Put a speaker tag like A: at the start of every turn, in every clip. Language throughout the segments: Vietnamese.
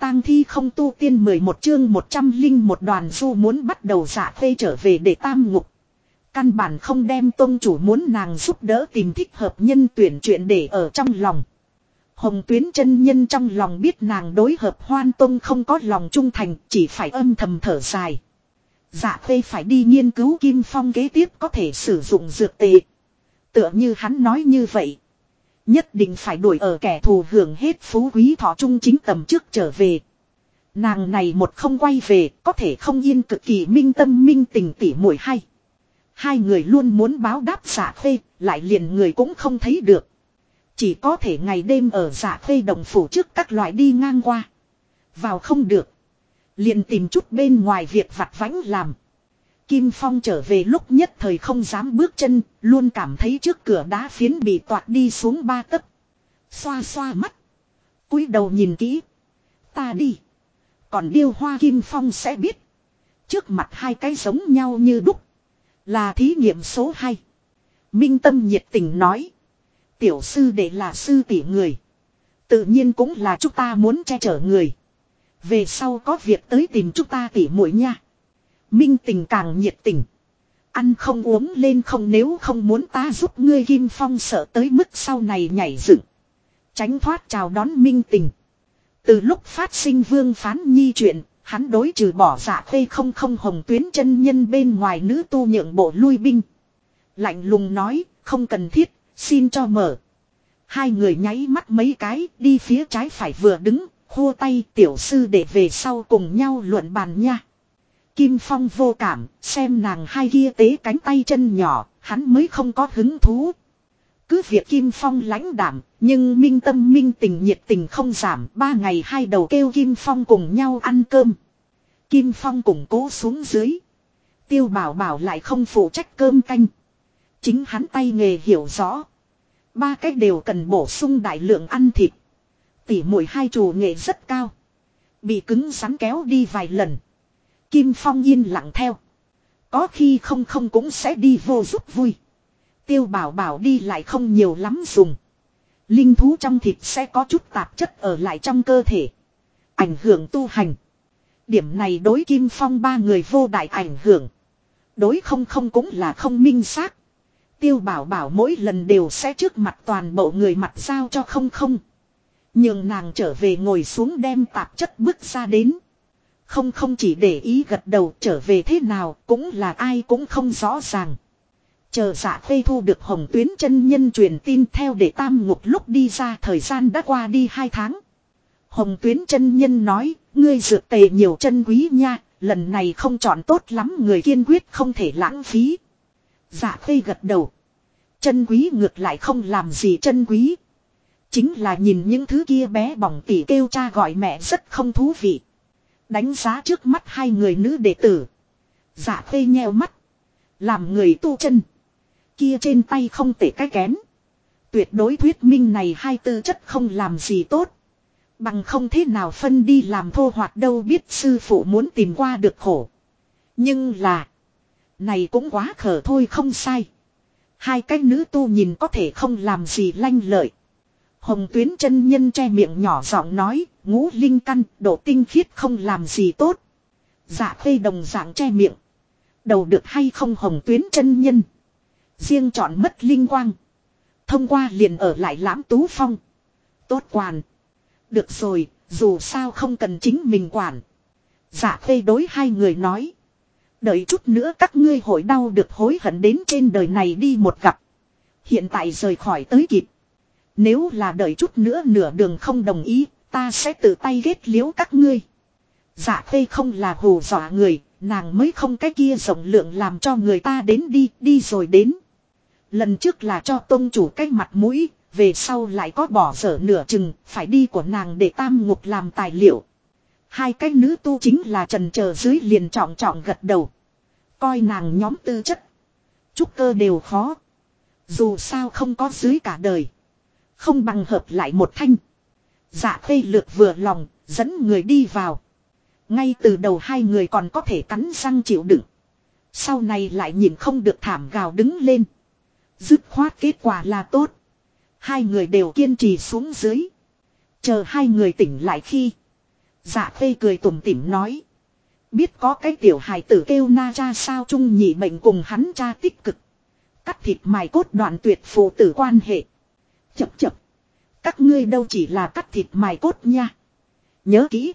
A: tang thi không tu tiên 11 chương 101 đoàn du muốn bắt đầu Dạ Khê trở về để tam ngục. Căn bản không đem tôn chủ muốn nàng giúp đỡ tìm thích hợp nhân tuyển chuyện để ở trong lòng. Hồng Tuyến chân nhân trong lòng biết nàng đối hợp Hoan Tông không có lòng trung thành, chỉ phải âm thầm thở dài. Dạ Khê phải đi nghiên cứu Kim Phong kế tiếp có thể sử dụng dược tệ. Tựa như hắn nói như vậy. Nhất định phải đuổi ở kẻ thù hưởng hết phú quý thọ trung chính tầm trước trở về. Nàng này một không quay về, có thể không yên cực kỳ minh tâm minh tình tỉ muội hay. Hai người luôn muốn báo đáp Dạ Khê, lại liền người cũng không thấy được. Chỉ có thể ngày đêm ở Dạ Khê động phủ trước các loại đi ngang qua. Vào không được. Liền tìm chút bên ngoài việc vặt vãnh làm. Kim Phong trở về lúc nhất thời không dám bước chân, luôn cảm thấy trước cửa đá phiến bị toạc đi xuống 3 tấc. Xoa xoa mắt. Cúi đầu nhìn kỹ. Ta đi. Còn Điêu Hoa Kim Phong sẽ biết. Trước mặt hai cái giống nhau như đúc. Là thí nghiệm số 2. Minh Tâm nhiệt tình nói. Tiểu sư đệ là sư tỷ người. Tự nhiên cũng là chúng ta muốn che chở người. Về sau có việc tới tìm chúng ta tỉ muội nha. Minh Tình càng nhiệt tình. Ăn không uống lên không, nếu không muốn ta giúp ngươi. Kim Phong sợ tới mức sau này nhảy dựng. Tránh thoát chào đón Minh Tình. Từ lúc phát sinh Vương Phán Nhi chuyện, hắn đối trừ bỏ Dạ Khê không Hồng Tuyến chân nhân bên ngoài nữ tu nhượng bộ lui binh. Lạnh lùng nói, không cần thiết, xin cho mở. Hai người nháy mắt mấy cái, đi phía trái phải vừa đứng, khua tay. Tiểu sư để về sau cùng nhau luận bàn nha. Kim Phong vô cảm, xem nàng hai kia tế cánh tay chân nhỏ, hắn mới không có hứng thú. Cứ việc Kim Phong lãnh đảm, nhưng Minh Tâm Minh Tình nhiệt tình không giảm. 3 ngày 2 đầu kêu Kim Phong cùng nhau ăn cơm. Kim Phong củng cố xuống dưới. Tiêu Bảo Bảo lại không phụ trách cơm canh. Chính hắn tay nghề hiểu rõ. 3 cách đều cần bổ sung đại lượng ăn thịt. Tỉ muội hai chủ nghệ rất cao. Bị cứng rắn kéo đi vài lần. Kim Phong yên lặng theo. Có khi không cũng sẽ đi vô giúp vui. Tiêu Bảo Bảo đi lại không nhiều lắm dùng. Linh thú trong thịt sẽ có chút tạp chất ở lại trong cơ thể. Ảnh hưởng tu hành. Điểm này đối Kim Phong 3 người vô đại ảnh hưởng. Đối không cũng là không minh xác. Tiêu Bảo Bảo mỗi lần đều sẽ trước mặt toàn bộ người mặt giao cho không. Nhưng nàng trở về ngồi xuống đem tạp chất bước ra đến. Không chỉ để ý gật đầu, trở về thế nào cũng là ai cũng không rõ ràng. Chờ Dạ Khê thu được Hồng Tuyến chân nhân truyền tin theo để tam ngục lúc đi ra, thời gian đã qua đi 2 tháng. Hồng Tuyến chân nhân nói, ngươi dược tề nhiều chân quý nha, lần này không chọn tốt lắm, người kiên quyết không thể lãng phí. Dạ Khê gật đầu. Chân quý ngược lại không làm gì chân quý. Chính là nhìn những thứ kia bé bỏng tỉ kêu cha gọi mẹ rất không thú vị. Đánh giá trước mắt hai người nữ đệ tử. Dạ Khê nheo mắt. Làm người tu chân. Kia trên tay không tể cái kén. Tuyệt đối thuyết minh này hai tư chất không làm gì tốt. Bằng không thế nào phân đi làm thô hoạt đâu, biết sư phụ muốn tìm qua được khổ. Nhưng là. Này cũng quá khở thôi, không sai. Hai cái nữ tu nhìn có thể không làm gì lanh lợi. Hồng Tuyến chân nhân che miệng nhỏ giọng nói, ngũ linh căn, độ tinh khiết không làm gì tốt. Dạ Khê đồng dạng che miệng. Đầu được hay không Hồng Tuyến chân nhân. Riêng chọn mất linh quang. Thông qua liền ở lại Lãm Tú Phong. Tốt quản. Được rồi, dù sao không cần chính mình quản. Dạ Khê đối hai người nói. Đợi chút nữa các ngươi hội đau được hối hận đến trên đời này đi một gặp. Hiện tại rời khỏi tới kịp. Nếu là đợi chút nữa nửa đường không đồng ý, ta sẽ tự tay ghét liếu các ngươi. Dạ Khê không là hù dọa người, nàng mới không cái kia rộng lượng làm cho người ta đến đi rồi đến. Lần trước là cho tôn chủ cái mặt mũi, về sau lại có bỏ dở nửa chừng, phải đi của nàng để tam ngục làm tài liệu. Hai cái nữ tu chính là trần chờ dưới liền trọng gật đầu. Coi nàng nhóm tư chất. Trúc cơ đều khó. Dù sao không có dưới cả đời. Không bằng hợp lại một thanh. Dạ Khê lược vừa lòng, dẫn người đi vào. Ngay từ đầu hai người còn có thể cắn răng chịu đựng. Sau này lại nhìn không được thảm gào đứng lên. Dứt khoát kết quả là tốt. Hai người đều kiên trì xuống dưới. Chờ hai người tỉnh lại khi. Dạ Khê cười tủm tỉm nói. Biết có cái tiểu hài tử kêu na cha sao chung nhị mệnh cùng hắn cha tích cực. Cắt thịt mài cốt đoạn tuyệt phụ tử quan hệ. Chập chập. Các ngươi đâu chỉ là cắt thịt mài cốt nha. Nhớ kỹ.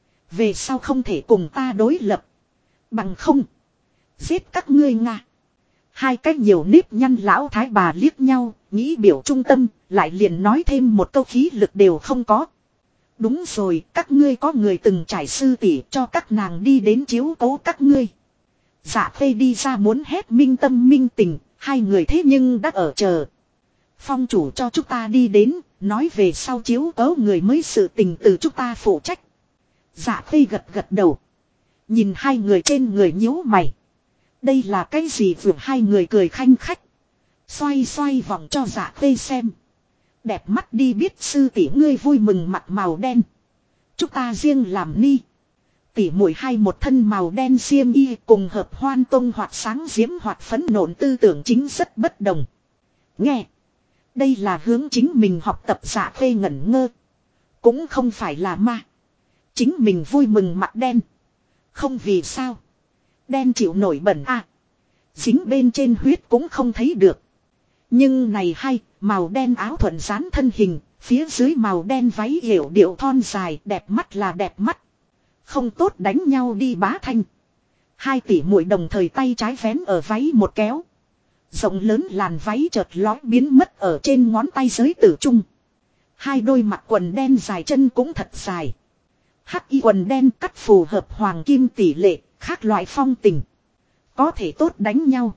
A: Về sau không thể cùng ta đối lập. Bằng không. Giết các ngươi Nga. Hai cách nhiều nếp nhăn lão thái bà liếc nhau. Nghĩ biểu trung tâm. Lại liền nói thêm một câu khí lực đều không có. Đúng rồi, các ngươi có người từng trải sư tỷ cho các nàng đi đến chiếu cố các ngươi. Dạ Khê đi ra muốn hét minh tâm minh tình, hai người thế nhưng đã ở chờ. Phong chủ cho chúng ta đi đến, nói về sau chiếu cố người mới sự tình từ chúng ta phụ trách. Dạ Khê gật gật đầu. Nhìn hai người trên người nhíu mày. Đây là cái gì vừa hai người cười khanh khách. Xoay xoay vòng cho Dạ Khê xem. Đẹp mắt đi biết sư tỷ ngươi vui mừng mặt màu đen. Chúng ta riêng làm ni. Tỷ muội hai một thân màu đen xiêm y cùng hợp hoan tông hoặc sáng diễm hoặc phấn nộn tư tưởng chính rất bất đồng. Nghe. Đây là hướng chính mình học tập Dạ Khê ngẩn ngơ. Cũng không phải là ma. Chính mình vui mừng mặt đen. Không vì sao. Đen chịu nổi bẩn à. Dính bên trên huyết cũng không thấy được. Nhưng này hay, màu đen áo thuận dán thân hình, phía dưới màu đen váy hiểu điệu thon dài, đẹp mắt là đẹp mắt. Không tốt đánh nhau đi bá thanh. Hai tỷ muội đồng thời tay trái vén ở váy một kéo. Rộng lớn làn váy chợt lói biến mất ở trên ngón tay giới tử trung. Hai đôi mặc quần đen dài chân cũng thật dài. Hắc y quần đen cắt phù hợp hoàng kim tỷ lệ, khác loại phong tình. Có thể tốt đánh nhau.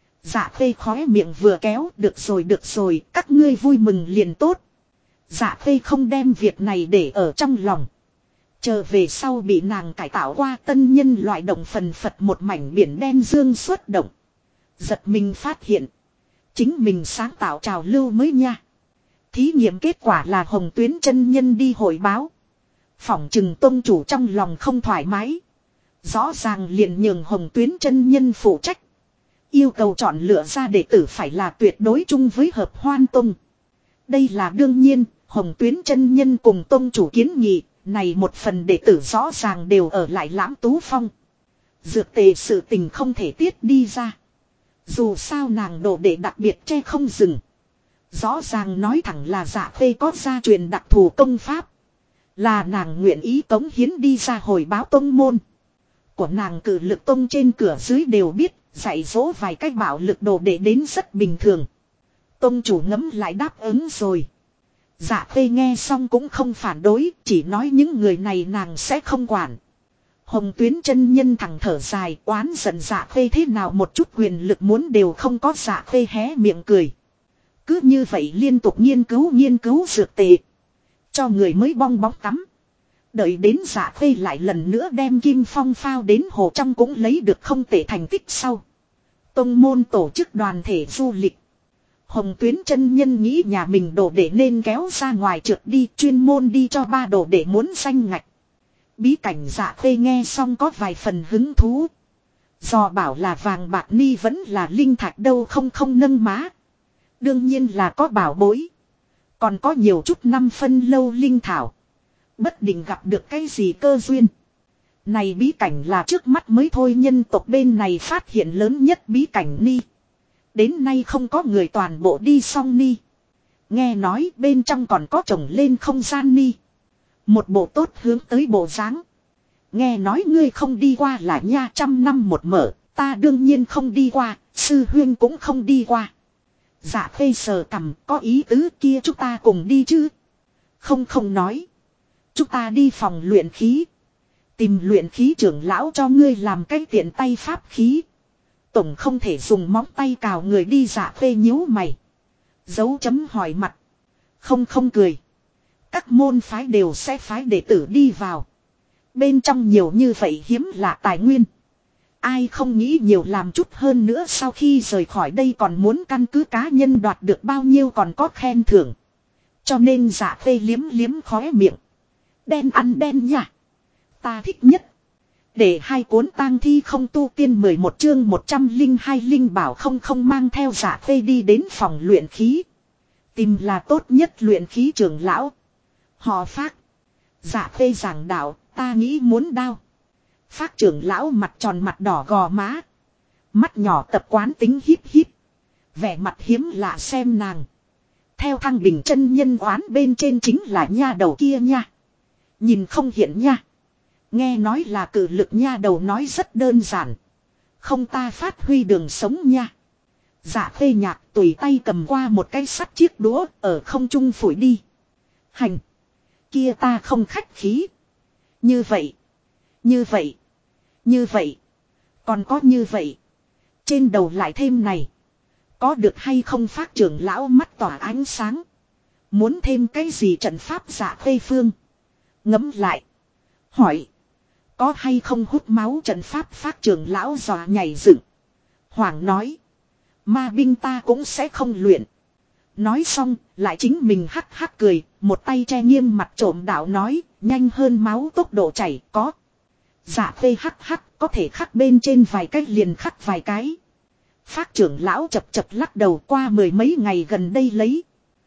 A: Dạ Khê khóe miệng vừa kéo, được rồi, các ngươi vui mừng liền tốt. Dạ Khê không đem việc này để ở trong lòng. Chờ về sau bị nàng cải tạo qua tân nhân loại động phần phật một mảnh biển đen dương xuất động. Giật mình phát hiện. Chính mình sáng tạo trào lưu mới nha. Thí nghiệm kết quả là Hồng Tuyến chân nhân đi hội báo. Phỏng chừng tông chủ trong lòng không thoải mái. Rõ ràng liền nhường Hồng Tuyến chân nhân phụ trách. Yêu cầu chọn lựa ra đệ tử phải là tuyệt đối chung với hợp hoan tông. Đây là đương nhiên, Hồng Tuyến chân nhân cùng tông chủ kiến nghị, này một phần đệ tử rõ ràng đều ở lại Lãm Tú Phong. Dược tề sự tình không thể tiết đi ra. Dù sao nàng đồ đệ đặc biệt che không dừng. Rõ ràng nói thẳng là Dạ Khê có gia truyền đặc thù công pháp. Là nàng nguyện ý cống hiến đi ra hồi báo tông môn. Của nàng cử lực tông trên cửa dưới đều biết. Dạy dỗ vài cách bạo lực đồ đệ đến rất bình thường. Tông chủ ngấm lại đáp ứng rồi. Dạ Khê nghe xong cũng không phản đối. Chỉ nói những người này nàng sẽ không quản. Hồng Tuyến chân nhân thẳng thở dài. Oán giận Dạ Khê thế nào một chút quyền lực muốn đều không có. Dạ Khê hé miệng cười. Cứ như vậy liên tục nghiên cứu dược tệ. Cho người mới bong bóng tắm. Đợi đến Dạ Khê lại lần nữa đem kim phong phao đến hồ trong cũng lấy được không tệ thành tích sau. Tông môn tổ chức đoàn thể du lịch. Hồng Tuyến chân nhân nghĩ nhà mình đồ để nên kéo ra ngoài trượt đi chuyên môn đi cho ba đồ để muốn danh ngạch. Bí cảnh Dạ Khê nghe xong có vài phần hứng thú. Do bảo là vàng bạc ni vẫn là linh thạch đâu không nâng má. Đương nhiên là có bảo bối. Còn có nhiều chút năm phân lâu linh thảo. Bất định gặp được cái gì cơ duyên. Này bí cảnh là trước mắt mới thôi nhân tộc bên này phát hiện lớn nhất bí cảnh ni. Đến nay không có người toàn bộ đi xong ni. Nghe nói bên trong còn có trồng lên không gian ni. Một bộ tốt hướng tới bộ dáng. Nghe nói ngươi không đi qua là nha 100 năm một mở. Ta đương nhiên không đi qua, sư huyên cũng không đi qua. Dạ Khê sờ cằm có ý tứ kia chúng ta cùng đi chứ. Không nói. Chúng ta đi phòng luyện khí. Tìm luyện khí trưởng lão cho ngươi làm cái tiện tay pháp khí. Tổng không thể dùng móng tay cào người đi. Dạ Khê nhíu mày. Dấu chấm hỏi mặt. Không cười. Các môn phái đều sẽ phái đệ tử đi vào. Bên trong nhiều như vậy hiếm lạ tài nguyên. Ai không nghĩ nhiều làm chút hơn nữa sau khi rời khỏi đây còn muốn căn cứ cá nhân đoạt được bao nhiêu còn có khen thưởng. Cho nên Dạ Khê liếm khóe miệng. Đen ăn đen nha. Ta thích nhất. Để hai cuốn tang thi không tu tiên 11 chương 102 linh bảo không mang theo Dạ Khê đi đến phòng luyện khí. Tìm là tốt nhất luyện khí trưởng lão. Họ Phác. Dạ Khê giảng đạo, Ta nghĩ muốn đao. Phác trưởng lão mặt tròn mặt đỏ gò má. Mắt nhỏ tập quán tính híp híp. Vẻ mặt hiếm lạ xem nàng. Theo Thăng Bình chân nhân oán bên trên chính là nha đầu kia nha. Nhìn không hiện nha. Nghe nói là cử lực nha đầu nói rất đơn giản. Không ta phát huy đường sống nha. Dạ Khê Nhạc tùy tay cầm qua một cái sắt chiếc đũa ở không trung phủi đi. Hành. Kia ta không khách khí. Như vậy. Như vậy. Như vậy. Còn có như vậy. Trên đầu lại thêm này. Có được hay không? Phác trưởng lão mắt tỏa ánh sáng. Muốn thêm cái gì trận pháp? Dạ Khê Phương ngấm lại. Hỏi. Có hay không hút máu trận pháp? Phác trưởng lão dọa nhảy dựng. Hoàng nói. Ma binh ta cũng sẽ không luyện. Nói xong lại chính mình hắc hắc cười. Một tay che nghiêm mặt trộm đạo nói. Nhanh hơn máu tốc độ chảy có. Dạ Khê hắc hắc có thể khắc bên trên vài cái liền khắc vài cái. Phác trưởng lão chập chập lắc đầu qua mười mấy ngày gần đây lấy.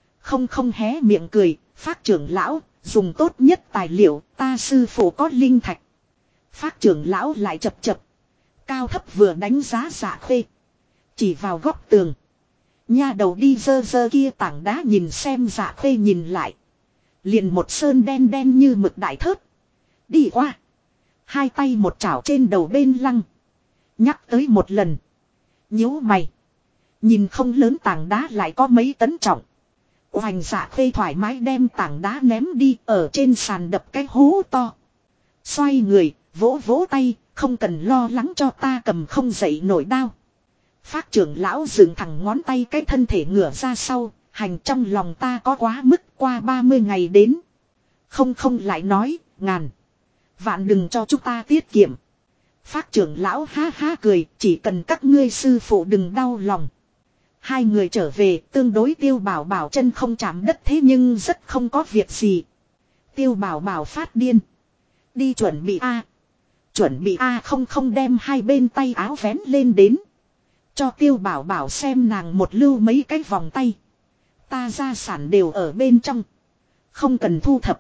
A: Không hé miệng cười. Phác trưởng lão dùng tốt nhất tài liệu ta sư phụ có linh thạch. Phác trưởng lão lại chập chập. Cao thấp vừa đánh giá Dạ Khê. Chỉ vào góc tường. Nha đầu đi dơ dơ kia tảng đá nhìn xem. Dạ Khê nhìn lại. Liền một sơn đen đen như mực đại thớt. Đi qua. Hai tay một chảo trên đầu bên lăng. Nhắc tới một lần. Nhíu mày. Nhìn không lớn tảng đá lại có mấy tấn trọng. Hoành Dạ Khê thoải mái đem tảng đá ném đi ở trên sàn đập cái hố to. Xoay người, vỗ vỗ tay, không cần lo lắng cho ta cầm không dậy nổi đao. Phác trưởng lão dựng thẳng ngón tay cái thân thể ngửa ra sau, hành trong lòng ta có quá mức qua 30 ngày đến. Không lại nói, ngàn. Vạn đừng cho chúng ta tiết kiệm. Phác trưởng lão ha ha cười, chỉ cần các ngươi sư phụ đừng đau lòng. Hai người trở về, tương đối Tiêu Bảo Bảo chân không chạm đất thế nhưng rất không có việc gì. Tiêu Bảo Bảo phát điên. Đi chuẩn bị A. Chuẩn bị A không đem hai bên tay áo vén lên đến. Cho Tiêu Bảo Bảo xem nàng một lưu mấy cái vòng tay. Ta gia sản đều ở bên trong. Không cần thu thập.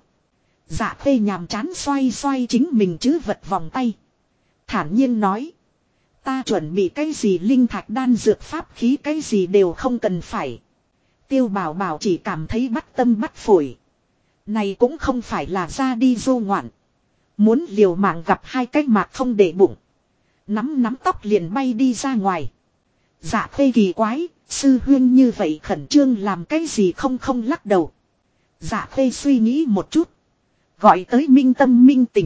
A: Dạ Khê nhàm chán xoay xoay chính mình chứ vật vòng tay. Thản nhiên nói. Ta chuẩn bị cái gì linh thạch đan dược pháp khí cái gì đều không cần phải. Tiêu Bảo Bảo chỉ cảm thấy bắt tâm bắt phổi. Này cũng không phải là ra đi du ngoạn. Muốn liều mạng gặp hai cái mạc không để bụng. Nắm tóc liền bay đi ra ngoài. Dạ Khê kỳ quái, sư huyên như vậy khẩn trương làm cái gì không lắc đầu. Dạ Khê suy nghĩ một chút. Gọi tới Minh Tâm Minh Tình.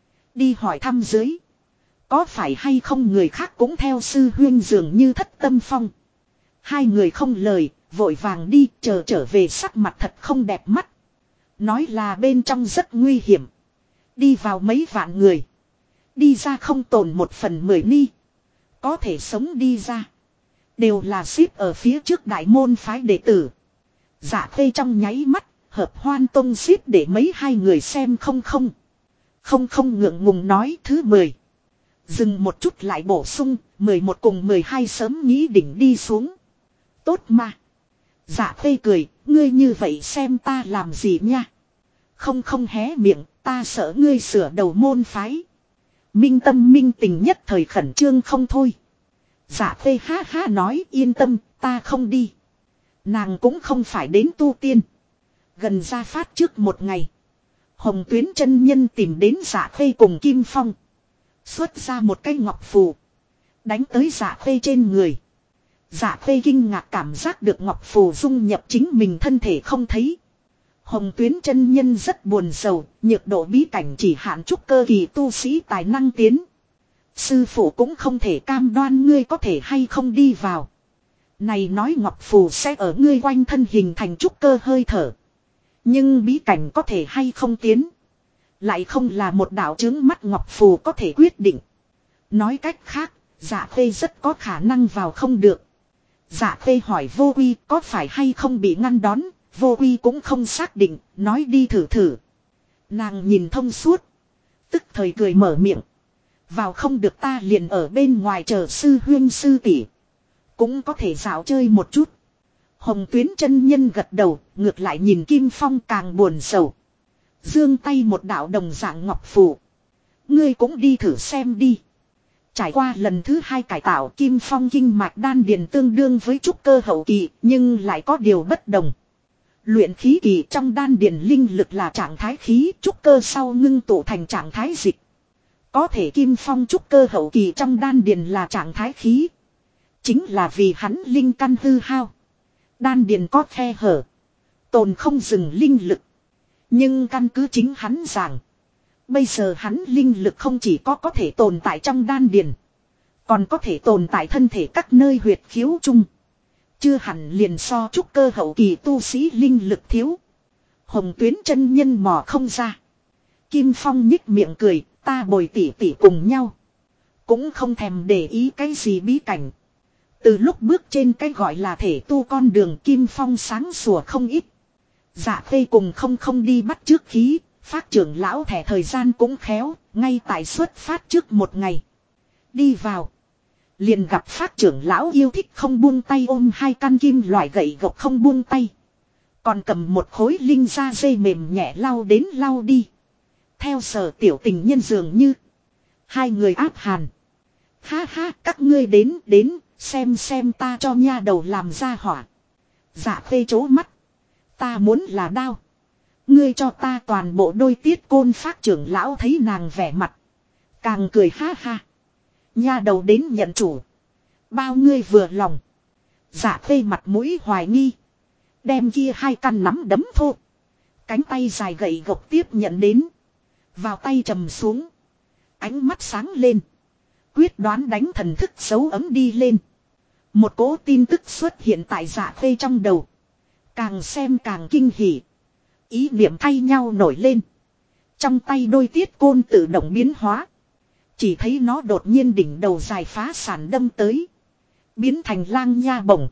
A: Đi hỏi thăm dưới. Có phải hay không người khác cũng theo sư huyên dường như Thất Tâm Phong. Hai người không lời, vội vàng đi trở về sắc mặt thật không đẹp mắt. Nói là bên trong rất nguy hiểm. Đi vào mấy vạn người. Đi ra không tồn 1/10 ni. Có thể sống đi ra. Đều là xếp ở phía trước đại môn phái đệ tử. Dạ Khê trong nháy mắt, hợp Hoan Tông xếp để mấy hai người xem không ngượng ngùng nói thứ 10. Dừng một chút lại bổ sung, 11 cùng 12 sớm nghĩ đỉnh đi xuống. Tốt mà. Dạ Khê cười, ngươi như vậy xem ta làm gì nha. Không hé miệng, ta sợ ngươi sửa đầu môn phái. Minh Tâm Minh Tình nhất thời khẩn trương không thôi. Dạ Khê ha ha nói yên tâm, ta không đi. Nàng cũng không phải đến tu tiên. Gần ra phát trước một ngày. Hồng Tuyến chân nhân tìm đến Dạ Khê cùng Kim Phong. Xuất ra một cái ngọc phù. Đánh tới Dạ Khê trên người. Dạ Khê kinh ngạc cảm giác được ngọc phù dung nhập chính mình thân thể không thấy. Hồng Tuyến chân nhân rất buồn sầu, nhược độ bí cảnh chỉ hạn trúc cơ kỳ tu sĩ tài năng tiến. Sư phụ cũng không thể cam đoan ngươi có thể hay không đi vào. Này nói ngọc phù sẽ ở ngươi quanh thân hình thành trúc cơ hơi thở. Nhưng bí cảnh có thể hay không tiến. Lại không là một đạo chứng mắt ngọc phù có thể quyết định. Nói cách khác, Dạ Khê rất có khả năng vào không được. Dạ Khê hỏi Vô Quy có phải hay không bị ngăn đón. Vô Quy cũng không xác định, nói đi thử. Nàng nhìn thông suốt. Tức thời cười mở miệng. Vào không được ta liền ở bên ngoài chờ sư huyên sư tỷ. Cũng có thể dạo chơi một chút. Hồng Tuyến chân nhân gật đầu, ngược lại nhìn Kim Phong càng buồn sầu. Giương tay một đạo đồng dạng ngọc phù. Ngươi cũng đi thử xem đi. Trải qua lần thứ 2 cải tạo, Kim Phong kinh mạch đan điền tương đương với trúc cơ hậu kỳ, nhưng lại có điều bất đồng. Luyện khí kỳ trong đan điền linh lực là trạng thái khí, trúc cơ sau ngưng tụ thành trạng thái dịch. Có thể Kim Phong trúc cơ hậu kỳ trong đan điền là trạng thái khí. Chính là vì hắn linh căn hư hao. Đan điền có khe hở. Tồn không dừng linh lực. Nhưng căn cứ chính hắn giảng. Bây giờ hắn linh lực không chỉ có thể tồn tại trong đan điền. Còn có thể tồn tại thân thể các nơi huyệt khiếu chung. Chưa hẳn liền so trúc cơ hậu kỳ tu sĩ linh lực thiếu. Hồng Tuyến chân nhân mò không ra. Kim Phong nhích miệng cười, ta bồi tỉ tỉ cùng nhau. Cũng không thèm để ý cái gì bí cảnh. Từ lúc bước trên cái gọi là thể tu con đường, Kim Phong sáng sủa không ít. Dạ Khê cùng không đi bắt trước khí, Phác trưởng lão thẻ thời gian cũng khéo, ngay tại xuất phát trước một ngày. Đi vào. Liền gặp Phác trưởng lão yêu thích không buông tay ôm 2 căn kim loại gậy gộc không buông tay. Còn cầm một khối linh da dây mềm nhẹ lau đến lau đi. Theo sở tiểu tình nhân dường như. 2 người áp hàn. Ha ha, các ngươi đến, xem ta cho nha đầu làm ra hỏa. Dạ Khê chố mắt. Ta muốn là đao. Ngươi cho ta toàn bộ đôi tiết côn. Phác trưởng lão thấy nàng vẻ mặt. Càng cười ha ha. Nha đầu đến nhận chủ. Bao ngươi vừa lòng. Dạ Khê mặt mũi hoài nghi. Đem kia 2 căn nắm đấm thô. Cánh tay dài gậy gộc tiếp nhận đến. Vào tay trầm xuống. Ánh mắt sáng lên. Quyết đoán đánh thần thức dấu ấm đi lên. Một cỗ tin tức xuất hiện tại Dạ Khê trong đầu. Càng xem càng kinh hỉ. Ý niệm thay nhau nổi lên. Trong tay đôi tiết côn tự động biến hóa. Chỉ thấy nó đột nhiên đỉnh đầu dài phá sản đâm tới. Biến thành lang nha bổng.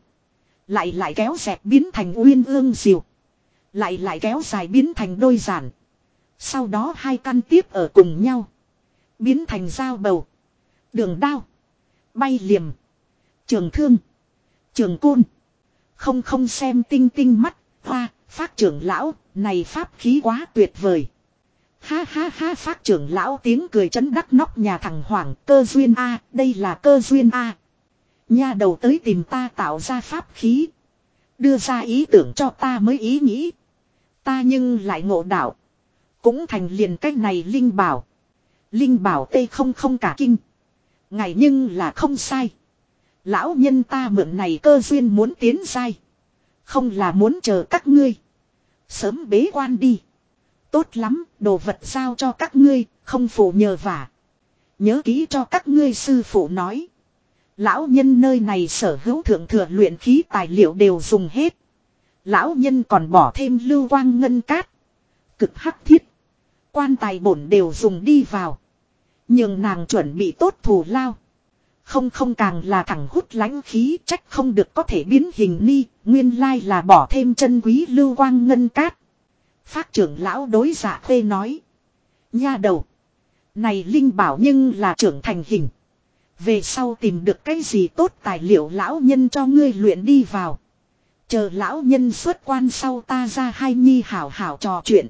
A: Lại kéo dẹp biến thành uyên ương diều. Lại kéo dài biến thành đôi giản. Sau đó 2 căn tiếp ở cùng nhau. Biến thành dao bầu. Đường đao. Bay liềm. Trường thương. Trường côn. Không xem tinh tinh mắt. Hoa, Phác trưởng lão, này pháp khí quá tuyệt vời. Ha ha ha, Phác trưởng lão tiếng cười chấn đắc nóc nhà thằng Hoàng. Cơ duyên A, đây là cơ duyên A. Nha đầu tới tìm ta tạo ra pháp khí. Đưa ra ý tưởng cho ta mới ý nghĩ. Ta nhưng lại ngộ đạo. Cũng thành liền cách này linh bảo. Linh bảo tê không cả kinh. Ngày nhưng là không sai. Lão nhân ta mượn này cơ duyên muốn tiến giai. Không là muốn chờ các ngươi. Sớm bế quan đi. Tốt lắm, đồ vật giao cho các ngươi, không phụ nhờ vả. Nhớ kỹ cho các ngươi sư phụ nói. Lão nhân nơi này sở hữu thượng thừa luyện khí tài liệu đều dùng hết. Lão nhân còn bỏ thêm lưu quang ngân cát. Cực hắc thiết. Quan tài bổn đều dùng đi vào. Nhưng nàng chuẩn bị tốt thù lao. Không càng là thẳng hút lãnh khí, trách không được có thể biến hình ni, nguyên lai là bỏ thêm chân quý lưu quang ngân cát. Phác trưởng lão đối Dạ Khê nói. Nha đầu. Này linh bảo nhưng là trưởng thành hình. Về sau tìm được cái gì tốt tài liệu lão nhân cho ngươi luyện đi vào. Chờ lão nhân xuất quan sau ta ra 2 nhi hảo hảo trò chuyện.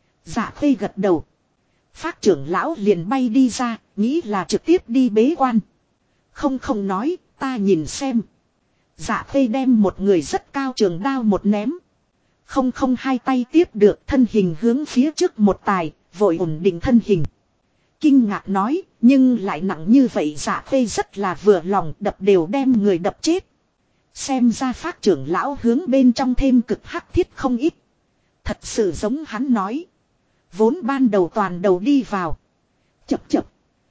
A: Dạ Khê gật đầu. Phác trưởng lão liền bay đi ra, nghĩ là trực tiếp đi bế quan. Không nói, ta nhìn xem. Dạ Khê đem một người rất cao trường đao một ném. Không 2 tay tiếp được, thân hình hướng phía trước một tài, vội ổn định thân hình. Kinh ngạc nói, nhưng lại nặng như vậy. Dạ Khê rất là vừa lòng, đập đều đem người đập chết. Xem ra Phác trưởng lão hướng bên trong thêm cực hắc thiết không ít. Thật sự giống hắn nói. Vốn ban đầu toàn đầu đi vào. Chập.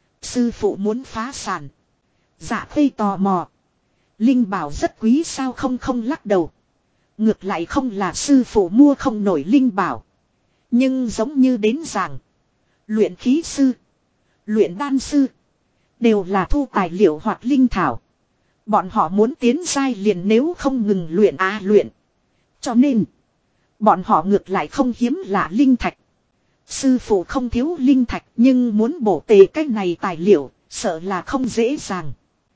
A: Sư phụ muốn phá sản. Dạ Khê tò mò. Linh bảo rất quý sao? Không lắc đầu. Ngược lại không là sư phụ mua không nổi linh bảo. Nhưng giống như đến giảng. Luyện khí sư. Luyện đan sư. Đều là thu tài liệu hoặc linh thảo. Bọn họ muốn tiến giai liền nếu không ngừng luyện luyện. Cho nên. Bọn họ ngược lại không hiếm lạ linh thạch. Sư phụ không thiếu linh thạch nhưng muốn bổ tề cái này tài liệu. Sợ là không dễ dàng.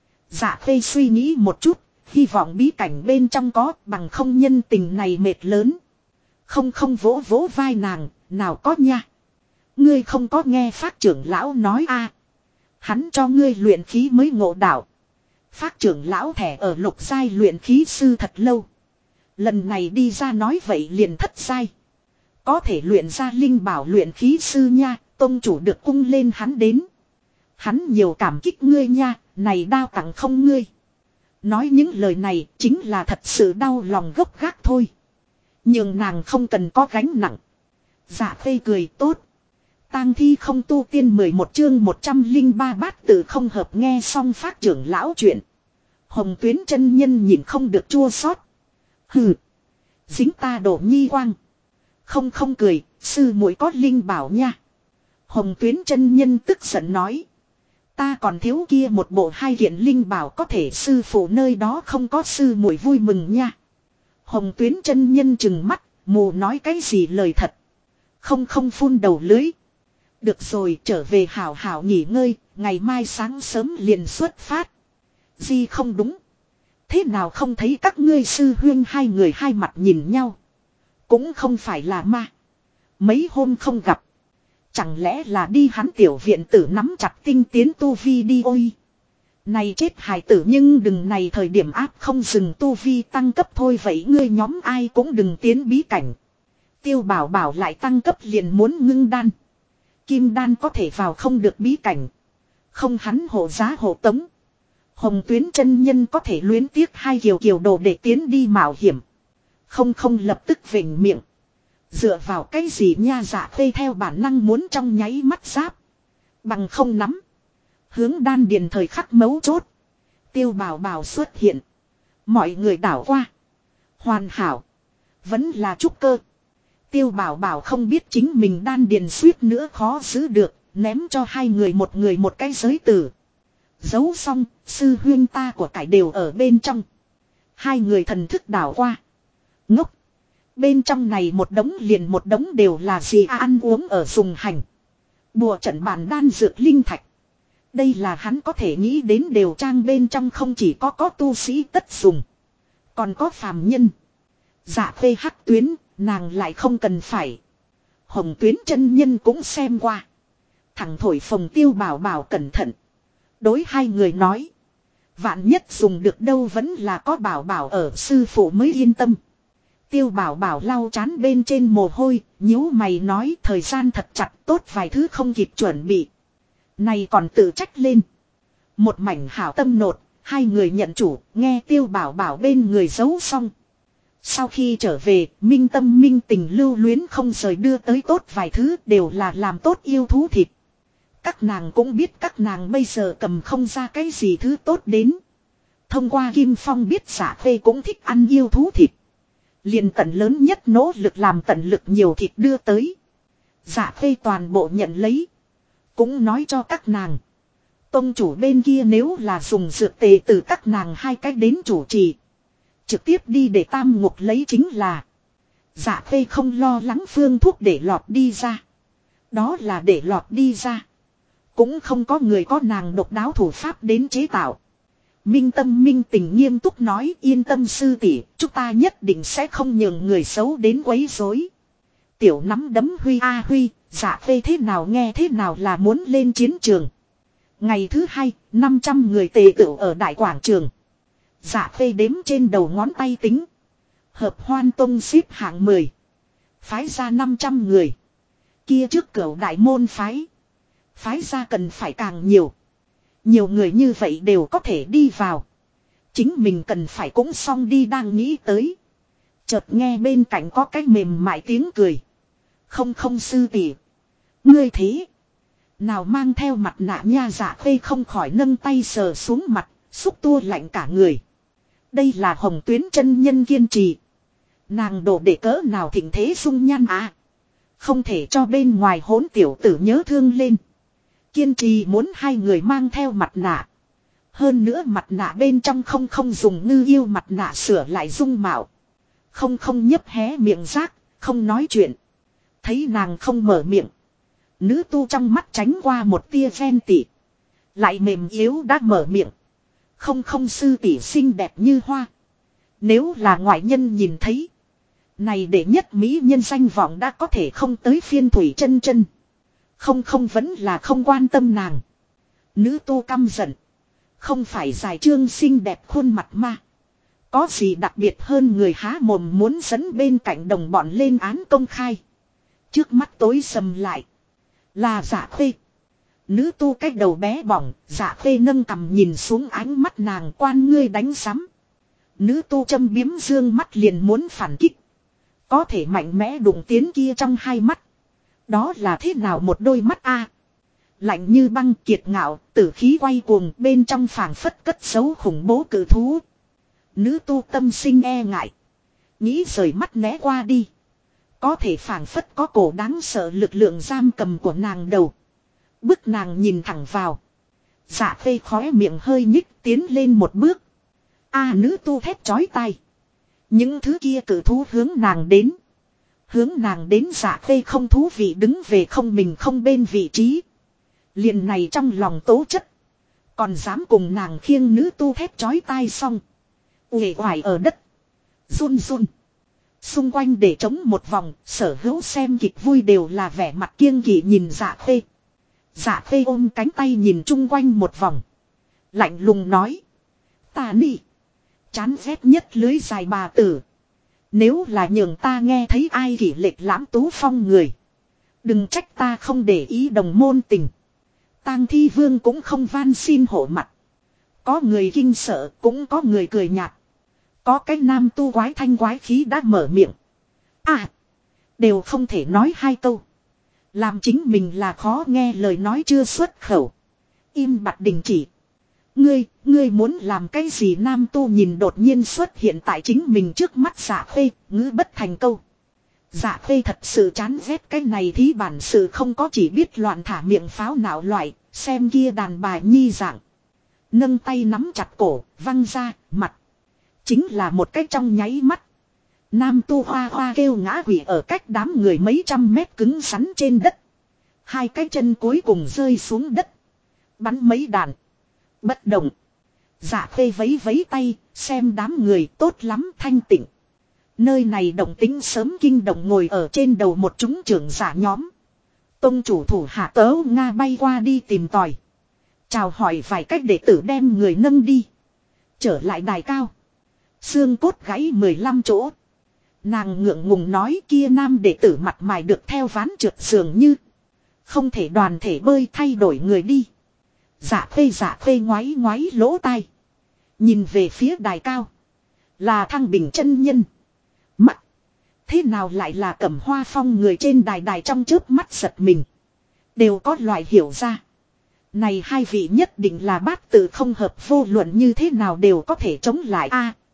A: Dạ Khê suy nghĩ một chút. Hy vọng bí cảnh bên trong có, bằng không nhân tình này mệt lớn. Không vỗ vai nàng, nào có nha. Ngươi không có nghe Phác trưởng lão nói a? Hắn cho ngươi luyện khí mới ngộ đạo. Phác trưởng lão thẻ ở lục giai luyện khí sư thật lâu. Lần này đi ra nói vậy liền thất giai. Có thể luyện ra linh bảo luyện khí sư nha, tông chủ được cung lên hắn đến. Hắn nhiều cảm kích ngươi nha, này đao tặng không ngươi. Nói những lời này chính là thật sự đau lòng gốc gác thôi. Nhưng nàng không cần có gánh nặng. Dạ Khê cười tốt. Tang thi không tu tiên 11 chương 103 bát tự không hợp nghe xong Phác trưởng lão chuyện. Hồng Tuyến chân nhân nhìn không được chua xót. Hừ. Dính ta đổ nhi quang. Không cười, sư muội có linh bảo nha. Hồng Tuyến chân nhân tức giận nói. Ta còn thiếu kia một bộ hai kiện linh bảo có thể sư phụ nơi đó không có sư muội vui mừng nha. Hồng Tuyến chân nhân chừng mắt, mù nói cái gì lời thật. Không phun đầu lưới. Được rồi trở về hảo hảo nghỉ ngơi, ngày mai sáng sớm liền xuất phát. Di không đúng. Thế nào không thấy các ngươi sư huyên hai người hai mặt nhìn nhau. Cũng không phải là ma. Mấy hôm không gặp. Chẳng lẽ là đi hắn tiểu viện tử nắm chặt tinh tiến tu vi đi ôi. Này chết hài tử nhưng đừng này thời điểm áp không dừng tu vi tăng cấp thôi vậy ngươi nhóm ai cũng đừng tiến bí cảnh. Tiêu bảo bảo lại tăng cấp liền muốn ngưng đan. Kim đan có thể vào không được bí cảnh. Không hắn hộ giá hộ tống. Hồng Tuyến chân nhân có thể luyến tiếc hai kiều đồ để tiến đi mạo hiểm. Không lập tức vểnh miệng. Dựa vào cái gì nha Dạ Khê theo bản năng muốn trong nháy mắt giáp. Bằng không nắm. Hướng đan điền thời khắc mấu chốt. Tiêu bảo bảo xuất hiện. Mọi người đảo qua. Hoàn hảo. Vẫn là trúc cơ. Tiêu bảo bảo không biết chính mình đan điền suýt nữa khó giữ được. Ném cho hai người một cái giới tử. Giấu xong, sư huyên ta của cải đều ở bên trong. Hai người thần thức đảo qua. Ngốc. Bên trong này một đống liền một đống đều là gì ăn uống ở dùng hành. Bùa trận bàn đan dược linh thạch. Đây là hắn có thể nghĩ đến đều trang bên trong không chỉ có tu sĩ tất dùng. Còn có phàm nhân. Dạ Khê hắc tuyến, nàng lại không cần phải. Hồng Tuyến chân nhân cũng xem qua. Thằng thổi phồng Tiêu bảo bảo cẩn thận. Đối hai người nói. Vạn nhất dùng được đâu vẫn là có bảo bảo ở sư phụ mới yên tâm. Tiêu bảo bảo lau chán bên trên mồ hôi, nhíu mày nói thời gian thật chặt tốt vài thứ không kịp chuẩn bị. Này còn tự trách lên. Một mảnh hảo tâm nột, hai người nhận chủ, nghe Tiêu bảo bảo bên người giấu xong. Sau khi trở về, minh tâm minh tình lưu luyến không rời đưa tới tốt vài thứ đều là làm tốt yêu thú thịt. Các nàng cũng biết các nàng bây giờ cầm không ra cái gì thứ tốt đến. Thông qua Kim Phong biết Dạ Khê cũng thích ăn yêu thú thịt. Liền tận lớn nhất nỗ lực làm tận lực nhiều thịt đưa tới. Dạ Khê toàn bộ nhận lấy. Cũng nói cho các nàng. Tông chủ bên kia nếu là dùng dược tề từ các nàng hai cách đến chủ trì. Trực tiếp đi để tam ngục lấy chính là. Dạ Khê không lo lắng phương thuốc để lọt đi ra. Đó là để lọt đi ra. Cũng không có người có nàng độc đáo thủ pháp đến chế tạo. Minh tâm minh tình nghiêm túc nói yên tâm sư tỷ, chúng ta nhất định sẽ không nhường người xấu đến quấy rối. Tiểu nắm đấm Huy a Huy, Dạ Khê thế nào nghe thế nào là muốn lên chiến trường. Ngày thứ hai, 500 người tề tựu ở đại quảng trường. Dạ Khê đếm trên đầu ngón tay tính. Hợp Hoan Tông xếp hạng 10. Phái ra 500 người. Kia trước cửu đại môn phái. Phái ra cần phải càng nhiều. Nhiều người như vậy đều có thể đi vào. Chính mình cần phải cũng xong đi đang nghĩ tới. Chợt nghe bên cạnh có cái mềm mại tiếng cười. Không sư tỷ, ngươi thế nào mang theo mặt nạ nha Dạ Khê không khỏi nâng tay sờ xuống mặt, xúc tua lạnh cả người. Đây là Hồng Tuyến chân nhân kiên trì. Nàng đổ để cỡ nào thịnh thế dung nhan à. Không thể cho bên ngoài hỗn tiểu tử nhớ thương lên. Kiên trì muốn hai người mang theo mặt nạ. Hơn nữa mặt nạ bên trong không dùng ngư yêu mặt nạ sửa lại dung mạo. Không nhấp hé miệng rác, không nói chuyện. Thấy nàng không mở miệng. Nữ tu trong mắt tránh qua một tia ghen tị. Lại mềm yếu đã mở miệng. Không sư tỷ xinh đẹp như hoa. Nếu là ngoại nhân nhìn thấy. Này để nhất mỹ nhân danh vọng đã có thể không tới phiên thủy chân chân. Không không vẫn là không quan tâm nàng. Nữ tu căm giận. Không phải giải trương xinh đẹp khuôn mặt mà. Có gì đặc biệt hơn người há mồm muốn dẫn bên cạnh đồng bọn lên án công khai. Trước mắt tối sầm lại. Là Dạ Khê. Nữ tu cách đầu bé bỏng. Dạ Khê nâng cằm nhìn xuống ánh mắt nàng quan ngươi đánh sắm. Nữ tu châm biếm dương mắt liền muốn phản kích. Có thể mạnh mẽ đụng tiến kia trong hai mắt. Đó là thế nào một đôi mắt a? Lạnh như băng kiệt ngạo, tử khí quay cuồng bên trong phảng phất cất giấu khủng bố cử thú. Nữ tu tâm sinh e ngại. Nghĩ rời mắt né qua đi. Có thể phảng phất có cổ đáng sợ lực lượng giam cầm của nàng đầu. Bức nàng nhìn thẳng vào. Dạ Khê khóe miệng hơi nhích tiến lên một bước. Nữ tu thét chói tai. Những thứ kia cử thú hướng nàng đến. Hướng nàng đến Dạ Khê không thú vị đứng về không mình không bên vị trí. Liền này trong lòng tố chất. Còn dám cùng nàng khiêng nữ tu thét chói tai xong. Uể oải ở đất. Run run. Xung quanh để trống một vòng. Sở hữu xem kịch vui đều là vẻ mặt kiêng kỵ nhìn Dạ Khê. Dạ Khê ôm cánh tay nhìn chung quanh một vòng. Lạnh lùng nói. Ta nị. Chán ghét nhất lưới dài bà tử. Nếu là nhường ta nghe thấy ai kỷ lệch lãm tú phong người. Đừng trách ta không để ý đồng môn tình. Tang Thi Vương cũng không van xin hộ mặt. Có người kinh sợ cũng có người cười nhạt. Có cái nam tu quái thanh quái khí đã mở miệng. Đều không thể nói hai câu. Làm chính mình là khó nghe lời nói chưa xuất khẩu. Im bặt đình chỉ. Ngươi muốn làm cái gì nam tu nhìn đột nhiên xuất hiện tại chính mình trước mắt Dạ Khê, ngữ bất thành câu. Dạ Khê thật sự chán ghét cái này thí bản sự không có chỉ biết loạn thả miệng pháo não loại, xem kia đàn bà nhi dạng. Nâng tay nắm chặt cổ, văng ra, mặt. Chính là một cách trong nháy mắt. Nam tu hoa hoa kêu ngã quỵ ở cách đám người mấy trăm mét cứng rắn trên đất. Hai cái chân cuối cùng rơi xuống đất. Bắn mấy đạn. Bất động. Dạ Khê vấy vấy tay, xem đám người tốt lắm thanh tịnh. Nơi này động tính sớm kinh động ngồi ở trên đầu một chúng trưởng giả nhóm. Tông chủ thủ hạ tớ Nga bay qua đi tìm tòi. Chào hỏi vài cách đệ tử đem người nâng đi. Trở lại đài cao. Xương cốt gãy 15 chỗ. Nàng ngượng ngùng nói kia nam đệ tử mặt mày được theo ván trượt dường như. Không thể đoàn thể bơi thay đổi người đi. Dạ Khê ngoáy ngoáy lỗ tai. Nhìn về phía đài cao. Là Thăng Bình chân nhân. Mặt. Thế nào lại là Cẩm Hoa Phong người trên đài trong chớp mắt giật mình. Đều có loại hiểu ra. Này hai vị nhất định là bát tự không hợp vô luận như thế nào đều có thể chống lại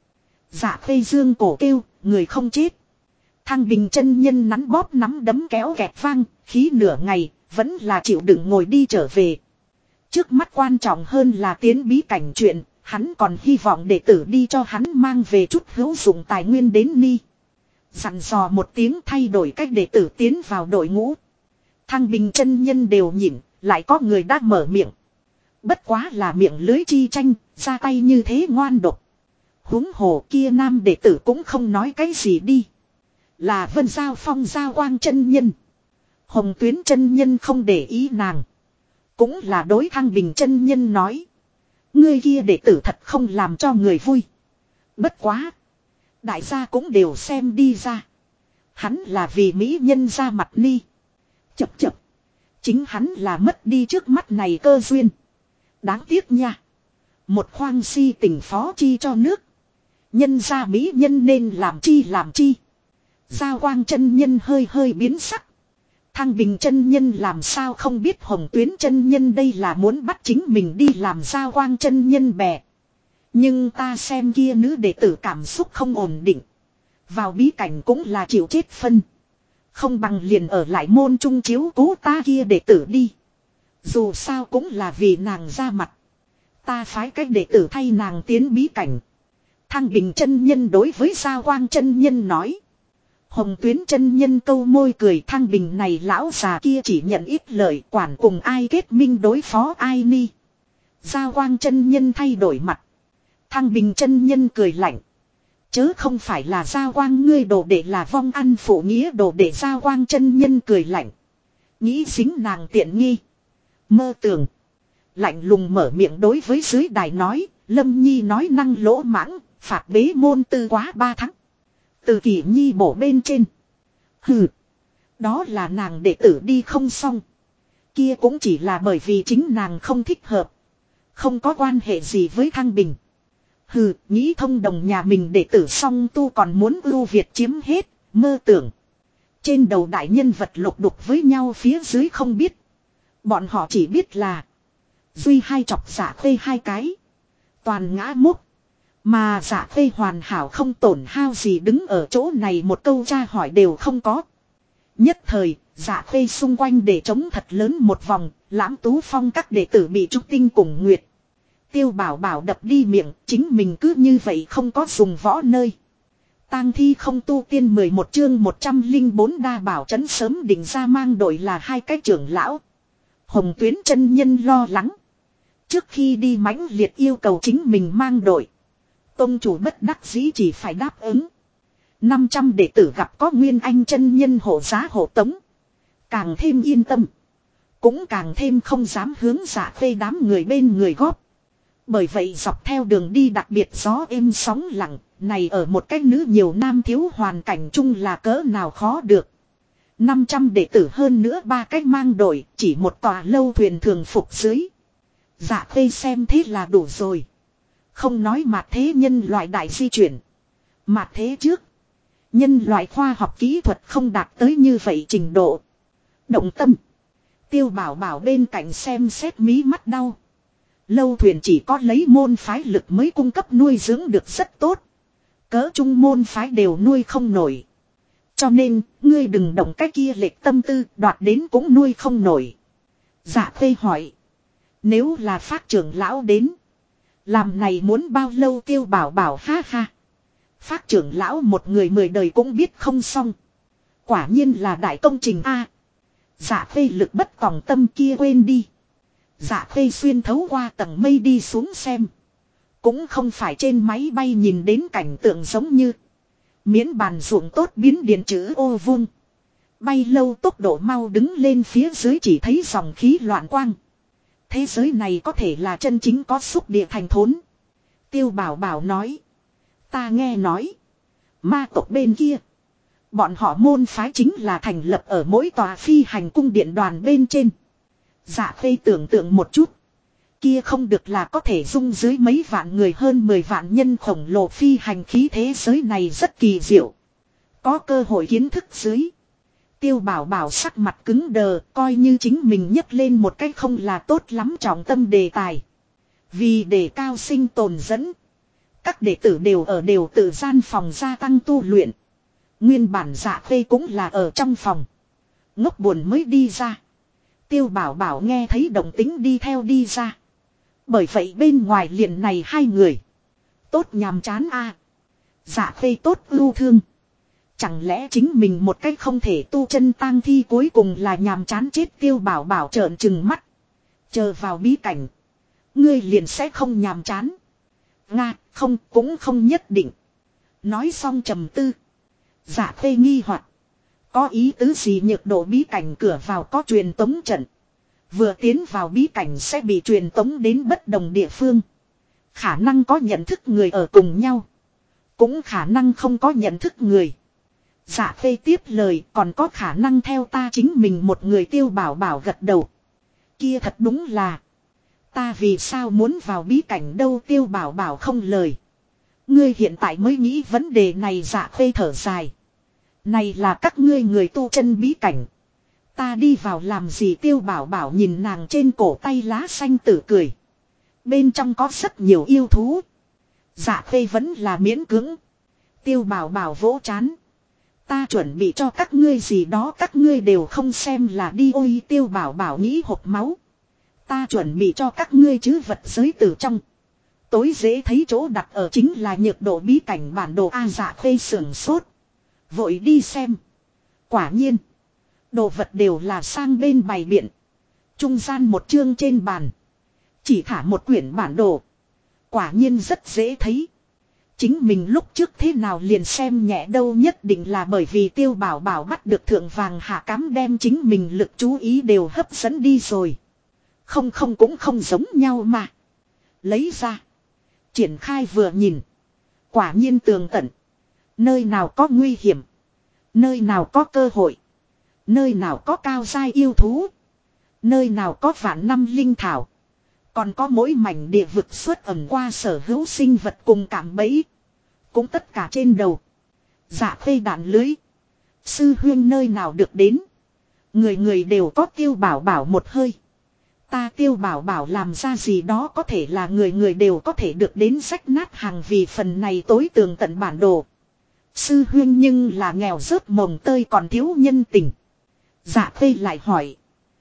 A: Dạ Khê dương cổ kêu, người không chết. Thăng Bình chân nhân nắn bóp nắm đấm kéo kẹt vang, khí nửa ngày, vẫn là chịu đựng ngồi đi trở về. Trước mắt quan trọng hơn là tiến bí cảnh chuyện, hắn còn hy vọng đệ tử đi cho hắn mang về chút hữu dụng tài nguyên đến ni. Dặn dò một tiếng thay đổi cách đệ tử tiến vào đội ngũ. Thăng Bình chân nhân đều nhìn, lại có người đã mở miệng. Bất quá là miệng lưới chi tranh, ra tay như thế ngoan độc. Huống hồ kia nam đệ tử cũng không nói cái gì đi. Là Vân Giao Phong Giao Quang chân nhân. Hồng Tuyến chân nhân không để ý nàng. Cũng là đối Thăng Bình chân nhân nói. Ngươi kia đệ tử thật không làm cho người vui. Bất quá. Đại gia cũng đều xem đi ra. Hắn là vì mỹ nhân ra mặt ni. Chập chập. Chính hắn là mất đi trước mắt này cơ duyên. Đáng tiếc nha. Một khoang si tình phó chi cho nước. Nhân ra mỹ nhân nên làm chi làm chi. Giao Quang chân nhân hơi hơi biến sắc. Thăng Bình chân nhân làm sao không biết Hồng Tuyến chân nhân đây là muốn bắt chính mình đi làm Giao Quang chân nhân bè. Nhưng ta xem kia nữ đệ tử cảm xúc không ổn định. Vào bí cảnh cũng là chịu chết phân. Không bằng liền ở lại môn trung chiếu cố ta kia đệ tử đi. Dù sao cũng là vì nàng ra mặt. Ta phái cách đệ tử thay nàng tiến bí cảnh. Thăng Bình chân nhân đối với Giao Quang chân nhân nói. Hồng Tuyến chân nhân câu môi cười Thăng Bình này lão già kia chỉ nhận ít lời quản cùng ai kết minh đối phó ai ni. Giao Quang chân nhân thay đổi mặt. Thăng Bình chân nhân cười lạnh. Chớ không phải là Giao Quang ngươi đồ đệ là vong ăn phụ nghĩa đồ đệ Giao Quang chân nhân cười lạnh. Nghĩ dính nàng tiện nghi. Mơ tưởng. Lạnh lùng mở miệng đối với dưới đài nói. Lâm Nhi nói năng lỗ mãng. Phạt bế môn tư quá 3 tháng. Từ Kỷ Nhi bổ bên trên. Hừ. Đó là nàng đệ tử đi không xong. Kia cũng chỉ là bởi vì chính nàng không thích hợp. Không có quan hệ gì với Thăng Bình. Hừ, nghĩ thông đồng nhà mình đệ tử song tu còn muốn ưu việt chiếm hết, mơ tưởng. Trên đầu đại nhân vật lục đục với nhau phía dưới không biết. Bọn họ chỉ biết là duy hai chọc giả khê hai cái. Toàn ngã mốc. Mà giả khê hoàn hảo không tổn hao gì đứng ở chỗ này một câu tra hỏi đều không có. Nhất thời, giả khê xung quanh để chống thật lớn một vòng, Lãm Tú Phong các đệ tử bị trúc tinh cùng nguyệt. Tiêu Bảo Bảo đập đi miệng, chính mình cứ như vậy không có dùng võ nơi. Tang thi không tu tiên 11 chương 104 đa bảo trấn sớm định ra mang đội là hai cái trưởng lão. Hồng Tuyến chân nhân lo lắng. Trước khi đi mãnh liệt yêu cầu chính mình mang đội. Tông chủ bất đắc dĩ chỉ phải đáp ứng. 500 đệ tử gặp có Nguyên Anh chân nhân hộ giá hộ tống. Càng thêm yên tâm. Cũng càng thêm không dám hướng Dạ Khê đám người bên người góp. Bởi vậy dọc theo đường đi đặc biệt gió êm sóng lặng, này ở một cách nữ nhiều nam thiếu hoàn cảnh chung là cỡ nào khó được. 500 đệ tử hơn nữa ba cách mang đội, chỉ một tòa lâu thuyền thường phục dưới. Dạ Khê xem thế là đủ rồi. Không nói mạt thế nhân loại đại di chuyển. Mạt thế trước, nhân loại khoa học kỹ thuật không đạt tới như vậy trình độ. Động tâm. Tiêu Bảo Bảo bên cạnh xem xét mí mắt đau. Lâu thuyền chỉ có lấy môn phái lực mới cung cấp nuôi dưỡng được rất tốt. Cỡ trung môn phái đều nuôi không nổi. Cho nên, ngươi đừng động cái kia lệch tâm tư, đoạt đến cũng nuôi không nổi. Dạ Khê hỏi. Nếu là Phác trưởng lão đến. Làm này muốn bao lâu? Tiêu Bảo Bảo ha ha. Phác trưởng lão một người 10 đời cũng biết không xong. Quả nhiên là đại công trình A. Dạ Khê lực bất tòng tâm kia quên đi. Dạ Khê xuyên thấu qua tầng mây đi xuống xem. Cũng không phải trên máy bay nhìn đến cảnh tượng giống như. Miễn bàn ruộng tốt biến điện chữ ô vuông. Bay lâu tốc độ mau đứng lên phía dưới chỉ thấy dòng khí loạn quang. Thế giới này có thể là chân chính có xúc địa thành thốn. Tiêu Bảo Bảo nói. Ta nghe nói. Ma tộc bên kia. Bọn họ môn phái chính là thành lập ở mỗi tòa phi hành cung điện đoàn bên trên. Dạ Khê tưởng tượng một chút. Kia không được là có thể dung dưới mấy vạn người hơn 10 vạn nhân khổng lồ phi hành khí thế giới này rất kỳ diệu. Có cơ hội kiến thức dưới. Tiêu Bảo Bảo sắc mặt cứng đờ coi như chính mình nhấc lên một cách không là tốt lắm trọng tâm đề tài. Vì đề cao sinh tồn dẫn. Các đệ tử đều tự gian phòng gia tăng tu luyện. Nguyên bản Dạ Khê cũng là ở trong phòng. Ngốc buồn mới đi ra. Tiêu Bảo Bảo nghe thấy động tính đi theo đi ra. Bởi vậy bên ngoài liền này hai người. Tốt nhàm chán a. Dạ Khê tốt ưu thương. Chẳng lẽ chính mình một cách không thể tu chân tang thi cuối cùng là nhàm chán chết? Tiêu Bảo Bảo trợn trừng mắt. Chờ vào bí cảnh. Ngươi liền sẽ không nhàm chán. Nga không cũng không nhất định. Nói xong trầm tư. Dạ Khê nghi hoặc. Có ý tứ gì? Nhược độ bí cảnh cửa vào có truyền tống trận. Vừa tiến vào bí cảnh sẽ bị truyền tống đến bất đồng địa phương. Khả năng có nhận thức người ở cùng nhau. Cũng khả năng không có nhận thức người. Dạ Khê tiếp lời còn có khả năng theo ta chính mình một người. Tiêu Bảo Bảo gật đầu. Kia thật đúng là. Ta vì sao muốn vào bí cảnh đâu? Tiêu Bảo Bảo không lời. Ngươi hiện tại mới nghĩ vấn đề này. Dạ Khê thở dài. Này là các ngươi người tu chân bí cảnh. Ta đi vào làm gì? Tiêu Bảo Bảo nhìn nàng trên cổ tay lá xanh tử cười. Bên trong có rất nhiều yêu thú. Dạ Khê vẫn là miễn cưỡng. Tiêu Bảo Bảo vỗ chán. Ta chuẩn bị cho các ngươi gì đó các ngươi đều không xem là đi. Ôi Tiêu Bảo Bảo nghĩ hộp máu. Ta chuẩn bị cho các ngươi chứ vật giới từ trong. Tối dễ thấy chỗ đặt ở chính là nhược độ bí cảnh bản đồ. A. Dạ Khê sưởng sốt. Vội đi xem. Quả nhiên. Đồ vật đều là sang bên bày biện. Trung gian một chương trên bàn. Chỉ thả một quyển bản đồ. Quả nhiên rất dễ thấy. Chính mình lúc trước thế nào liền xem nhẹ đâu, nhất định là bởi vì Tiêu Bảo Bảo bắt được thượng vàng hạ cám đem chính mình lực chú ý đều hấp dẫn đi rồi. Không cũng không giống nhau mà. Lấy ra. Triển khai vừa nhìn. Quả nhiên tường tận. Nơi nào có nguy hiểm. Nơi nào có cơ hội. Nơi nào có cao giai yêu thú. Nơi nào có vạn năm linh thảo. Còn có mỗi mảnh địa vực xuất ẩn qua sở hữu sinh vật cùng cảm bẫy. Cũng tất cả trên đầu. Dạ khê đạn lưới. Sư huyên nơi nào được đến. Người người đều có Tiêu Bảo Bảo một hơi. Ta Tiêu Bảo Bảo làm ra gì đó có thể là người người đều có thể được đến rách nát hàng, vì phần này tối tường tận bản đồ. Sư huyên nhưng là nghèo rớt mồng tơi còn thiếu nhân tình. Dạ khê lại hỏi.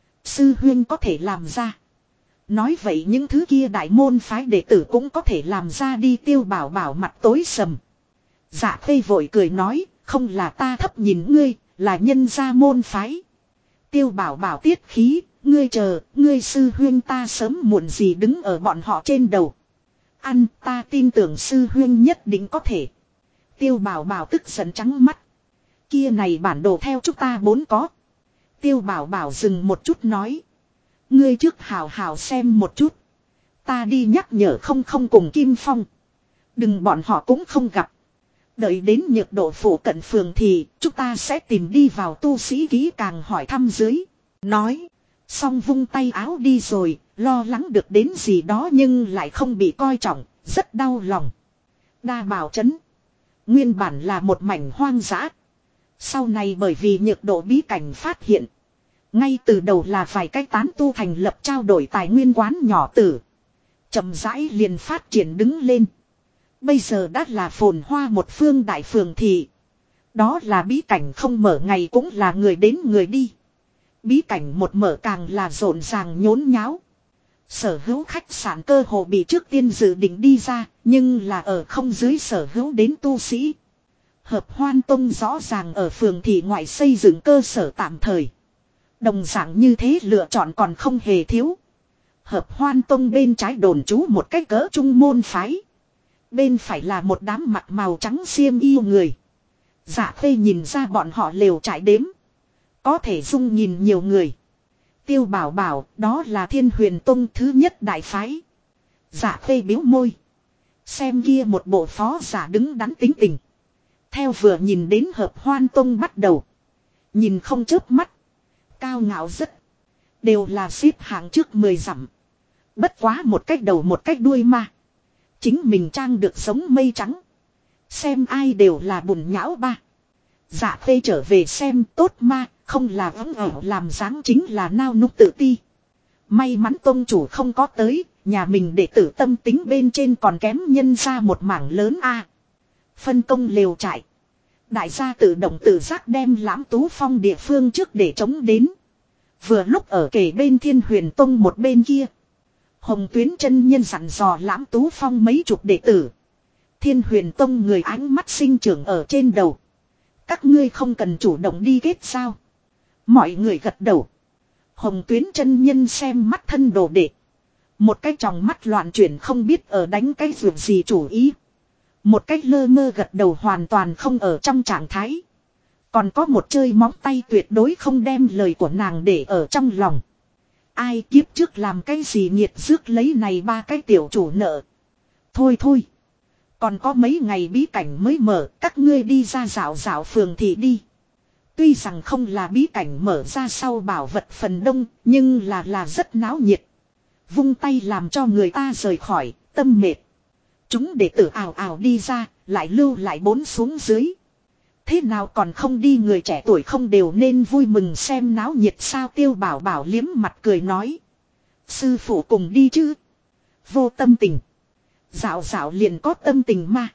A: Sư huyên có thể làm ra. Nói vậy những thứ kia đại môn phái đệ tử cũng có thể làm ra đi. Tiêu Bảo Bảo mặt tối sầm. Dạ khê vội cười nói, không là ta thấp nhìn ngươi, là nhân gia môn phái. Tiêu Bảo Bảo tiết khí, ngươi chờ, ngươi sư huyên ta sớm muộn gì đứng ở bọn họ trên đầu. Ăn, ta tin tưởng sư huyên nhất định có thể. Tiêu Bảo Bảo tức giận trắng mắt. Kia này bản đồ theo chúng ta bốn có. Tiêu Bảo Bảo dừng một chút nói. Ngươi trước hào hào xem một chút. Ta đi nhắc nhở không cùng Kim Phong. Đừng bọn họ cũng không gặp. Đợi đến nhược độ phủ cận phường thì chúng ta sẽ tìm đi vào tu sĩ kỹ càng hỏi thăm dưới. Nói. Xong vung tay áo đi rồi. Lo lắng được đến gì đó nhưng lại không bị coi trọng. Rất đau lòng. Đa Bảo trấn. Nguyên bản là một mảnh hoang dã. Sau này bởi vì nhược độ bí cảnh phát hiện. Ngay từ đầu là vài cái tán tu thành lập trao đổi tài nguyên quán nhỏ tử. Chậm rãi liền phát triển đứng lên. Bây giờ đã là phồn hoa một phương đại phường thị. Đó là bí cảnh không mở ngày cũng là người đến người đi. Bí cảnh một mở càng là rộn ràng nhốn nháo. Sở hữu khách sạn cơ hồ bị trước tiên dự định đi ra, nhưng là ở không dưới sở hữu đến tu sĩ. Hợp Hoan Tông rõ ràng ở phường thị ngoại xây dựng cơ sở tạm thời. Đồng dạng như thế lựa chọn còn không hề thiếu. Hợp Hoan Tông bên trái đồn trú một cái cỡ trung môn phái. Bên phải là một đám mặc màu trắng xiêm y người. Dạ khê nhìn ra bọn họ lều trại đếm. Có thể dung nhìn nhiều người. Tiêu Bảo Bảo đó là Thiên Huyền Tông thứ nhất đại phái. Dạ khê biếu môi. Xem kia một bộ phó giả đứng đắn tính tình. Theo vừa nhìn đến Hợp Hoan Tông bắt đầu. Nhìn không chớp mắt. Cao ngạo rất. Đều là xếp hạng trước 10 dặm. Bất quá một cách đầu một cách đuôi mà. Chính mình trang được sống mây trắng. Xem ai đều là bùn nhão ba. Dạ khê trở về xem tốt ma. Không là ấm làm dáng chính là nao núc tự ti. May mắn tông chủ không có tới. Nhà mình đệ tử tâm tính bên trên còn kém nhân ra một mảng lớn a. Phân công lều trại. Đại gia tự động tự giác đem Lãm Tú Phong địa phương trước để chống đến. Vừa lúc ở kề bên Thiên Huyền Tông một bên kia. Hồng Tuyến chân nhân dặn dò Lãm Tú Phong mấy chục đệ tử. Thiên Huyền Tông người ánh mắt sinh trưởng ở trên đầu. Các ngươi không cần chủ động đi kết giao. Mọi người gật đầu. Hồng Tuyến chân nhân xem mắt thân đồ đệ. Một cái tròng mắt loạn chuyển không biết ở đánh cái việc gì chủ ý. Một cách lơ mơ gật đầu hoàn toàn không ở trong trạng thái. Còn có một chơi móng tay tuyệt đối không đem lời của nàng để ở trong lòng. Ai kiếp trước làm cái gì nghiệt rước lấy này ba cái tiểu chủ nợ. Thôi. Còn có mấy ngày bí cảnh mới mở, các ngươi đi ra dạo dạo phường thì đi. Tuy rằng không là bí cảnh mở ra sau bảo vật phần đông, nhưng là rất náo nhiệt. Vung tay làm cho người ta rời khỏi, tâm mệt. Chúng đệ tử ào ào đi ra, lại lưu lại bốn xuống dưới. Thế nào còn không đi, người trẻ tuổi không đều nên vui mừng xem náo nhiệt sao? Tiêu Bảo Bảo liếm mặt cười nói. Sư phụ cùng đi chứ. Vô tâm tình. Dạo dạo liền có tâm tình mà.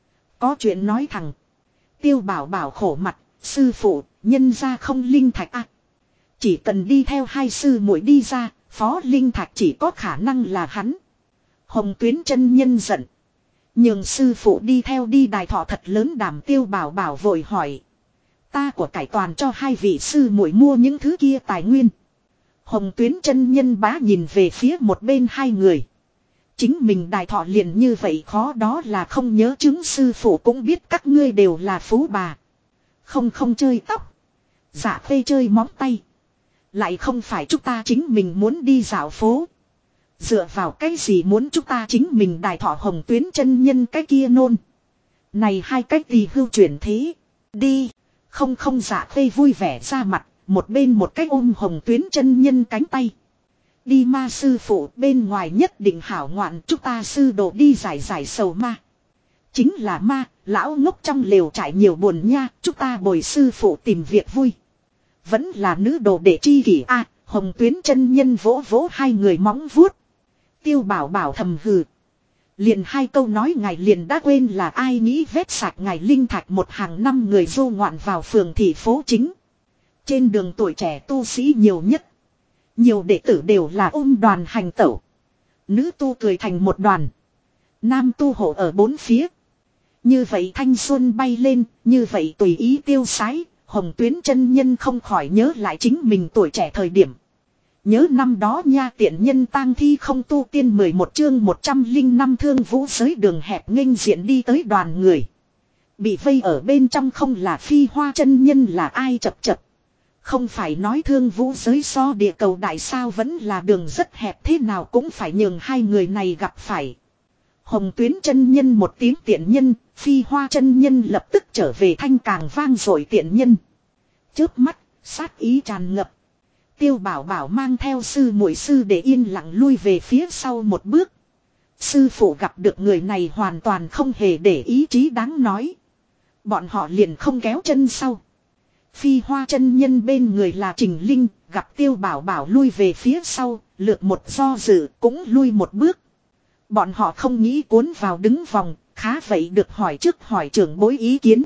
A: Có chuyện nói thẳng. Tiêu Bảo Bảo khổ mặt. Sư phụ, nhân ra không linh thạch à. Chỉ cần đi theo hai sư muội đi ra, phó linh thạch chỉ có khả năng là hắn. Hồng Tuyến chân nhân giận. Nhường sư phụ đi theo đi, đài thọ thật lớn đảm. Tiêu Bảo Bảo vội hỏi. Ta của cải toàn cho hai vị sư muội mua những thứ kia tài nguyên. Hồng Tuyến chân nhân bá nhìn về phía một bên hai người. Chính mình đại thọ liền như vậy khó đó là không nhớ chứng sư phụ cũng biết các ngươi đều là phú bà. Không chơi tóc. Dạ phê chơi móng tay. Lại không phải chúng ta chính mình muốn đi dạo phố. Dựa vào cái gì muốn chúng ta chính mình đài thọ Hồng Tuyến chân nhân cái kia nôn. Này hai cái tỳ hưu chuyển thế. Đi. Không dạ phê vui vẻ ra mặt. Một bên một cái ôm Hồng Tuyến chân nhân cánh tay. Đi ma sư phụ bên ngoài nhất định hảo ngoạn chúng ta sư đồ đi giải sầu ma. Chính là ma, lão ngốc trong lều trải nhiều buồn nha, chúng ta bồi sư phụ tìm việc vui. Vẫn là nữ đồ để chi kỷ a. Hồng Tuyến chân nhân vỗ vỗ hai người móng vuốt. Tiêu bảo bảo thầm hừ. Liền hai câu nói ngài liền đã quên là ai nghĩ vét sạch ngài linh thạch một hàng năm người du ngoạn vào phường thị phố chính. Trên đường tuổi trẻ tu sĩ nhiều nhất. Nhiều đệ tử đều là ôm đoàn hành tẩu. Nữ tu cười thành một đoàn. Nam tu hộ ở bốn phía. Như vậy thanh xuân bay lên, như vậy tùy ý tiêu sái. Hồng Tuyến chân nhân không khỏi nhớ lại chính mình tuổi trẻ thời điểm. Nhớ năm đó nha tiện nhân tang thi không tu tiên 11 chương 105 thương vũ giới đường hẹp nghênh diện đi tới đoàn người. Bị vây ở bên trong không là Phi Hoa chân nhân là ai chập chập. Không phải nói thương vũ giới so địa cầu đại sao vẫn là đường rất hẹp thế nào cũng phải nhường hai người này gặp phải. Hồng Tuyến chân nhân một tiếng tiện nhân, Phi Hoa chân nhân lập tức trở về thanh càng vang rồi tiện nhân. Chớp mắt, sát ý tràn ngập. Tiêu bảo bảo mang theo sư muội sư để yên lặng lui về phía sau một bước. Sư phụ gặp được người này hoàn toàn không hề để ý chí đáng nói. Bọn họ liền không kéo chân sau. Phi Hoa chân nhân bên người là Trình Linh, gặp Tiêu bảo bảo lui về phía sau, lượt một do dự cũng lui một bước. Bọn họ không nghĩ cuốn vào đứng vòng, khá vậy được hỏi trước hỏi trưởng bối ý kiến.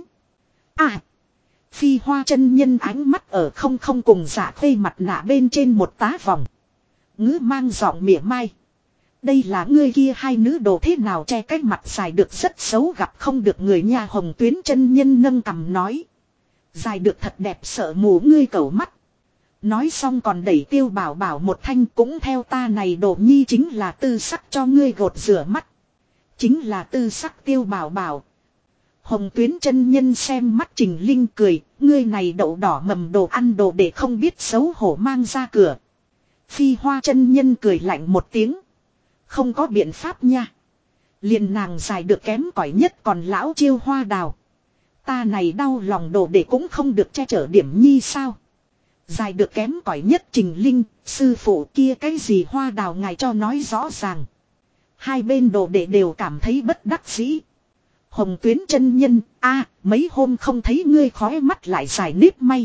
A: À! Phi Hoa chân nhân ánh mắt ở không cùng dạ khê mặt nạ bên trên một tá vòng. Ngữ mang giọng mỉa mai. Đây là ngươi kia hai nữ đồ thế nào che cái mặt dài được rất xấu gặp không được người nhà. Hồng Tuyến chân nhân nâng cằm nói. Dài được thật đẹp sợ mù ngươi cẩu mắt. Nói xong còn đẩy Tiêu bảo bảo một thanh cũng theo ta này đồ nhi chính là tư sắc cho ngươi gột rửa mắt. Chính là tư sắc Tiêu bảo bảo. Hồng Tuyến chân nhân xem mắt Trình Linh cười, ngươi này đậu đỏ mầm đồ ăn đồ để không biết xấu hổ mang ra cửa. Phi Hoa chân nhân cười lạnh một tiếng. Không có biện pháp nha. Liền nàng dài được kém cỏi nhất còn lão chiêu hoa đào. Ta này đau lòng đồ để cũng không được che chở điểm nhi sao. Dài được kém cỏi nhất Trình Linh, sư phụ kia cái gì hoa đào ngài cho nói rõ ràng. Hai bên đồ đệ đều cảm thấy bất đắc dĩ. Hồng Tuyến chân nhân, mấy hôm không thấy ngươi khói mắt lại dài nếp may.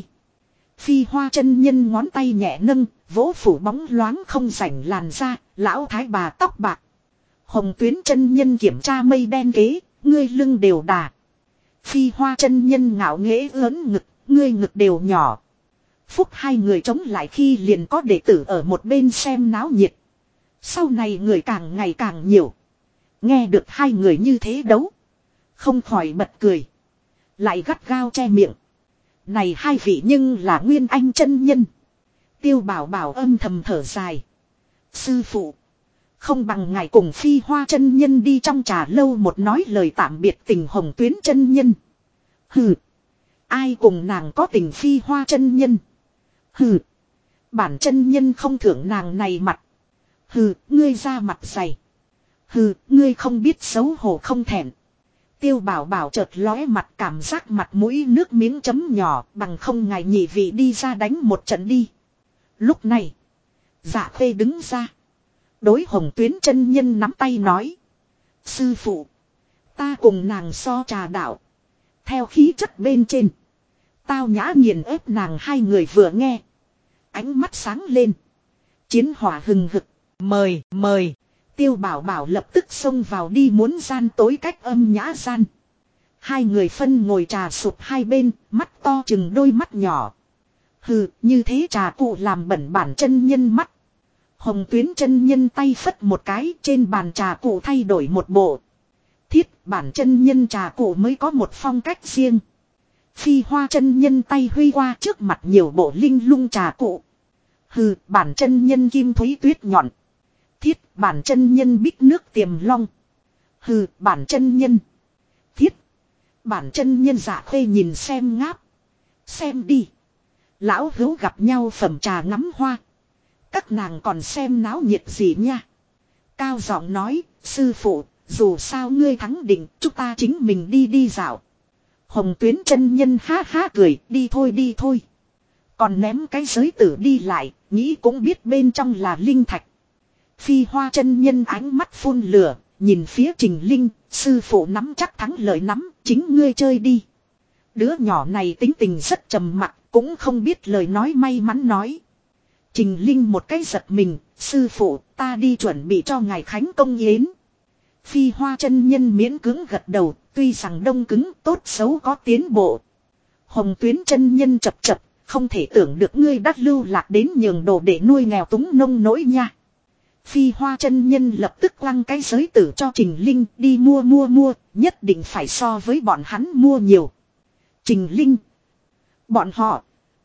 A: Phi Hoa chân nhân ngón tay nhẹ nâng, vỗ phủ bóng loáng không rảnh làn da, lão thái bà tóc bạc. Hồng Tuyến chân nhân kiểm tra mây đen kế, ngươi lưng đều đà. Phi Hoa chân nhân ngạo nghễ ớn ngực, ngươi ngực đều nhỏ. Phúc hai người chống lại khi liền có đệ tử ở một bên xem náo nhiệt. Sau này người càng ngày càng nhiều. Nghe được hai người như thế đấu. Không khỏi bật cười. Lại gắt gao che miệng. Này hai vị nhưng là Nguyên Anh chân nhân. Tiêu bảo bảo âm thầm thở dài. Sư phụ. Không bằng ngài cùng Phi Hoa chân nhân đi trong trà lâu một nói lời tạm biệt tình. Hồng Tuyến chân nhân. Hừ. Ai cùng nàng có tình Phi Hoa chân nhân. Hừ. Bản chân nhân không thưởng nàng này mặt. Hừ. Ngươi ra mặt dày. Hừ. Ngươi không biết xấu hổ không thẹn. Tiêu bảo bảo chợt lóe mặt cảm giác mặt mũi nước miếng chấm nhỏ bằng không ngài nhị vị đi ra đánh một trận đi. Lúc này. Dạ khê đứng ra. Đối Hồng Tuyến chân nhân nắm tay nói. Sư phụ. Ta cùng nàng so trà đạo. Theo khí chất bên trên. Tao nhã nghiền ép nàng hai người vừa nghe. Ánh mắt sáng lên. Chiến hỏa hừng hực. Mời. Tiêu bảo bảo lập tức xông vào đi muốn gian tối cách âm nhã gian. Hai người phân ngồi trà sụp hai bên, mắt to chừng đôi mắt nhỏ. Hừ, như thế trà cụ làm bẩn bản chân nhân mắt. Hồng Tuyến chân nhân tay phất một cái trên bàn trà cụ thay đổi một bộ. Thiết bản chân nhân trà cụ mới có một phong cách riêng. Phi Hoa chân nhân tay huy qua trước mặt nhiều bộ linh lung trà cụ. Hừ, bản chân nhân kim thúy tuyết nhọn. Thiết, bản chân nhân bích nước tiềm long. Hừ, bản chân nhân. Thiết, bản chân nhân Dạ Khê nhìn xem ngáp. Xem đi. Lão hữu gặp nhau phẩm trà ngắm hoa. Các nàng còn xem náo nhiệt gì nha. Cao giọng nói, sư phụ, dù sao ngươi thắng định, chúng ta chính mình đi đi dạo. Hồng Tuyến chân nhân ha ha cười, đi thôi đi thôi. Còn ném cái giới tử đi lại, nghĩ cũng biết bên trong là linh thạch. Phi Hoa chân nhân ánh mắt phun lửa, nhìn phía Trình Linh, sư phụ nắm chắc thắng lợi nắm, chính ngươi chơi đi. Đứa nhỏ này tính tình rất trầm mặc, cũng không biết lời nói may mắn nói. Trình Linh một cái giật mình, sư phụ, ta đi chuẩn bị cho ngài khánh công yến. Phi Hoa chân nhân miễn cưỡng gật đầu, tuy rằng đông cứng tốt xấu có tiến bộ. Hồng Tuyến chân nhân chập chập, không thể tưởng được ngươi đắt lưu lạc đến nhường đồ để nuôi nghèo túng nông nỗi nha. Phi Hoa chân nhân lập tức quăng cái giới tử cho Trình Linh đi mua, nhất định phải so với bọn hắn mua nhiều. Trình Linh. Bọn họ.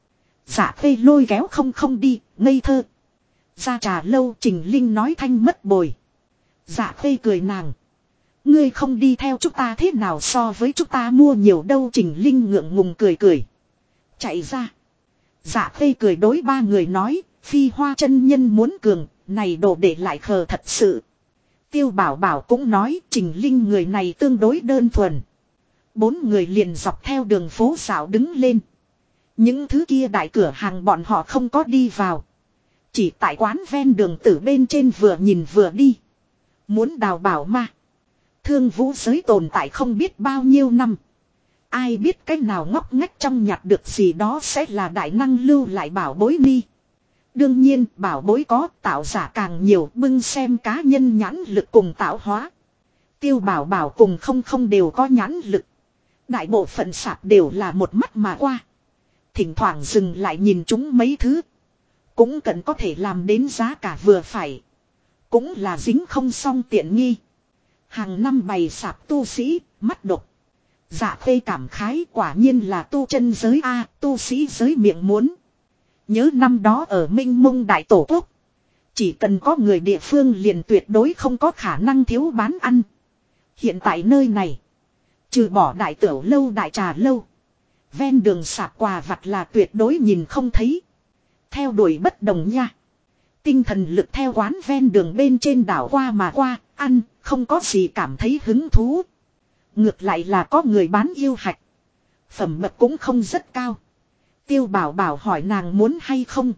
A: Dạ Khê lôi kéo không đi, ngây thơ. Ra trà lâu Trình Linh nói thanh mất bồi. Dạ Khê cười nàng. Ngươi không đi theo chúng ta thế nào so với chúng ta mua nhiều đâu. Trình Linh ngượng ngùng cười. Chạy ra. Dạ Khê cười đối ba người nói. Phi Hoa chân nhân muốn cường, này đồ để lại khờ thật sự. Tiêu Bảo Bảo cũng nói Trình Linh người này tương đối đơn thuần. Bốn người liền dọc theo đường phố xảo đứng lên. Những thứ kia đại cửa hàng bọn họ không có đi vào. Chỉ tại quán ven đường tử bên trên vừa nhìn vừa đi. Muốn đào bảo ma. Thương vũ giới tồn tại không biết bao nhiêu năm. Ai biết cái nào ngóc ngách trong nhặt được gì đó sẽ là đại năng lưu lại bảo bối ni. Đương nhiên bảo bối có tạo giả càng nhiều bưng xem cá nhân nhãn lực cùng tạo hóa. Tiêu Bảo Bảo cùng không đều có nhãn lực. Đại bộ phận sạp đều là một mắt mà qua. Thỉnh thoảng dừng lại nhìn chúng mấy thứ. Cũng cần có thể làm đến giá cả vừa phải. Cũng là dính không xong tiện nghi. Hàng năm bày sạp tu sĩ, mắt độc. Dạ Khê cảm khái quả nhiên là tu chân giới A, tu sĩ giới miệng muốn. Nhớ năm đó ở Minh Mông Đại Tổ Quốc. Chỉ cần có người địa phương liền tuyệt đối không có khả năng thiếu bán ăn. Hiện tại nơi này. Trừ bỏ đại tửu lâu đại trà lâu. Ven đường sạp quà vặt là tuyệt đối nhìn không thấy. Theo đuổi bất đồng nha. Tinh thần lực theo quán ven đường bên trên đảo qua mà qua, ăn, không có gì cảm thấy hứng thú. Ngược lại là có người bán yêu hạch. Phẩm bậc cũng không rất cao. Tiêu Bảo Bảo hỏi nàng muốn hay không.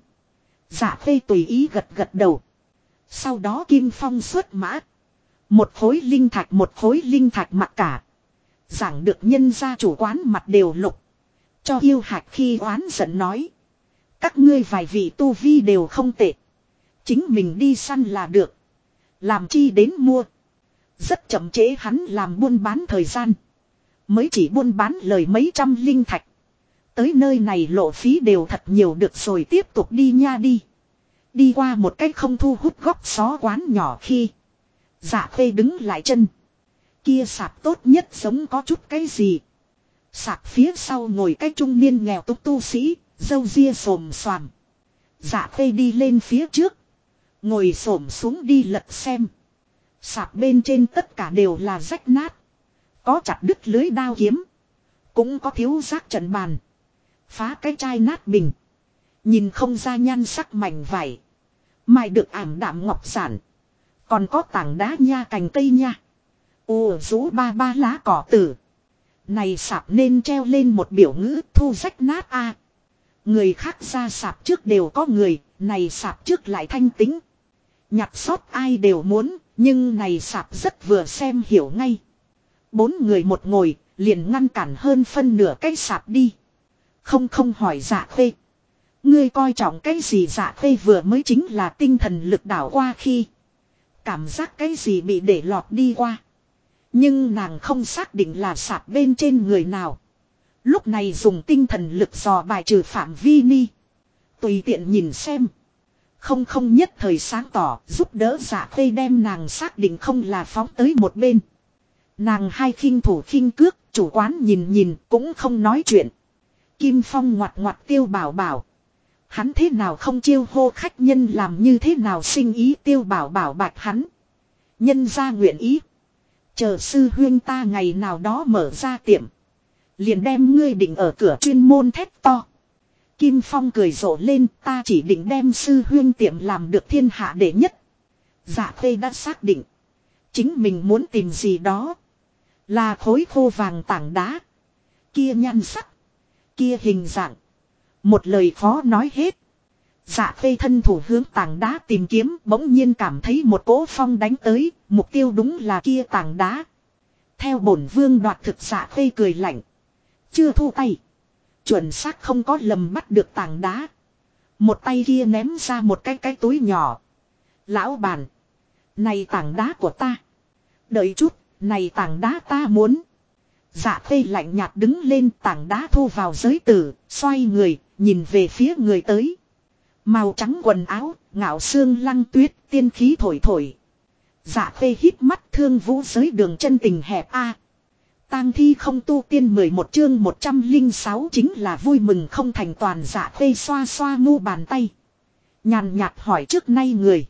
A: Dạ Khê tùy ý gật đầu. Sau đó Kim Phong xuất mã. Một khối linh thạch mặc cả. Giảng được nhân gia chủ quán mặt đều lục. Cho yêu hạch khi oán giận nói. Các ngươi vài vị tu vi đều không tệ. Chính mình đi săn là được. Làm chi đến mua. Rất chậm chế hắn làm buôn bán thời gian. Mới chỉ buôn bán lời mấy trăm linh thạch. Tới nơi này lộ phí đều thật nhiều được rồi tiếp tục đi nha đi. Đi qua một cách không thu hút góc xó quán nhỏ khi. Dạ Khê đứng lại chân. Kia sạp tốt nhất giống có chút cái gì. Sạp phía sau ngồi cái trung niên nghèo túc tu sĩ, râu ria xồm xoàm. Dạ Khê đi lên phía trước. Ngồi xổm xuống đi lật xem. Sạp bên trên tất cả đều là rách nát. Có chặt đứt lưới đao kiếm. Cũng có thiếu rác trận bàn. Phá cái chai nát bình. Nhìn không ra nhan sắc mảnh vải. Mai được ảm đạm ngọc sản. Còn có tảng đá nha cành cây nha. Ồ rú ba ba lá cỏ tử. Này sạp nên treo lên một biểu ngữ thu rách nát a. Người khác ra sạp trước đều có người. Này sạp trước lại thanh tính. Nhặt sót ai đều muốn. Nhưng này sạp rất vừa xem hiểu ngay. 4 người một ngồi. Liền ngăn cản hơn phân nửa cái sạp đi. Không hỏi Dạ Khê. Ngươi coi trọng cái gì? Dạ Khê vừa mới chính là tinh thần lực đảo qua khi. Cảm giác cái gì bị để lọt đi qua. Nhưng nàng không xác định là sạp bên trên người nào. Lúc này dùng tinh thần lực dò bài trừ phạm vi ni. Tùy tiện nhìn xem. Không nhất thời sáng tỏ giúp đỡ Dạ Khê đem nàng xác định không là phóng tới một bên. Nàng hai khinh thủ khinh cước, chủ quán nhìn cũng không nói chuyện. Kim Phong ngoặt Tiêu Bảo Bảo. Hắn thế nào không chiêu hô khách nhân làm như thế nào sinh ý Tiêu Bảo Bảo bạch hắn. Nhân ra nguyện ý. Chờ sư huyên ta ngày nào đó mở ra tiệm. Liền đem ngươi định ở cửa chuyên môn thét to. Kim Phong cười rộ lên, ta chỉ định đem sư huyên tiệm làm được thiên hạ đệ nhất. Dạ Khê đã xác định. Chính mình muốn tìm gì đó. Là khối khô vàng tảng đá. Kia nhan sắc. Kia hình dạng. Một lời khó nói hết. Dạ Khê thân thủ hướng tảng đá tìm kiếm, bỗng nhiên cảm thấy một cỗ phong đánh tới, mục tiêu đúng là kia tảng đá. Theo bổn vương đoạt thực, Dạ Khê cười lạnh. Chưa thu tay. Chuẩn xác không có lầm bắt được tảng đá. Một tay kia ném ra một cái túi nhỏ. Lão bản. Này tảng đá của ta. Đợi chút, này tảng đá ta muốn. Dạ Khê lạnh nhạt đứng lên, tảng đá thu vào giới tử, xoay người, nhìn về phía người tới. Màu trắng quần áo, ngạo xương lăng tuyết, tiên khí thổi thổi. Dạ Khê hít mắt, thương vũ giới đường chân tình hẹp a. Tang thi không tu tiên 11 chương 106 chính là vui mừng không thành toàn. Dạ Khê xoa xoa mu bàn tay. Nhàn nhạt hỏi trước nay người.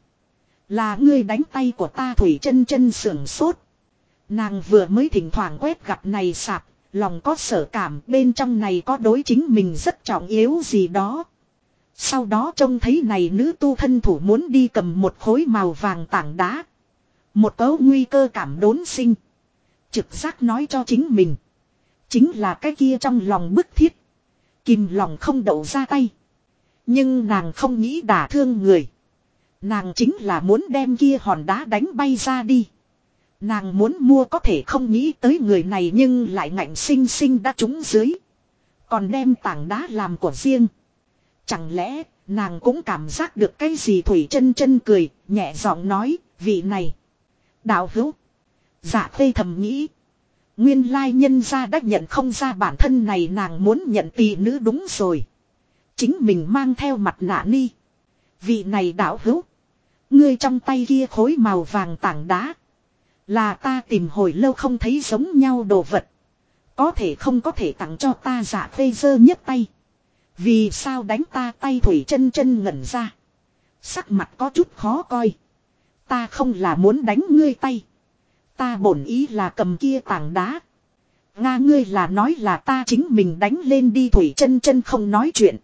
A: Là ngươi đánh tay của ta. Thủy chân chân sưởng sốt. Nàng vừa mới thỉnh thoảng quét gặp này sạp, lòng có sở cảm bên trong này có đối chính mình rất trọng yếu gì đó. Sau đó trông thấy này nữ tu thân thủ muốn đi cầm một khối màu vàng tảng đá. Một cấu nguy cơ cảm đốn sinh. Trực giác nói cho chính mình. Chính là cái kia trong lòng bức thiết. Kìm lòng không đậu ra tay. Nhưng nàng không nghĩ đả thương người. Nàng chính là muốn đem kia hòn đá đánh bay ra đi. Nàng muốn mua có thể không nghĩ tới người này nhưng lại ngạnh sinh sinh đã trúng dưới. Còn đem tảng đá làm của riêng. Chẳng lẽ nàng cũng cảm giác được cái gì. Thủy chân chân cười, nhẹ giọng nói, vị này. Đạo hữu. Dạ Khê thầm nghĩ. Nguyên lai nhân gia đã nhận không ra bản thân này, nàng muốn nhận tỷ nữ đúng rồi. Chính mình mang theo mặt nạ ni. Vị này đạo hữu. Ngươi trong tay kia khối màu vàng tảng đá. Là ta tìm hồi lâu không thấy giống nhau đồ vật. Có thể không có thể tặng cho ta. Dạ Khê giơ nhấc tay. Vì sao đánh ta tay. Thủy chân chân ngẩn ra. Sắc mặt có chút khó coi. Ta không là muốn đánh ngươi tay. Ta bổn ý là cầm kia tảng đá. Nga ngươi là nói là ta chính mình đánh lên đi. Thủy chân chân không nói chuyện.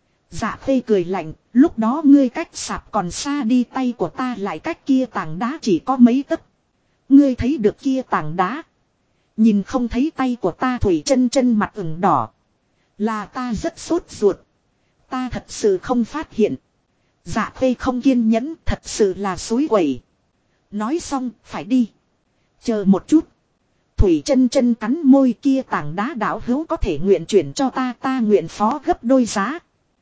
A: Dạ Khê cười lạnh. Lúc đó ngươi cách sạp còn xa đi, tay của ta lại cách kia tảng đá chỉ có mấy tấc. Ngươi thấy được kia tảng đá. Nhìn không thấy tay của ta. Thủy chân chân mặt ửng đỏ. Là ta rất sốt ruột. Ta thật sự không phát hiện. Dạ Khê không kiên nhẫn, thật sự là xúi quẩy. Nói xong, phải đi. Chờ một chút. Thủy chân chân cắn môi, kia tảng đá đạo hữu có thể nguyện chuyển cho ta, ta nguyện phó gấp đôi giá.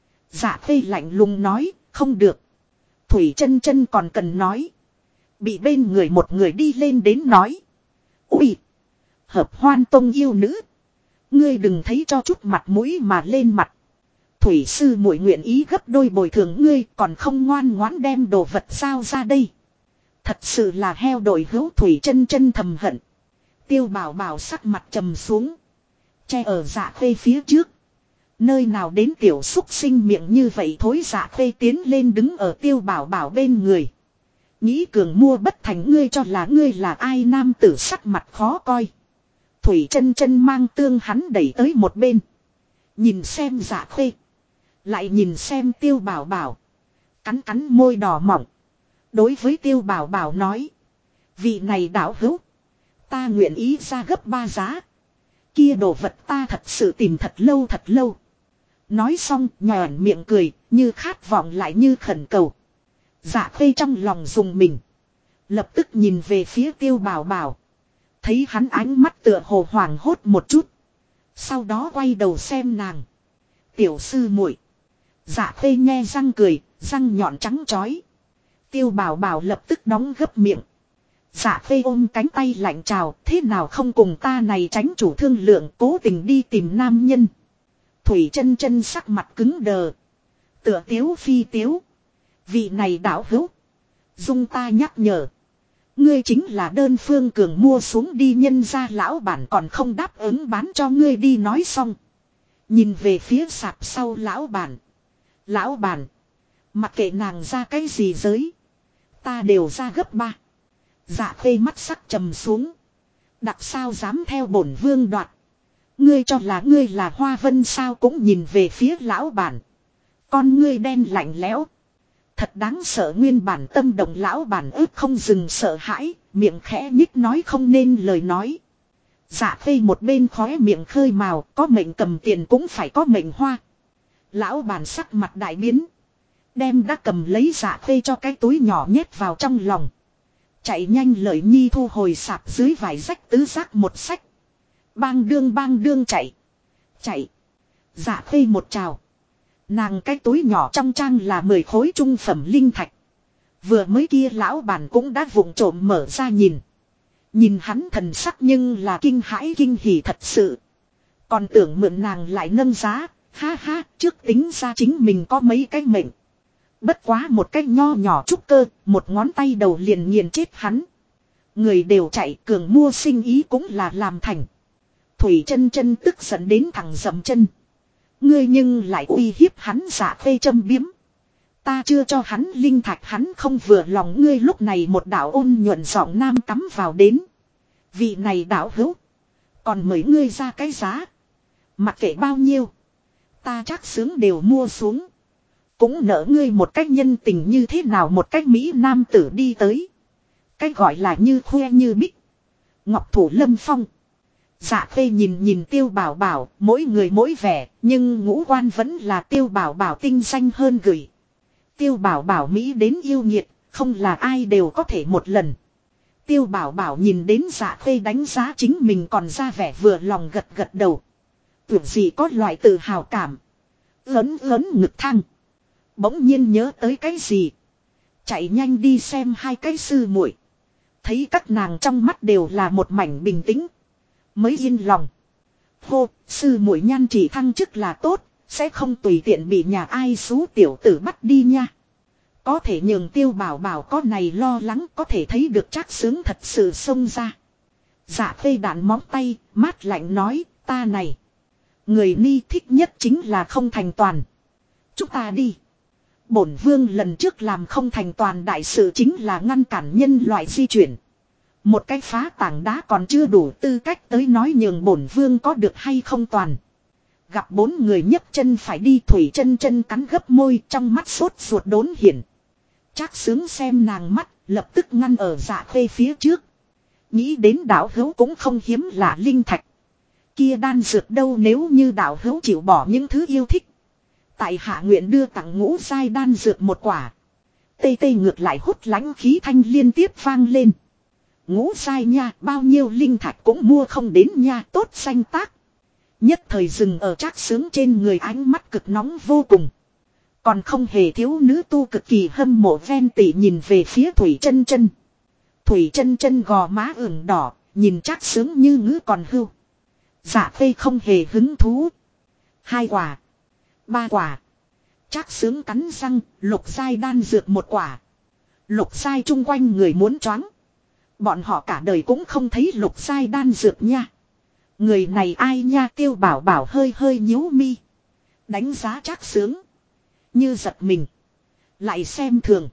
A: Dạ Khê lạnh lùng nói, không được. Thủy chân chân còn cần nói. Bị bên người một người đi lên đến nói. Ui! Hợp Hoan Tông yêu nữ. Ngươi đừng thấy cho chút mặt mũi mà lên mặt. Thủy sư muội nguyện ý gấp đôi bồi thường ngươi, còn không ngoan ngoãn đem đồ vật giao ra đây. Thật sự là heo đội hữu. Thủy chân chân thầm hận. Tiêu Bảo Bảo sắc mặt trầm xuống. Che ở Dạ Khê phía trước. Nơi nào đến tiểu xúc sinh miệng như vậy thối. Dạ Khê tiến lên đứng ở Tiêu Bảo Bảo bên người. Nghĩ cường mua bất thành, ngươi cho là ngươi là ai. Nam tử sắc mặt khó coi. Thủy chân chân mang tương hắn đẩy tới một bên. Nhìn xem Dạ Khê. Lại nhìn xem Tiêu Bảo Bảo. Cắn cắn môi đỏ mỏng. Đối với Tiêu Bảo Bảo nói. Vị này đạo hữu. Ta nguyện ý ra gấp 3 giá. Kia đồ vật ta thật sự tìm thật lâu thật lâu. Nói xong nhòn miệng cười, như khát vọng lại như khẩn cầu. Dạ Khê trong lòng dùng mình. Lập tức nhìn về phía Tiêu Bảo Bảo. Thấy hắn ánh mắt tựa hồ hoảng hốt một chút. Sau đó quay đầu xem nàng. Tiểu sư muội. Dạ Khê nhe răng cười, răng nhọn trắng chói. Tiêu Bảo Bảo lập tức đóng gấp miệng. Dạ Khê ôm cánh tay lạnh chào, thế nào không cùng ta này tránh chủ thương lượng, cố tình đi tìm nam nhân. Thủy chân chân sắc mặt cứng đờ. Tựa tiếu phi tiếu. Vị này đạo hữu. Dung ta nhắc nhở. Ngươi chính là đơn phương cường mua xuống đi, nhân ra lão bản còn không đáp ứng bán cho ngươi đi. Nói xong. Nhìn về phía sạp sau lão bản. Lão bản. Mặc kệ nàng ra cái gì giới. Ta đều ra gấp 3. Dạ khê mắt sắc trầm xuống. Đặc sao dám theo bổn vương đoạt. Ngươi cho là ngươi là Hoa Vân sao, cũng nhìn về phía lão bản. Con ngươi đen lạnh lẽo. Thật đáng sợ, nguyên bản tâm động lão bản ức không dừng sợ hãi, miệng khẽ nhích nói không nên lời nói. Dạ khê một bên khóe miệng khơi màu, có mệnh cầm tiền cũng phải có mệnh hoa. Lão bản sắc mặt đại biến. Đem đã cầm lấy dạ khê cho cái túi nhỏ nhét vào trong lòng. Chạy nhanh lợi nhi thu hồi sạp dưới vải rách tứ giác một sách. Bang đương chạy. Chạy. Dạ khê một trào. Nàng cái túi nhỏ trong trang là 10 khối trung phẩm linh thạch. Vừa mới kia lão bản cũng đã vụng trộm mở ra nhìn. Nhìn hắn thần sắc nhưng là kinh hãi kinh hỉ thật sự. Còn tưởng mượn nàng lại nâng giá. Ha ha, trước tính ra chính mình có mấy cái mệnh. Bất quá một cái nho nhỏ trúc cơ, một ngón tay đầu liền nghiền chết hắn. Người đều chạy, cường mua sinh ý cũng là làm thành. Thủy chân chân tức giận đến thẳng dậm chân. Ngươi nhưng lại uy hiếp hắn Dạ khê châm biếm. Ta chưa cho hắn linh thạch hắn không vừa lòng ngươi. Lúc này một đạo ôn nhuận giọng nam cắm vào đến. Vị này đạo hữu. Còn mời ngươi ra cái giá. Mặc kệ bao nhiêu. Ta chắc sướng đều mua xuống. Cũng nỡ ngươi một cách nhân tình như thế nào. Một cách Mỹ nam tử đi tới. Cái gọi là như khoe như bích. Ngọc thủ lâm phong. Dạ khê nhìn Tiêu Bảo Bảo, mỗi người mỗi vẻ, nhưng ngũ quan vẫn là Tiêu Bảo Bảo tinh danh hơn gửi. Tiêu Bảo Bảo Mỹ đến yêu nghiệt, không là ai đều có thể một lần. Tiêu Bảo Bảo nhìn đến Dạ khê đánh giá chính mình còn ra vẻ vừa lòng gật đầu. Tưởng gì có loại tự hào cảm. Ớn ngực thăng. Bỗng nhiên nhớ tới cái gì. Chạy nhanh đi xem hai cái sư muội. Thấy các nàng trong mắt đều là một mảnh bình tĩnh. Mới yên lòng. Hô, sư muội nhan chỉ thăng chức là tốt, sẽ không tùy tiện bị nhà ai xú tiểu tử bắt đi nha. Có thể nhường Tiêu Bảo Bảo có này lo lắng, có thể thấy được Trác Sướng thật sự xông ra. Dạ khê đạn móng tay, mát lạnh nói, ta này. Người ni thích nhất chính là không thành toàn. Chúng ta đi. Bổn vương lần trước làm không thành toàn đại sự chính là ngăn cản nhân loại di chuyển. Một cái phá tảng đá còn chưa đủ tư cách tới nói nhường bổn vương có được hay không toàn. Gặp 4 người nhấc chân phải đi. Thủy chân chân cắn gấp môi, trong mắt sốt ruột đốn hiển. Trác Sướng xem nàng mắt, lập tức ngăn ở Dạ khê phía trước. Nghĩ đến đạo hữu cũng không hiếm lạ linh thạch. Kia đan dược đâu, nếu như đạo hữu chịu bỏ những thứ yêu thích. Tại hạ nguyện đưa tặng ngũ giai đan dược một quả. Tê tê ngược lại hút lãnh khí thanh liên tiếp vang lên. Ngũ giai nha, bao nhiêu linh thạch cũng mua không đến nha, tốt xanh tác. Nhất thời dừng ở Trác Sướng trên người, ánh mắt cực nóng vô cùng. Còn không hề thiếu nữ tu cực kỳ hâm mộ ven tỉ nhìn về phía Thủy chân chân. Thủy chân chân gò má ửng đỏ, nhìn Trác Sướng như ngữ còn hưu. Dạ khê không hề hứng thú. 2 quả. 3 quả. Trác Sướng cắn răng, lục giai đan dược một quả. Lục giai chung quanh người muốn choáng. Bọn họ cả đời cũng không thấy lục giai đan dược nha. Người này ai nha? Tiêu Bảo Bảo hơi nhíu mi. Đánh giá Trác Sướng. Như giật mình. Lại xem thường.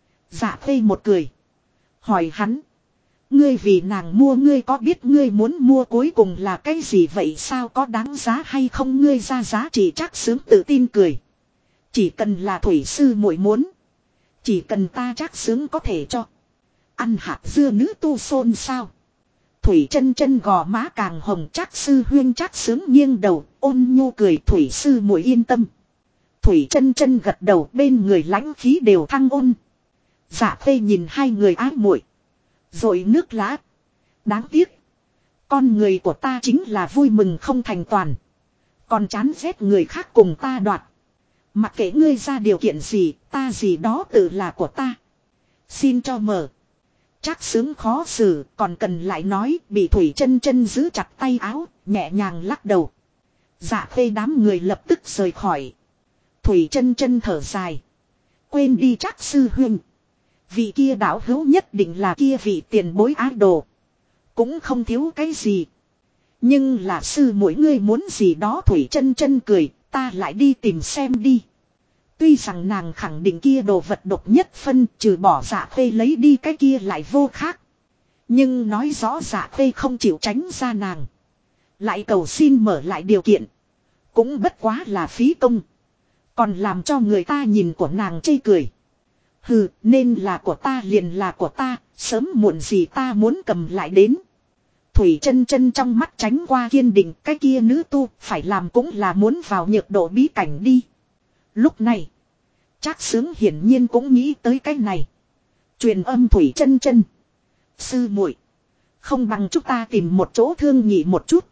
A: Dạ khê một cười. Hỏi hắn. Ngươi vì nàng mua, ngươi có biết ngươi muốn mua cuối cùng là cái gì vậy sao, có đáng giá hay không, ngươi ra giá trị? Trác Sướng tự tin cười. Chỉ cần là Thủy sư muội muốn. Chỉ cần ta Trác Sướng có thể cho. Ăn hạt dưa nữ tu xôn sao. Thủy chân chân gò má càng hồng. Trác sư huyên. Trác Sướng nghiêng đầu ôn nhu cười. Thủy sư muội yên tâm. Thủy chân chân gật đầu, bên người lãnh khí đều thăng ôn. Dạ khê nhìn hai người ái muội, rồi nước lá. Đáng tiếc. Con người của ta chính là vui mừng không thành toàn. Còn chán ghét người khác cùng ta đoạt. Mặc kệ ngươi ra điều kiện gì, ta gì đó tự là của ta. Xin cho mở. Trác Sướng khó xử, còn cần lại nói. Bị Thủy chân chân giữ chặt tay áo, nhẹ nhàng lắc đầu. Dạ khê đám người lập tức rời khỏi. Thủy chân chân thở dài. Quên đi Trác sư huynh. Vị kia đạo hữu nhất định là kia vị tiền bối ái đồ. Cũng không thiếu cái gì. Nhưng là sư mỗi ngươi muốn gì đó. Thủy chân chân cười. Ta lại đi tìm xem đi. Tuy rằng nàng khẳng định kia đồ vật độc nhất phân, trừ bỏ Dạ Khê lấy đi cái kia lại vô khác. Nhưng nói rõ Dạ Khê không chịu tránh ra nàng. Lại cầu xin mở lại điều kiện. Cũng bất quá là phí công. Còn làm cho người ta nhìn của nàng chê cười. Hừ, nên là của ta liền là của ta, sớm muộn gì ta muốn cầm lại đến. Thủy chân chân trong mắt tránh qua kiên định, cái kia nữ tu phải làm cũng là muốn vào nhược độ bí cảnh đi. Lúc này, Trác Xướng hiển nhiên cũng nghĩ tới cái này. Truyền âm Thủy chân chân. Sư muội, không bằng chúng ta tìm một chỗ thương nghị một chút.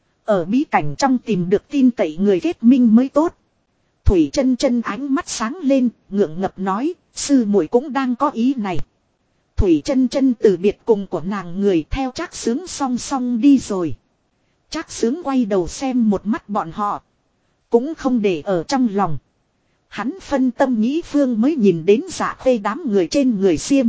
A: Ở bí cảnh trong tìm được tin cậy người kết minh mới tốt. Thủy chân chân ánh mắt sáng lên, ngượng ngập nói, sư muội cũng đang có ý này. Thủy chân chân từ biệt cùng của nàng người theo Trác Xướng song song đi rồi. Trác Xướng quay đầu xem một mắt bọn họ. Cũng không để ở trong lòng. Hắn phân tâm nghĩ phương mới nhìn đến Dạ Khê đám người trên người xiêm.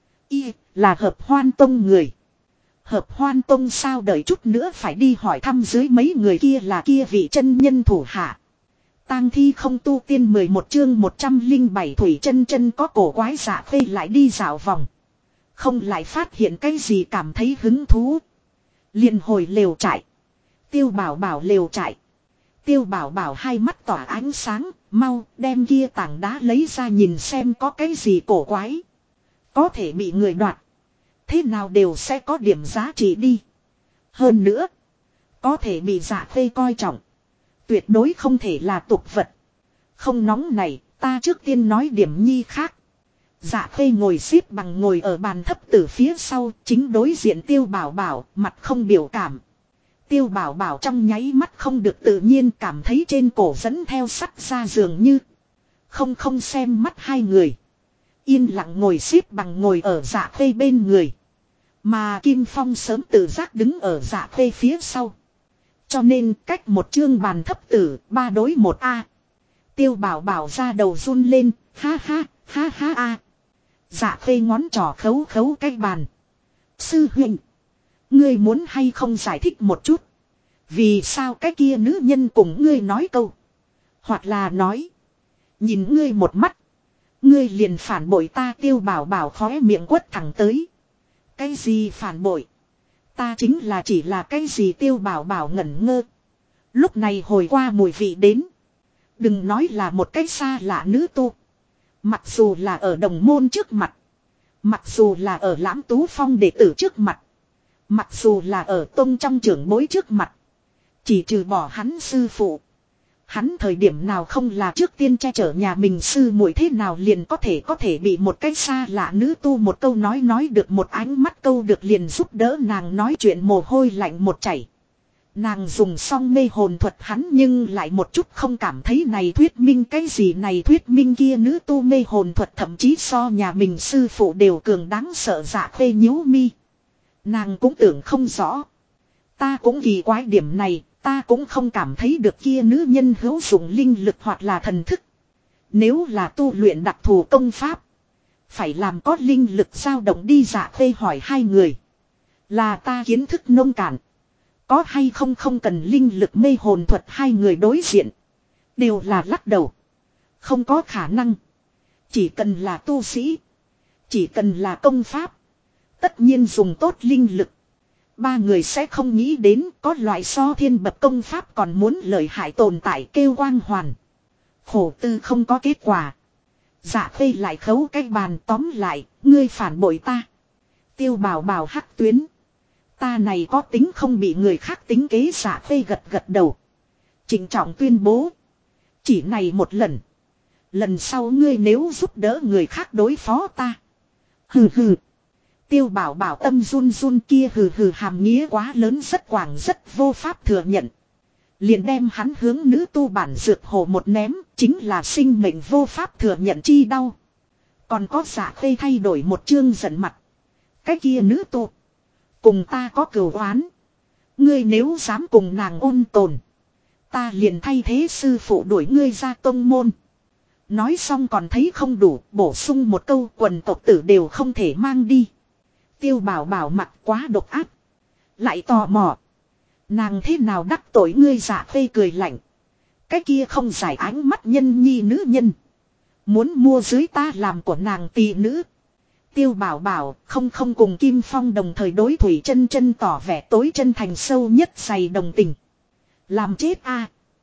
A: Y là Hợp Hoan Tông người. Hợp Hoan Tông sao đợi chút nữa phải đi hỏi thăm dưới mấy người kia là kia vị chân nhân thủ hạ. Tang thi không tu tiên 11 chương 107 Thủy chân chân có cổ quái Dạ Khê lại đi dạo vòng. Không lại phát hiện cái gì cảm thấy hứng thú. Liền hồi lều trại. Tiêu Bảo Bảo lều trại. Tiêu Bảo Bảo hai mắt tỏa ánh sáng, mau đem kia tảng đá lấy ra nhìn xem có cái gì cổ quái. Có thể bị người đoạt. Thế nào đều sẽ có điểm giá trị đi. Hơn nữa, có thể bị Dạ Khê coi trọng. Tuyệt đối không thể là tục vật. Không nóng này, ta trước tiên nói điểm nhi khác. Dạ Khê ngồi xếp bằng ngồi ở bàn thấp từ phía sau, chính đối diện Tiêu Bảo Bảo, mặt không biểu cảm. Tiêu Bảo Bảo trong nháy mắt không được tự nhiên cảm thấy trên cổ dẫn theo sắt ra dường như. Không xem mắt hai người. Yên lặng ngồi xếp bằng ngồi ở Dạ Khê bên người. Mà Kim Phong sớm tự giác đứng ở Dạ Khê phía sau. Cho nên cách một chương bàn thấp tử 3 đối 1 A. Tiêu Bảo Bảo ra đầu run lên, ha ha, ha ha a. Dạ Khê ngón trỏ khấu khấu cái bàn. Sư huynh, ngươi muốn hay không giải thích một chút. Vì sao cái kia nữ nhân cùng ngươi nói câu. Hoặc là nói, nhìn ngươi một mắt, ngươi liền phản bội ta. Tiêu Bảo Bảo khóe miệng quất thẳng tới. Cái gì phản bội? Ta chính là chỉ là cái gì? Tiêu Bảo Bảo ngẩn ngơ. Lúc này hồi qua mùi vị đến. Đừng nói là một cái xa lạ nữ tu. Mặc dù là ở đồng môn trước mặt. Mặc dù là ở Lãm Tú Phong đệ tử trước mặt. Mặc dù là ở tông trong trưởng bối trước mặt. Chỉ trừ bỏ hắn sư phụ. Hắn thời điểm nào không là trước tiên che chở nhà mình sư muội, thế nào liền có thể bị một cái xa lạ nữ tu một câu nói được một ánh mắt câu được liền giúp đỡ nàng nói chuyện mồ hôi lạnh một chảy. Nàng dùng xong mê hồn thuật hắn nhưng lại một chút không cảm thấy này thuyết minh cái gì, này thuyết minh kia nữ tu mê hồn thuật thậm chí so nhà mình sư phụ đều cường đáng sợ. Dạ Khê nhíu mi. Nàng cũng tưởng không rõ. Ta cũng kỳ quái điểm này, ta cũng không cảm thấy được kia nữ nhân hữu dụng linh lực hoặc là thần thức. Nếu là tu luyện đặc thù công pháp, phải làm có linh lực dao động đi. Dạ Khê hỏi hai người. Là ta kiến thức nông cạn. Có hay không cần linh lực mê hồn thuật. Hai người đối diện đều là lắc đầu. Không có khả năng. Chỉ cần là tu sĩ, chỉ cần là công pháp, tất nhiên dùng tốt linh lực. Ba người sẽ không nghĩ đến có loại so thiên bậc công pháp còn muốn lợi hại tồn tại. Kêu quang hoàn. Khổ tư không có kết quả. Dạ Khê lại khấu cái bàn. Tóm lại, ngươi phản bội ta. Tiêu Bảo Bảo hắc tuyến. Ta này có tính không bị người khác tính kế. Dạ Khê gật đầu. Trịnh trọng tuyên bố. Chỉ này một lần. Lần sau ngươi nếu giúp đỡ người khác đối phó ta. Hừ hừ. Tiêu Bảo Bảo tâm run run, kia hừ hừ hàm nghĩa quá lớn, rất quảng, rất vô pháp thừa nhận. Liền đem hắn hướng nữ tu bản dược hồ một ném, chính là sinh mệnh vô pháp thừa nhận chi đau. Còn có Dạ Khê thay đổi một chương giận mặt. Cái kia nữ tu, cùng ta có cừu oán. Ngươi nếu dám cùng nàng ôn tồn, ta liền thay thế sư phụ đuổi ngươi ra tông môn. Nói xong còn thấy không đủ, bổ sung một câu, quần tộc tử đều không thể mang đi. Tiêu Bảo Bảo mặt quá độc ác. Lại tò mò. Nàng thế nào đắc tội ngươi? Dạ Khê cười lạnh. Cái kia không giải ánh mắt nhân nhi nữ nhân. Muốn mua dưới ta làm của nàng tỳ nữ. Tiêu Bảo Bảo không cùng Kim Phong đồng thời đối Thủy Chân Chân tỏ vẻ tối chân thành sâu nhất dày đồng tình. Làm chết a.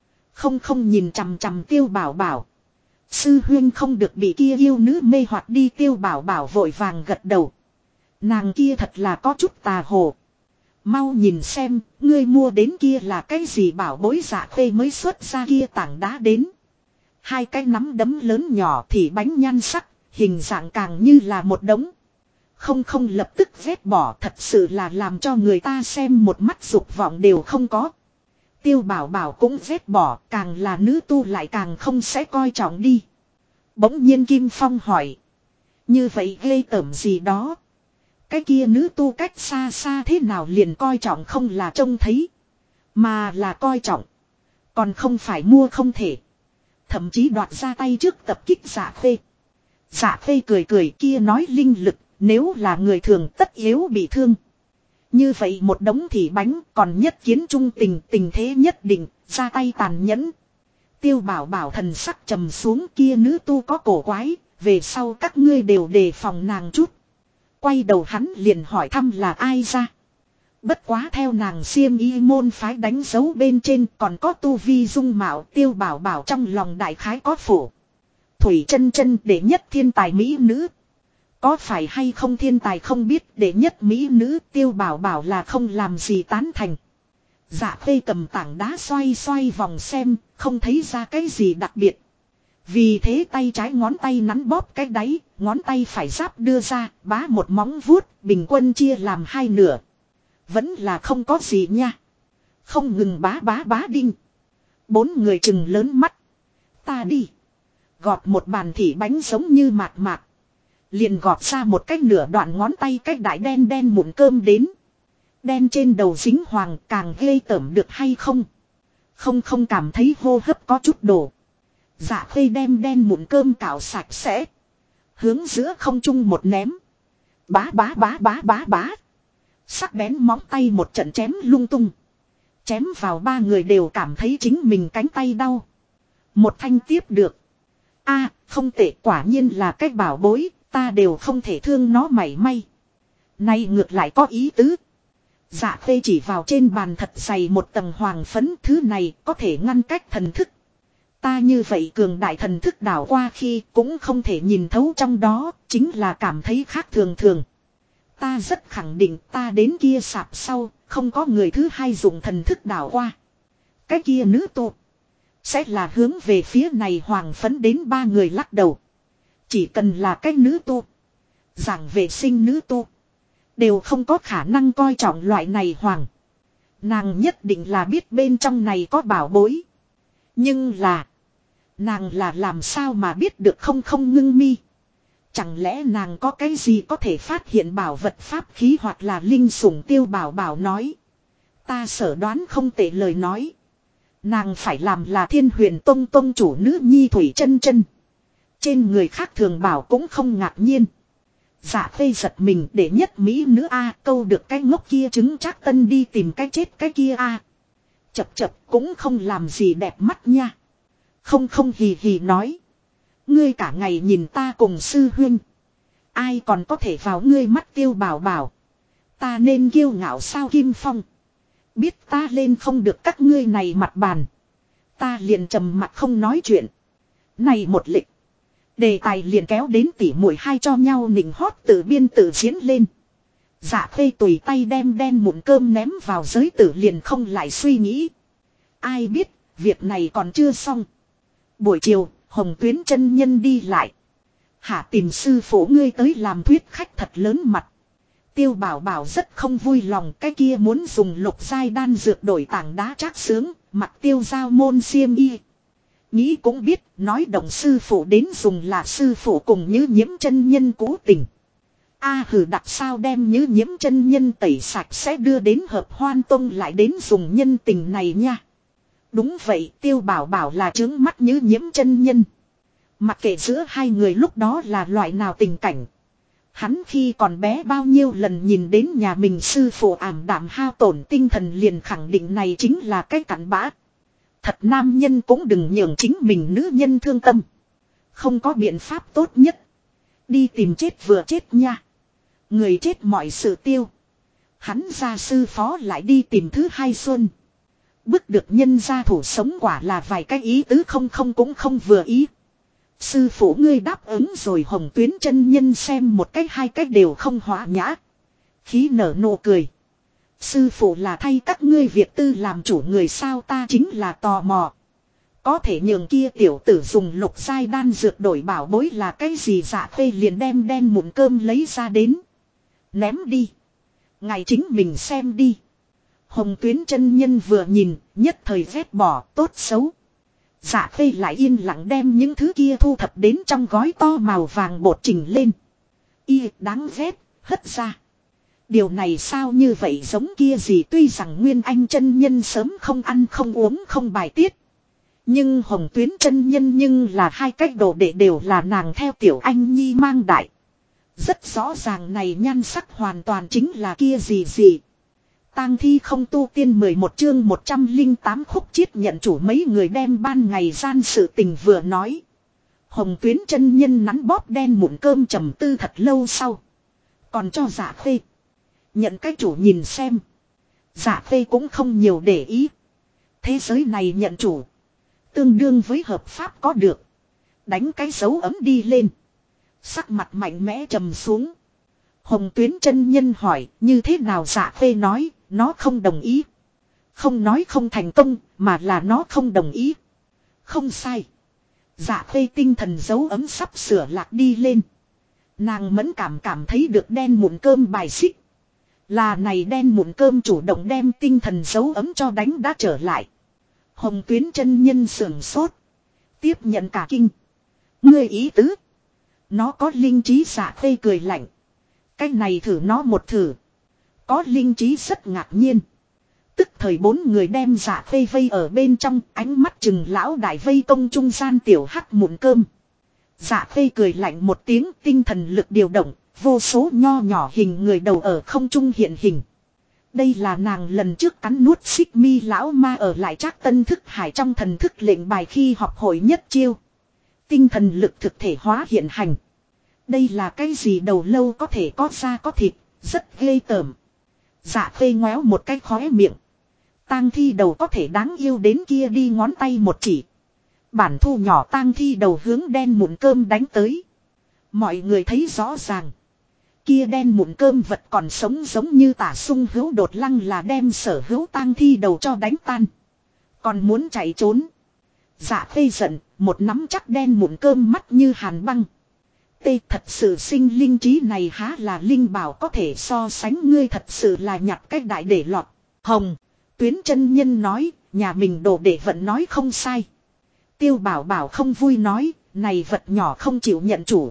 A: Không nhìn chằm chằm Tiêu Bảo Bảo. Sư huynh không được bị kia yêu nữ mê hoặc đi. Tiêu Bảo Bảo vội vàng gật đầu. Nàng kia thật là có chút tà hồ. Mau nhìn xem, ngươi mua đến kia là cái gì bảo bối Dạ Khê mới xuất ra kia tảng đá đến. Hai cái nắm đấm lớn nhỏ thì bánh nhan sắc, hình dạng càng như là một đống. Không lập tức vét bỏ, thật sự là làm cho người ta xem một mắt dục vọng đều không có. Tiêu Bảo Bảo cũng vét bỏ, càng là nữ tu lại càng không sẽ coi trọng đi. Bỗng nhiên Kim Phong hỏi. Như vậy ghê tởm gì đó. Cái kia nữ tu cách xa xa thế nào liền coi trọng không là trông thấy. Mà là coi trọng. Còn không phải mua không thể. Thậm chí đoạt ra tay trước tập kích Dạ Khê. Dạ Khê cười kia nói linh lực. Nếu là người thường tất yếu bị thương. Như vậy một đống thì bánh còn nhất kiến trung tình thế nhất định. Ra tay tàn nhẫn. Tiêu Bảo Bảo thần sắc trầm xuống kia nữ tu có cổ quái. Về sau các ngươi đều đề phòng nàng chút. Quay đầu hắn liền hỏi thăm là ai ra. Bất quá theo nàng xiêm y môn phái đánh dấu bên trên còn có tu vi dung mạo. Tiêu Bảo Bảo trong lòng đại khái có phủ. Thủy Chân Chân đệ nhất thiên tài mỹ nữ. Có phải hay không thiên tài không biết đệ nhất mỹ nữ. Tiêu Bảo Bảo là không làm gì tán thành. Dạ Khê cầm tảng đá xoay vòng xem, không thấy ra cái gì đặc biệt. Vì thế tay trái ngón tay nắn bóp cái đáy, ngón tay phải giáp đưa ra, bá một móng vuốt, bình quân chia làm hai nửa. Vẫn là không có gì nha. Không ngừng bá đinh. Bốn người chừng lớn mắt. Ta đi. Gọt một bàn thỉ bánh giống như mạt. Liền gọt ra một cái nửa đoạn ngón tay cái đại đen mụn cơm đến. Đen trên đầu dính hoàng càng ghê tởm được hay không? Không cảm thấy hô hấp có chút đổ. Dạ Khê đem đen mụn cơm cạo sạch sẽ. Hướng giữa không trung một ném. Bá. Sắc bén móng tay một trận chém lung tung. Chém vào ba người đều cảm thấy chính mình cánh tay đau. Một thanh tiếp được. A, không tệ quả nhiên là cái bảo bối. Ta đều không thể thương nó mảy may. Nay ngược lại có ý tứ. Dạ Khê chỉ vào trên bàn thật dày một tầng hoàng phấn. Thứ này có thể ngăn cách thần thức. Ta như vậy cường đại thần thức đảo qua khi cũng không thể nhìn thấu trong đó. Chính là cảm thấy khác thường. Ta rất khẳng định ta đến kia sạp sau. Không có người thứ hai dùng thần thức đảo qua. Cái kia nữ tu sẽ là hướng về phía này hoàng phấn đến ba người lắc đầu. Chỉ cần là cái nữ tu, giảng vệ sinh nữ tu, đều không có khả năng coi trọng loại này hoàng. Nàng nhất định là biết bên trong này có bảo bối. Nhưng là, nàng là làm sao mà biết được không ngưng mi. Chẳng lẽ nàng có cái gì có thể phát hiện bảo vật pháp khí hoặc là linh sủng. Tiêu Bảo Bảo nói. Ta sở đoán không tệ lời nói. Nàng phải làm là Thiên Huyền Tông chủ nữ nhi Thủy Chân Chân. Trên người khác thường bảo cũng không ngạc nhiên. Dạ Khê giật mình để nhất mỹ nữ a câu được cái ngốc kia chứng chắc tân đi tìm cái chết cái kia a. Chập cũng không làm gì đẹp mắt nha. Không hì nói. Ngươi cả ngày nhìn ta cùng sư huynh. Ai còn có thể vào ngươi mắt. Tiêu Bảo Bảo. Ta nên kiêu ngạo sao Kim Phong. Biết ta lên không được các ngươi này mặt bàn. Ta liền trầm mặt không nói chuyện. Này một lịch. Đề tài liền kéo đến tỉ muội hai cho nhau nịnh hót tự biên tự diễn lên. Dạ Khê tùy tay đem đen mụn cơm ném vào giới tử liền không lại suy nghĩ. Ai biết, việc này còn chưa xong. Buổi chiều, Hồng Tuyến chân nhân đi lại. Hả tìm sư phụ ngươi tới làm thuyết khách thật lớn mặt. Tiêu Bảo Bảo rất không vui lòng cái kia muốn dùng lục giai đan dược đổi tảng đá trác sướng, mặt tiêu giao môn xiêm y. Nghĩ cũng biết, nói động sư phụ đến dùng là sư phụ cùng Như Nhiễm chân nhân cố tình. Hừ đặc sao đem Như Nhiễm chân nhân tẩy sạch sẽ đưa đến Hợp Hoan Tông lại đến dùng nhân tình này nha. Đúng vậy, Tiêu Bảo Bảo là trướng mắt Như Nhiễm chân nhân. Mặc kệ giữa hai người lúc đó là loại nào tình cảnh. Hắn khi còn bé bao nhiêu lần nhìn đến nhà mình sư phụ ảm đạm hao tổn tinh thần liền khẳng định này chính là cái cặn bã. Thật nam nhân cũng đừng nhường chính mình nữ nhân thương tâm. Không có biện pháp tốt nhất. Đi tìm chết vừa chết nha. Người chết mọi sự tiêu. Hắn gia sư phó lại đi tìm thứ hai xuân. Bức được nhân gia thủ sống quả là vài cái ý tứ không cũng không vừa ý. Sư phụ ngươi đáp ứng rồi. Hồng Tuyến chân nhân xem một cách hai cách đều không hóa nhã. Khí nở nụ cười. Sư phụ là thay các ngươi việc tư làm chủ người sao, ta chính là tò mò. Có thể nhường kia tiểu tử dùng lục giai đan dược đổi bảo bối là cái gì? Dạ Khê liền đem đen mụn cơm lấy ra đến. Ném đi. Ngài chính mình xem đi. Hồng Tuyến chân nhân vừa nhìn, nhất thời ghét bỏ, tốt xấu. Dạ Khê lại yên lặng đem những thứ kia thu thập đến trong gói to màu vàng bột chỉnh lên. Y đáng ghét, hất ra. Điều này sao như vậy giống kia gì, tuy rằng Nguyên Anh chân nhân sớm không ăn không uống không bài tiết. Nhưng Hồng Tuyến chân nhân nhưng là hai cách đồ đệ đều là nàng theo tiểu anh nhi mang đại. Rất rõ ràng này nhan sắc hoàn toàn chính là kia gì gì. Tang thi không tu tiên 11 chương 108 khúc chiết nhận chủ. Mấy người đem ban ngày gian sự tình vừa nói. Hồng Tuyến chân nhân nắn bóp đen mụn cơm trầm tư thật lâu sau. Còn cho Dạ Khê. Nhận cái chủ nhìn xem. Dạ Khê cũng không nhiều để ý. Thế giới này nhận chủ. Tương đương với hợp pháp có được. Đánh cái dấu ấm đi lên. Sắc mặt mạnh mẽ trầm xuống. Hồng Tuyến chân nhân hỏi như thế nào? Dạ Khê nói nó không đồng ý. Không nói không thành công mà là nó không đồng ý. Không sai. Dạ Khê tinh thần dấu ấm sắp sửa lạc đi lên. Nàng mẫn cảm thấy được đen mụn cơm bài xích. Là này đen mụn cơm chủ động đem tinh thần dấu ấm cho đánh đã trở lại. Hồng Tuyến chân nhân sưởng sốt. Tiếp nhận cả kinh. Ngươi ý tứ. Nó có linh trí? Dạ Khê cười lạnh. Cái này thử nó một thử. Có linh trí rất ngạc nhiên. Tức thời bốn người đem Dạ Khê vây ở bên trong, ánh mắt chừng lão đại vây công trung gian tiểu hắc mụn cơm. Dạ Khê cười lạnh một tiếng, tinh thần lực điều động, vô số nho nhỏ hình người đầu ở không trung hiện hình. Đây là nàng lần trước cắn nuốt xích mi lão ma ở lại Trác Tân thức hải trong thần thức lệnh bài khi học hội nhất chiêu. Tinh thần lực thực thể hóa hiện hành. Đây là cái gì? Đầu lâu có thể có da có thịt, rất ghê tởm. Dạ Khê ngoéo một cái khóe miệng. Tang thi đầu có thể đáng yêu đến kia đi, ngón tay một chỉ. Bản thu nhỏ tang thi đầu hướng đen mụn cơm đánh tới. Mọi người thấy rõ ràng. Kia đen mụn cơm vật còn sống giống như tả sung hữu đột lăng là đem sở hữu tang thi đầu cho đánh tan. Còn muốn chạy trốn. Dạ Khê giận, một nắm chắc đen mụn cơm mắt như hàn băng. Tê, thật sự sinh linh trí này há là linh bảo có thể so sánh, ngươi thật sự là nhặt cách đại để lọt. Hồng Tuyến chân nhân nói, nhà mình đồ đệ vẫn nói không sai. Tiêu Bảo Bảo không vui nói, này vật nhỏ không chịu nhận chủ.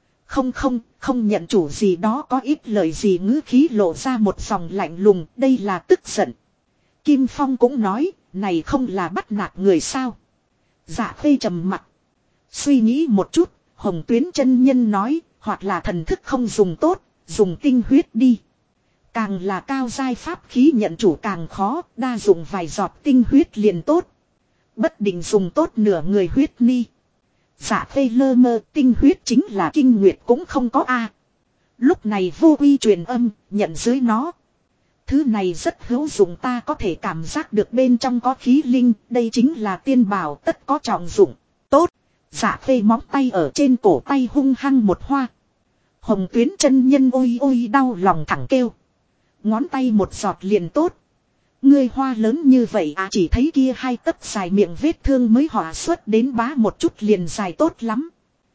A: Không nhận chủ gì đó có ít lời gì, ngữ khí lộ ra một dòng lạnh lùng, đây là tức giận. Kim Phong cũng nói, này không là bắt nạt người sao. Dạ Khê trầm mặt. Suy nghĩ một chút, Hồng Tuyến chân nhân nói, hoặc là thần thức không dùng tốt, dùng tinh huyết đi. Càng là cao giai pháp khí nhận chủ càng khó, đa dụng vài giọt tinh huyết liền tốt. Bất định dùng tốt nửa người huyết ni. Dạ Khê lơ mơ, tinh huyết chính là kinh nguyệt cũng không có a. Lúc này vô uy truyền âm, nhận dưới nó. Thứ này rất hữu dụng, ta có thể cảm giác được bên trong có khí linh, đây chính là tiên bảo, tất có trọng dụng. Tốt. Dạ Khê móng tay ở trên cổ tay hung hăng một hoa. Hồng Tuyến chân nhân ôi ôi đau lòng thẳng kêu. Ngón tay một giọt liền tốt. Ngươi hoa lớn như vậy à? Chỉ thấy kia hai tấc dài miệng vết thương mới họa xuất đến bá một chút liền dài tốt lắm.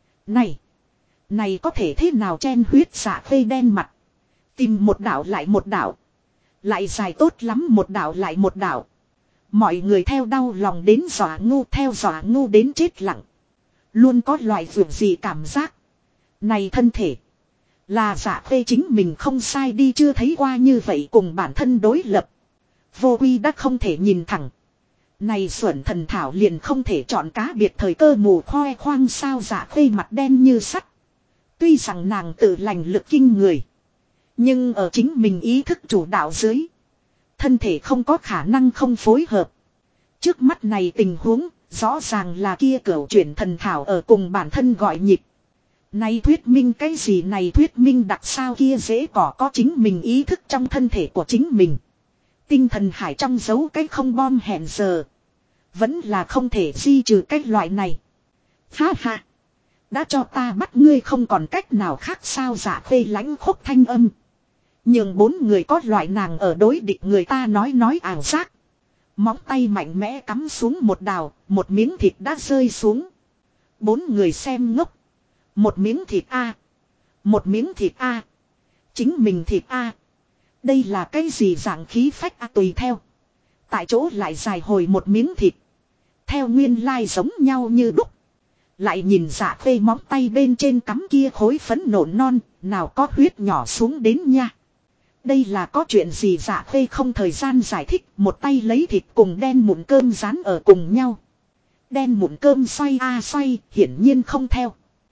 A: Này có thể thế nào? Chen huyết. Dạ Khê đen mặt. Tìm một đạo lại một đạo. Lại dài tốt lắm một đạo lại một đạo. Mọi người theo đau lòng đến dọa ngu, theo dọa ngu đến chết lặng. Luôn có loại vượt gì cảm giác. Này thân thể. Là Dạ Khê chính mình không sai đi, chưa thấy qua như vậy cùng bản thân đối lập. Vô Uy đã không thể nhìn thẳng. Này xuẩn thần thảo liền không thể chọn cá biệt thời cơ mù khoe khoang sao? Dạ Khê mặt đen như sắt. Tuy rằng nàng tự lành lực kinh người. Nhưng ở chính mình ý thức chủ đạo dưới. Thân thể không có khả năng không phối hợp. Trước mắt này tình huống, Rõ ràng là kia cửu chuyển thần thảo ở cùng bản thân gọi nhịp. Này thuyết minh cái gì, này thuyết minh đặc sao kia dễ có chính mình ý thức trong thân thể của chính mình. Tinh thần hải trong giấu cái không bom hẹn giờ. Vẫn là không thể di trừ cái loại này. Ha ha. Đã cho ta bắt ngươi không còn cách nào khác sao, Dạ Khê lãnh khốc thanh âm. Nhưng bốn người có loại nàng ở đối địch người ta nói ảo giác. Móng tay mạnh mẽ cắm xuống một đào, một miếng thịt đã rơi xuống. Bốn người xem ngốc. Một miếng thịt a, một miếng thịt a, chính mình thịt a. Đây là cái gì dạng khí phách a, tùy theo. Tại chỗ lại dài hồi một miếng thịt. Theo nguyên lai giống nhau như đúc. Lại nhìn Dạ Khê móng tay bên trên cắm kia khối phấn nộn non, nào có huyết nhỏ xuống đến nha. Đây là có chuyện gì, Dạ Khê không thời gian giải thích, một tay lấy thịt cùng đen mụn cơm dán ở cùng nhau. Đen mụn cơm xoay a xoay, hiển nhiên không theo.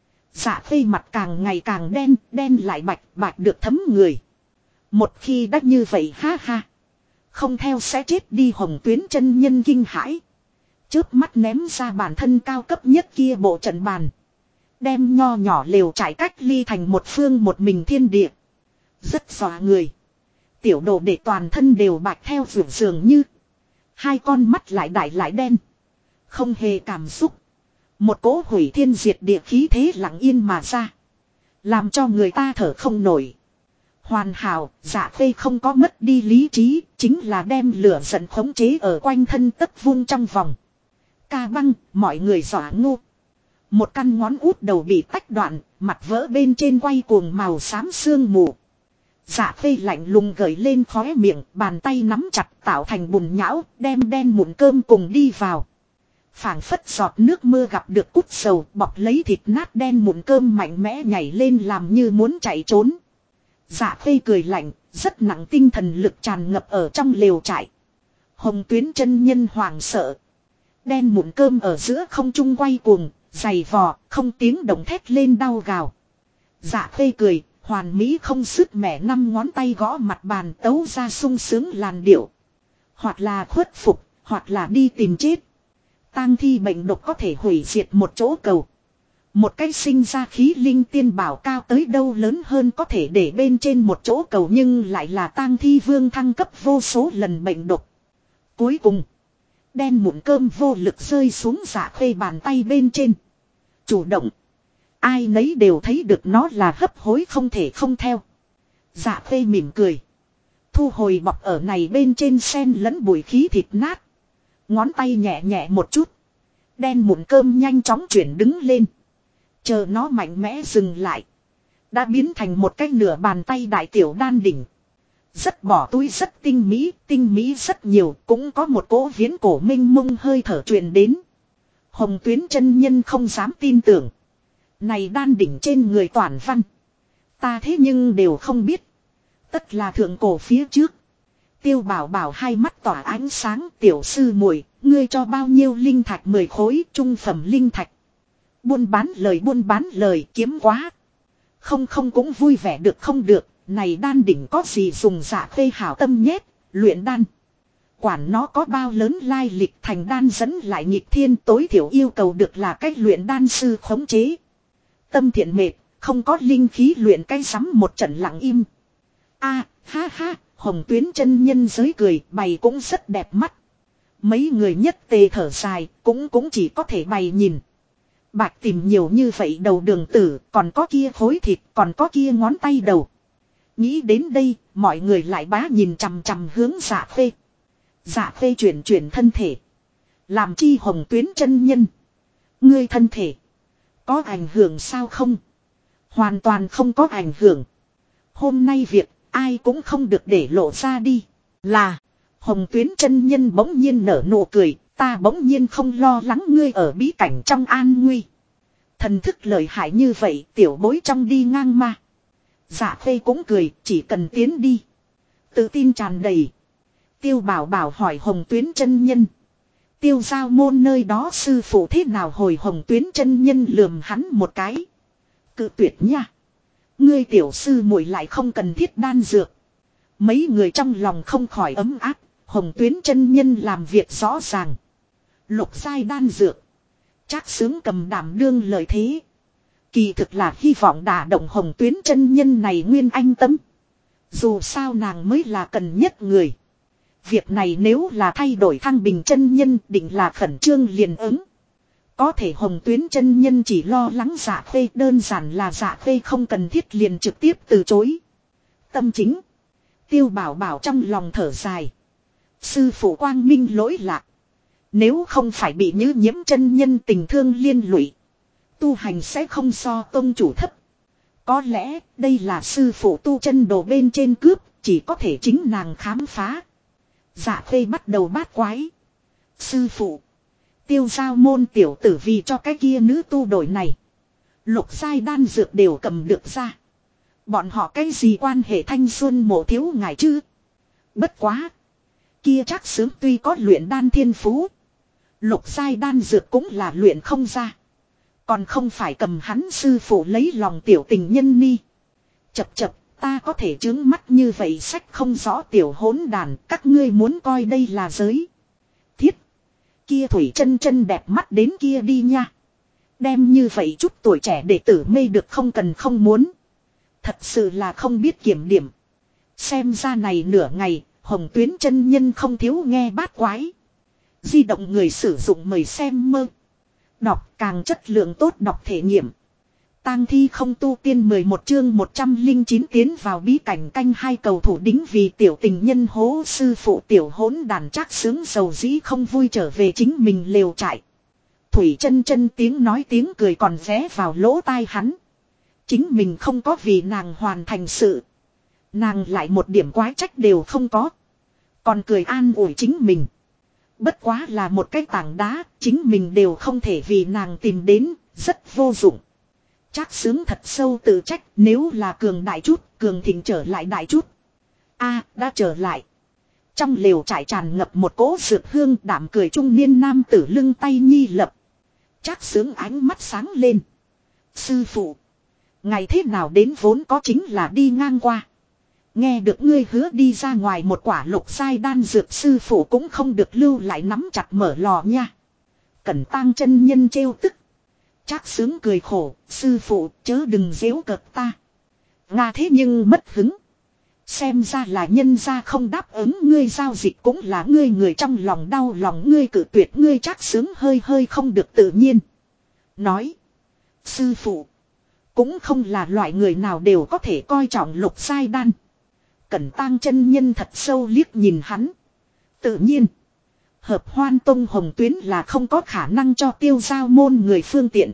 A: Dạ Khê mặt càng ngày càng đen, đen lại bạch, bạch được thấm người. Một khi đã như vậy ha ha. Không theo sẽ chết đi. Hồng Tuyến chân nhân kinh hãi. Chớp mắt ném ra bản thân cao cấp nhất kia bộ trận bàn. Đem nho nhỏ lều trải cách ly thành một phương một mình thiên địa. Rất dọa người. Tiểu đồ để toàn thân đều bạch theo vượt dường như. Hai con mắt lại đại lại đen. Không hề cảm xúc. Một cỗ hủy thiên diệt địa khí thế lặng yên mà ra. Làm cho người ta thở không nổi. Hoàn hảo, Dạ Khê không có mất đi lý trí. Chính là đem lửa giận khống chế ở quanh thân tất vung trong vòng. Ca băng, mọi người dọa ngu. Một căn ngón út đầu bị tách đoạn, mặt vỡ bên trên quay cuồng màu xám sương mù. Dạ Khê lạnh lùng gởi lên khóe miệng, bàn tay nắm chặt tạo thành bùn nhão, đem đen mụn cơm cùng đi vào. Phảng phất giọt nước mưa gặp được cút sầu, bọc lấy thịt nát đen mụn cơm mạnh mẽ nhảy lên làm như muốn chạy trốn. Dạ Khê cười lạnh, rất nặng tinh thần lực tràn ngập ở trong lều trại. Hồng Tuyến chân nhân hoảng sợ. Đen mụn cơm ở giữa không trung quay cuồng, giày vò, không tiếng động thét lên đau gào. Dạ Khê cười, hoàn mỹ không sứt mẻ năm ngón tay gõ mặt bàn tấu ra sung sướng làn điệu. Hoặc là khuất phục, hoặc là đi tìm chết. Tang thi bệnh độc có thể hủy diệt một chỗ cầu. Một cái sinh ra khí linh tiên bảo cao tới đâu lớn hơn có thể để bên trên một chỗ cầu, nhưng lại là tang thi vương thăng cấp vô số lần bệnh độc. Cuối cùng, đen mụn cơm vô lực rơi xuống Dạ Khê bàn tay bên trên. Chủ động. Ai nấy đều thấy được nó là hấp hối không thể không theo. Dạ Khê mỉm cười. Thu hồi bọc ở này bên trên sen lẫn bụi khí thịt nát. Ngón tay nhẹ nhẹ một chút. Đen mụn cơm nhanh chóng chuyển đứng lên. Chờ nó mạnh mẽ dừng lại. Đã biến thành một cái nửa bàn tay đại tiểu đan đỉnh. Rất bỏ túi, rất tinh mỹ rất nhiều. Cũng có một cỗ viễn cổ minh mông hơi thở truyền đến. Hồng Tuyến chân nhân không dám tin tưởng. Này đan đỉnh trên người toàn văn. Ta thế nhưng đều không biết. Tất là thượng cổ phía trước. Tiêu Bảo Bảo hai mắt tỏa ánh sáng. Tiểu sư muội, ngươi cho bao nhiêu linh thạch? 10 khối trung phẩm linh thạch. Buôn bán lời kiếm quá. Không cũng vui vẻ được không được. Này đan đỉnh có gì dùng? Dạ Khê hảo tâm nhét. Luyện đan. Quản nó có bao lớn lai lịch, thành đan dẫn lại nghịch thiên, tối thiểu yêu cầu được là cách luyện đan sư khống chế. Tâm thiện mệt, không có linh khí luyện cái sắm một trận lặng im. A, ha ha, Hồng Tuyến chân nhân giới cười, bày cũng rất đẹp mắt. Mấy người nhất tề thở dài, cũng chỉ có thể bày nhìn. Bạch tìm nhiều như vậy đầu đường tử, còn có kia khối thịt, còn có kia ngón tay đầu. Nghĩ đến đây, mọi người lại bá nhìn chằm chằm hướng Dạ Khê. Dạ Khê chuyển thân thể. Làm chi Hồng Tuyến chân nhân? Ngươi thân thể có ảnh hưởng sao không? Hoàn toàn không có ảnh hưởng. Hôm nay việc ai cũng không được để lộ ra đi. Là Hồng Tuyến chân nhân bỗng nhiên nở nụ cười. Ta bỗng nhiên không lo lắng ngươi ở bí cảnh trong an nguy. Thần thức lợi hại như vậy, tiểu bối trong đi ngang ma. Dạ Khê cũng cười, chỉ cần tiến đi. Tự tin tràn đầy. Tiêu Bảo Bảo hỏi Hồng Tuyến chân nhân. Tiêu Giao môn nơi đó sư phụ thế nào? Hồi Hồng Tuyến chân nhân lườm hắn một cái. Cự tuyệt nha. Ngươi tiểu sư muội lại không cần thiết đan dược. Mấy người trong lòng không khỏi ấm áp. Hồng Tuyến chân nhân làm việc rõ ràng. Lục giai đan dược. Trác Xướng cầm đảm đương lời thế. Kỳ thực là hy vọng đả động Hồng Tuyến chân nhân này nguyên anh tâm. Dù sao nàng mới là cần nhất người. Việc này nếu là thay đổi Thăng Bình chân nhân định là khẩn trương liền ứng. Có thể Hồng Tuyến chân nhân chỉ lo lắng Dạ Khê, đơn giản là Dạ Khê không cần thiết liền trực tiếp từ chối. Tâm chính. Tiêu Bảo Bảo trong lòng thở dài. Sư phụ quang minh lỗi lạc. Nếu không phải bị Nhữ Nhiễm chân nhân tình thương liên lụy, tu hành sẽ không so tông chủ thấp. Có lẽ đây là sư phụ tu chân đồ bên trên cướp, chỉ có thể chính nàng khám phá. Dạ Khê bắt đầu bát quái. Sư phụ. Tiêu giao môn tiểu tử vì cho cái kia nữ tu đổi này. Lục giai đan dược đều cầm được ra. Bọn họ cái gì quan hệ thanh xuân mộ thiếu ngài chứ? Bất quá. Kia Trác Xướng tuy có luyện đan thiên phú. Lục giai đan dược cũng là luyện không ra. Còn không phải cầm hắn sư phụ lấy lòng tiểu tình nhân ni. Chập chập, ta có thể trướng mắt như vậy sách không rõ tiểu hỗn đàn, các ngươi muốn coi đây là giới. Thiết. Kia Thủy chân chân đẹp mắt đến kia đi nha. Đem như vậy chút tuổi trẻ đệ tử mê được không cần không muốn. Thật sự là không biết kiểm điểm. Xem ra này nửa ngày, Hồng Tuyến chân nhân không thiếu nghe bát quái. Di động người sử dụng mời xem mơ. Đọc càng chất lượng tốt đọc thể nghiệm. Tang thi không tu tiên 11 chương 109 tiến vào bí cảnh canh hai cầu thủ đính vì tiểu tình nhân hố sư phụ tiểu hỗn đàn Trác Xướng dầu dĩ không vui trở về chính mình lều trại. Thủy chân chân tiếng nói tiếng cười còn vé vào lỗ tai hắn. Chính mình không có vì nàng hoàn thành sự. Nàng lại một điểm quái trách đều không có. Còn cười an ủi chính mình. Bất quá là một cái tảng đá, chính mình đều không thể vì nàng tìm đến, rất vô dụng. Trác Xướng thật sâu tự trách, nếu là cường đại chút, cường thịnh trở lại đại chút. A, đã trở lại. Trong lều trại tràn ngập một cỗ dược hương, đảm cười trung niên nam tử lưng tay nhi lập. Trác Xướng ánh mắt sáng lên. Sư phụ, ngày thế nào đến vốn có chính là đi ngang qua. Nghe được ngươi hứa đi ra ngoài một quả lục giai đan dược, sư phụ cũng không được lưu lại nắm chặt mở lò nha. Cẩn Tang chân nhân trêu tức. Trác Xướng cười khổ, sư phụ chớ đừng giễu cợt ta. Nga thế nhưng mất hứng. Xem ra là nhân gia không đáp ứng ngươi giao dịch cũng là ngươi người trong lòng đau lòng ngươi cự tuyệt ngươi. Trác Xướng hơi hơi không được tự nhiên. Nói. Sư phụ. Cũng không là loại người nào đều có thể coi trọng lục giai đan. Cẩn Tang chân nhân thật sâu liếc nhìn hắn. Tự nhiên. Hợp Hoan Tông Hồng Tuyến là không có khả năng cho tiêu giao môn người phương tiện.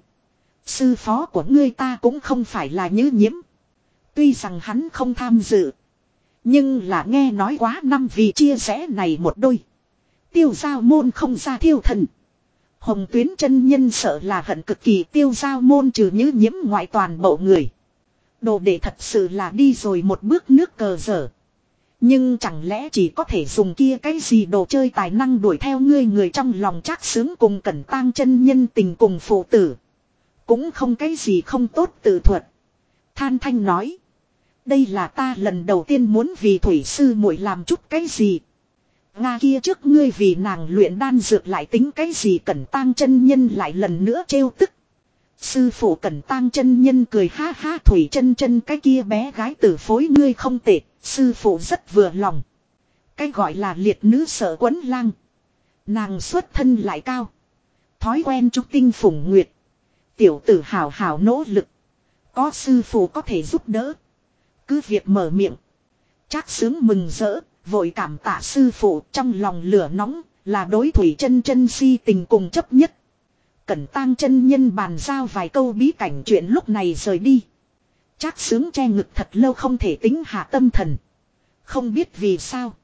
A: Sư phó của ngươi ta cũng không phải là Nhữ Nhiễm. Tuy rằng hắn không tham dự. Nhưng là nghe nói quá năm vì chia sẻ này một đôi. Tiêu giao môn không ra thiêu thần. Hồng Tuyến chân nhân sợ là hận cực kỳ tiêu giao môn trừ Nhữ Nhiễm ngoại toàn bộ người. Đồ đệ thật sự là đi rồi một bước nước cờ dở. Nhưng chẳng lẽ chỉ có thể dùng kia cái gì đồ chơi tài năng đuổi theo ngươi người trong lòng Trác Xướng cùng Cẩn Tang chân nhân tình cùng phụ tử. Cũng không cái gì không tốt tự thuật. Than thanh nói. Đây là ta lần đầu tiên muốn vì thủy sư muội làm chút cái gì. Nga kia trước ngươi vì nàng luyện đan dược lại tính cái gì. Cẩn Tang chân nhân lại lần nữa trêu tức. Sư phụ Cẩn Tang chân nhân cười ha ha. Thủy chân chân cái kia bé gái tử phối ngươi không tệ. Sư phụ rất vừa lòng. Cái gọi là liệt nữ sợ quấn lang. Nàng xuất thân lại cao. Thói quen trúc tinh phủng nguyệt. Tiểu tử hào hào nỗ lực. Có sư phụ có thể giúp đỡ. Cứ việc mở miệng. Trác Xướng mừng rỡ. Vội cảm tạ sư phụ trong lòng lửa nóng. Là đối thủy chân chân si tình cùng chấp nhất. Cẩn Tang chân nhân bàn giao vài câu bí cảnh chuyện lúc này rời đi. Trác Xướng che ngực thật lâu không thể tính hạ tâm thần. Không biết vì sao.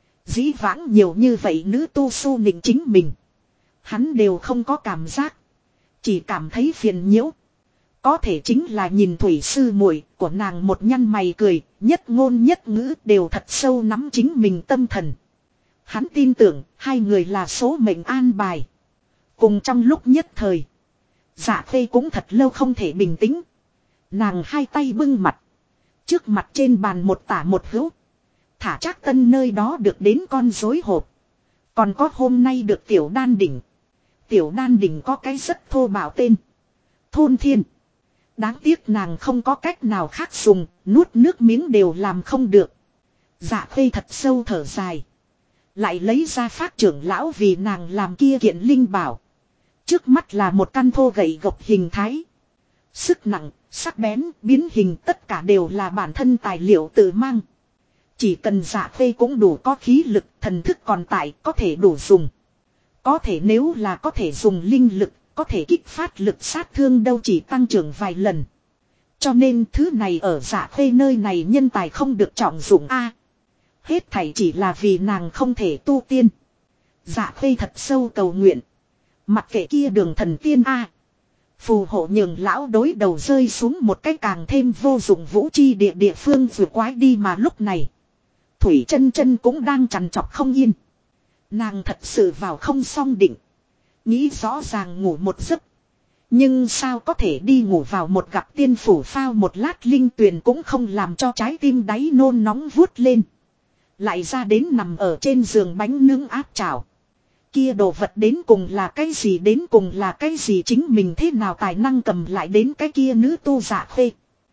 A: Dĩ vãng nhiều như vậy nữ tu su nịnh chính mình. Hắn đều không có cảm giác. Chỉ cảm thấy phiền nhiễu. Có thể chính là nhìn thủy sư muội của nàng một nhăn mày cười. Nhất ngôn nhất ngữ đều thật sâu nắm chính mình tâm thần. Hắn tin tưởng hai người là số mệnh an bài. Cùng trong lúc nhất thời. Dạ Khê cũng thật lâu không thể bình tĩnh. Nàng hai tay bưng mặt. Trước mặt trên bàn một tả một hữu. Thả Trác Tân nơi đó được đến con rối hộp. Còn có hôm nay được tiểu đan đỉnh. Tiểu đan đỉnh có cái rất thô bạo tên. Thôn thiên. Đáng tiếc nàng không có cách nào khác dùng, nuốt nước miếng đều làm không được. Dạ khê thật sâu thở dài. Lại lấy ra phát trưởng lão vì nàng làm kia kiện linh bảo. Trước mắt là một căn thô gậy gộc hình thái. Sức nặng, sắc bén, biến hình tất cả đều là bản thân tài liệu tự mang. Chỉ cần dạ khê cũng đủ có khí lực, thần thức còn tại, có thể đủ dùng. Có thể nếu là có thể dùng linh lực, có thể kích phát lực sát thương đâu chỉ tăng trưởng vài lần. Cho nên thứ này ở dạ khê nơi này nhân tài không được trọng dụng a. Hết thảy chỉ là vì nàng không thể tu tiên. Dạ khê thật sâu cầu nguyện. Mặc kệ kia đường thần tiên a. Phù hộ nhường lão đối đầu rơi xuống một cách càng thêm vô dụng vũ chi địa phương vừa quái đi mà lúc này. Thủy chân chân cũng đang trằn trọc không yên. Nàng thật sự vào không xong định. Nghĩ rõ ràng ngủ một giấc. Nhưng sao có thể đi ngủ vào một gặp tiên phủ phao một lát linh tuyền cũng không làm cho trái tim đáy nôn nóng vuốt lên. Lại ra đến nằm ở trên giường bánh nướng áp chảo. Kia đồ vật đến cùng là cái gì, đến cùng là cái gì, chính mình thế nào tài năng cầm lại đến cái kia nữ tu dạ khê.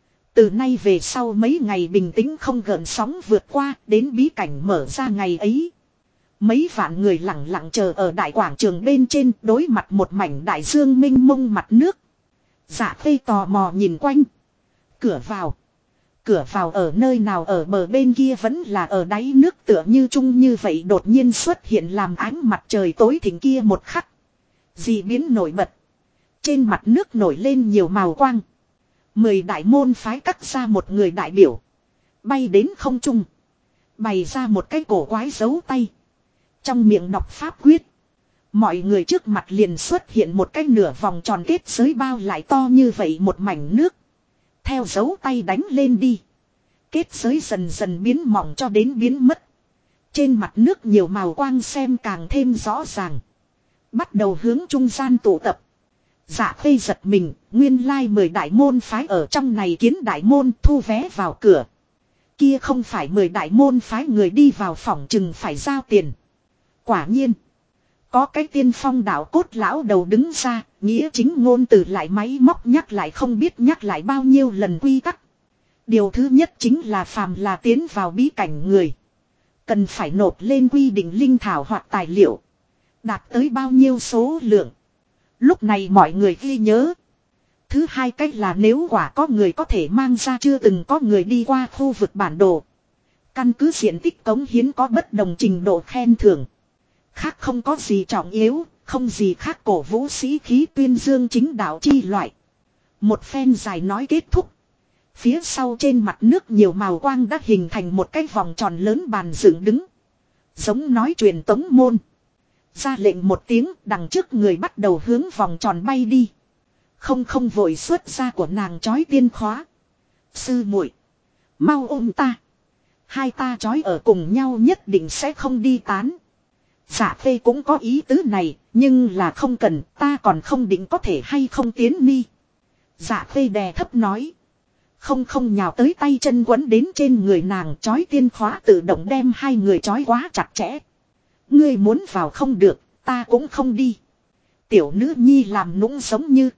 A: Từ nay về sau mấy ngày bình tĩnh không gợn sóng vượt qua, đến bí cảnh mở ra ngày ấy. Mấy vạn người lặng lặng chờ ở đại quảng trường bên trên, đối mặt một mảnh đại dương mênh mông mặt nước. Dạ khê tò mò nhìn quanh. Cửa vào. Cửa vào ở nơi nào, ở bờ bên kia vẫn là ở đáy nước tựa như chung như vậy, đột nhiên xuất hiện làm ánh mặt trời tối thỉnh kia một khắc. Dị biến nổi bật. Trên mặt nước nổi lên nhiều màu quang. 10 đại môn phái cắt ra một người đại biểu. Bay đến không trung. Bày ra một cái cổ quái dấu tay. Trong miệng đọc pháp quyết. Mọi người trước mặt liền xuất hiện một cái nửa vòng tròn kết giới bao lại to như vậy một mảnh nước. Theo dấu tay đánh lên đi. Kết giới dần dần biến mỏng cho đến biến mất. Trên mặt nước nhiều màu quang xem càng thêm rõ ràng. Bắt đầu hướng trung gian tụ tập. Dạ khê giật mình, nguyên lai 10 đại môn phái ở trong này kiến đại môn thu vé vào cửa. Kia không phải 10 đại môn phái người đi vào phòng chừng phải giao tiền. Quả nhiên. Có cái tiên phong đạo cốt lão đầu đứng ra, nghĩa chính ngôn từ lại máy móc nhắc lại không biết nhắc lại bao nhiêu lần quy tắc. Điều thứ nhất chính là phàm là tiến vào bí cảnh người. Cần phải nộp lên quy định linh thảo hoặc tài liệu. Đạt tới bao nhiêu số lượng. Lúc này mọi người ghi nhớ. Thứ hai cách là nếu quả có người có thể mang ra chưa từng có người đi qua khu vực bản đồ. Căn cứ diện tích cống hiến có bất đồng trình độ khen thưởng. Khác không có gì trọng yếu, không gì khác cổ vũ sĩ khí tuyên dương chính đạo chi loại. Một phen dài nói kết thúc. Phía sau trên mặt nước nhiều màu quang đã hình thành một cái vòng tròn lớn bàn dựng đứng. Giống nói truyền tống môn. Ra lệnh một tiếng, đằng trước người bắt đầu hướng vòng tròn bay đi. Không vội xuất ra của nàng chói tiên khóa. Sư muội, mau ôm ta. Hai ta chói ở cùng nhau nhất định sẽ không đi tán. Dạ phê cũng có ý tứ này, nhưng là không cần, ta còn không định có thể hay không tiến ni. Dạ phê đè thấp nói. Không nhào tới tay chân quấn đến trên người nàng, chói tiên khóa tự động đem hai người chói quá chặt chẽ. Ngươi muốn vào không được, ta cũng không đi. Tiểu nữ nhi làm nũng giống như.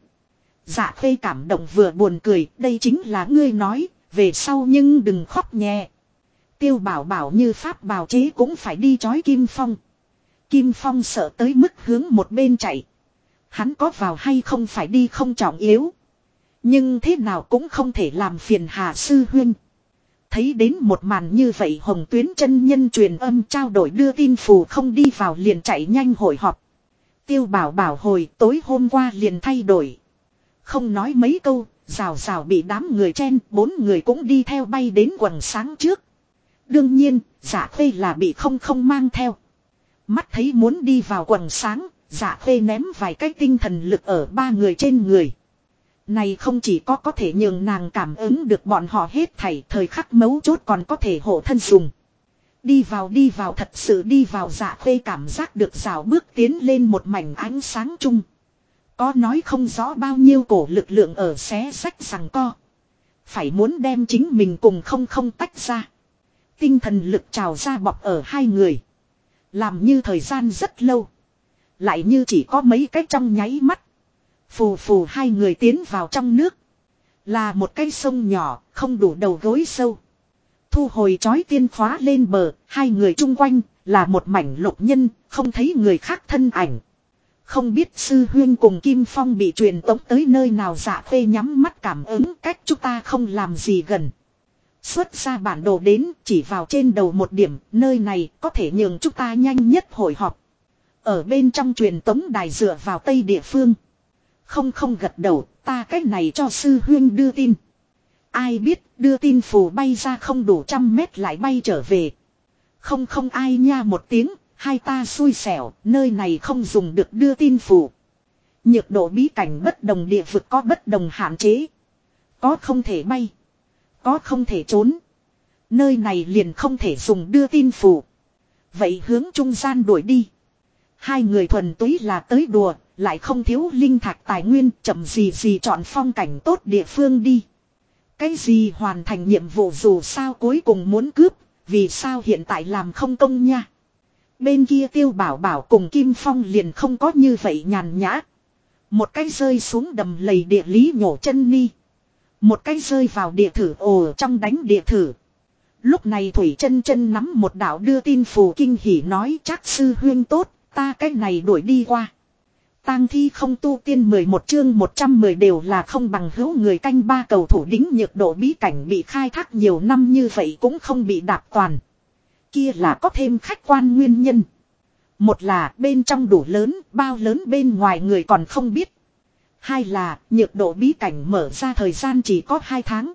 A: Dạ phê cảm động vừa buồn cười, đây chính là ngươi nói, về sau nhưng đừng khóc nhẹ. Tiêu bảo bảo như pháp bào chế cũng phải đi chói Kim Phong. Kim Phong sợ tới mức hướng một bên chạy. Hắn có vào hay không phải đi không trọng yếu. Nhưng thế nào cũng không thể làm phiền Hà sư huynh. Thấy đến một màn như vậy Hồng Tuyến chân nhân truyền âm trao đổi đưa tin phù không đi vào liền chạy nhanh hội họp. Tiêu bảo bảo hồi tối hôm qua liền thay đổi. Không nói mấy câu, rào rào bị đám người chen, 4 người cũng đi theo bay đến quần sáng trước. Đương nhiên, Dạ Khê là bị không mang theo. Mắt thấy muốn đi vào quần sáng, Dạ Khê ném vài cái tinh thần lực ở 3 người trên người. Này không chỉ có thể nhường nàng cảm ứng được bọn họ hết thảy, thời khắc mấu chốt còn có thể hộ thân dùng. Đi vào thật sự đi vào. Dạ Khê cảm giác được rào bước tiến lên một mảnh ánh sáng chung. Có nói không rõ bao nhiêu cổ lực lượng ở xé rách rằng co. Phải muốn đem chính mình cùng không tách ra. Tinh thần lực trào ra bọc ở hai người. Làm như thời gian rất lâu. Lại như chỉ có mấy cái trong nháy mắt. Phù phù hai người tiến vào trong nước. Là một cái sông nhỏ, không đủ đầu gối sâu. Thu hồi chói tiên khóa lên bờ, hai người chung quanh, là một mảnh lục nhân, không thấy người khác thân ảnh. Không biết sư huyên cùng Kim Phong bị truyền tống tới nơi nào. Dạ Khê nhắm mắt cảm ứng cách chúng ta không làm gì gần. Xuất ra bản đồ đến, chỉ vào trên đầu một điểm, nơi này có thể nhường chúng ta nhanh nhất hội họp. Ở bên trong truyền tống đài dựa vào tây địa phương. Không gật đầu, ta cách này cho sư huyên đưa tin. Ai biết đưa tin phù bay ra không đủ 100 mét lại bay trở về. Không ai nha một tiếng, hai ta xui xẻo, nơi này không dùng được đưa tin phù. Nhược độ bí cảnh bất đồng địa vực có bất đồng hạn chế. Có không thể bay, có không thể trốn. Nơi này liền không thể dùng đưa tin phù. Vậy hướng trung gian đuổi đi. Hai người thuần túy là tới đùa, lại không thiếu linh thạch tài nguyên, chậm gì chọn phong cảnh tốt địa phương đi. Cái gì hoàn thành nhiệm vụ dù sao cuối cùng muốn cướp, vì sao hiện tại làm không công nha. Bên kia Tiêu Bảo Bảo cùng Kim Phong liền không có như vậy nhàn nhã. Một cái rơi xuống đầm lầy địa lý nhổ chân ni. Một cái rơi vào địa thử ồ trong đánh địa thử. Lúc này Thủy Chân Chân nắm một đạo đưa tin phù kinh hỉ nói chắc sư huyên tốt, ta cái này đuổi đi qua. Tang thi không tu tiên 11 chương 110 đều là không bằng hữu người canh ba cầu thủ đính nhược độ bí cảnh bị khai thác nhiều năm như vậy cũng không bị đạp toàn. Kia là có thêm khách quan nguyên nhân. Một là bên trong đủ lớn, bao lớn bên ngoài người còn không biết. Hai là nhược độ bí cảnh mở ra thời gian chỉ có 2 tháng.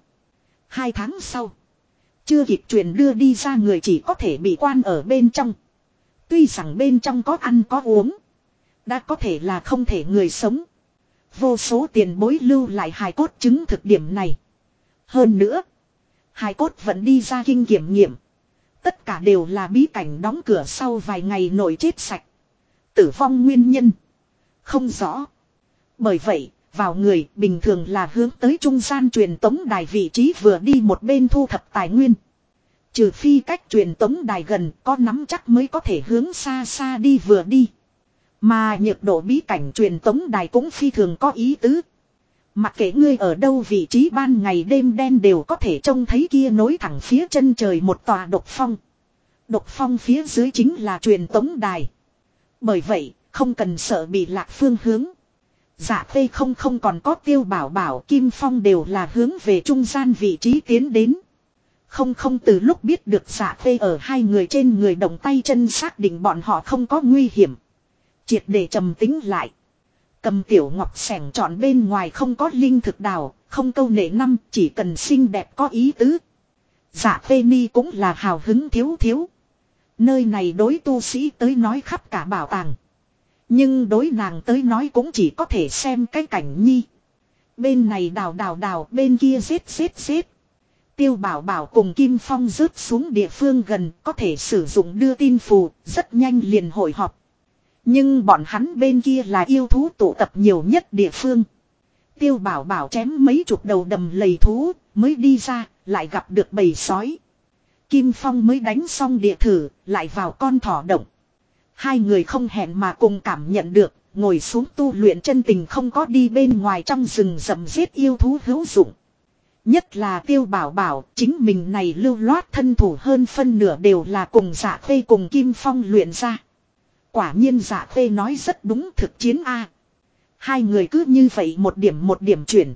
A: 2 tháng sau. Chưa kịp truyền đưa đi ra người chỉ có thể bị quan ở bên trong. Tuy rằng bên trong có ăn có uống. Đã có thể là không thể người sống. Vô số tiền bối lưu lại hài cốt chứng thực điểm này. Hơn nữa. Hài cốt vẫn đi ra kinh kiểm nghiệm. Tất cả đều là bí cảnh đóng cửa sau vài ngày nổi chết sạch. Tử vong nguyên nhân. Không rõ. Bởi vậy, vào người bình thường là hướng tới trung gian truyền tống đài vị trí vừa đi một bên thu thập tài nguyên. Trừ phi cách truyền tống đài gần có nắm chắc mới có thể hướng xa xa đi vừa đi. Mà nhược độ bí cảnh truyền tống đài cũng phi thường có ý tứ. Mặc kệ ngươi ở đâu vị trí ban ngày đêm đen đều có thể trông thấy kia nối thẳng phía chân trời một tòa độc phong. Độc phong phía dưới chính là truyền tống đài. Bởi vậy, không cần sợ bị lạc phương hướng. Dạ Khê không còn có Tiêu Bảo Bảo Kim Phong đều là hướng về trung gian vị trí tiến đến. Không từ lúc biết được Dạ Khê ở hai người trên người động tay chân xác định bọn họ không có nguy hiểm. Triệt để trầm tính lại. Cầm tiểu ngọc sẻng chọn bên ngoài không có linh thực đào, không câu nệ năm chỉ cần xinh đẹp có ý tứ. Dạ Khê Ni cũng là hào hứng thiếu. Nơi này đối tu sĩ tới nói khắp cả bảo tàng. Nhưng đối nàng tới nói cũng chỉ có thể xem cái cảnh nhi. Bên này đào, bên kia giết. Tiêu Bảo Bảo cùng Kim Phong rớt xuống địa phương gần có thể sử dụng đưa tin phù, rất nhanh liền hội họp. Nhưng bọn hắn bên kia là yêu thú tụ tập nhiều nhất địa phương. Tiêu Bảo Bảo chém mấy chục đầu đầm lầy thú, mới đi ra, lại gặp được bầy sói. Kim Phong mới đánh xong địa thử, lại vào con thỏ động. Hai người không hẹn mà cùng cảm nhận được, ngồi xuống tu luyện chân tình không có đi bên ngoài trong rừng rậm giết yêu thú hữu dụng. Nhất là Tiêu Bảo Bảo, chính mình này lưu loát thân thủ hơn phân nửa đều là cùng Dạ Khê cùng Kim Phong luyện ra. Quả nhiên Dạ Khê nói rất đúng thực chiến a. Hai người cứ như vậy một điểm chuyển.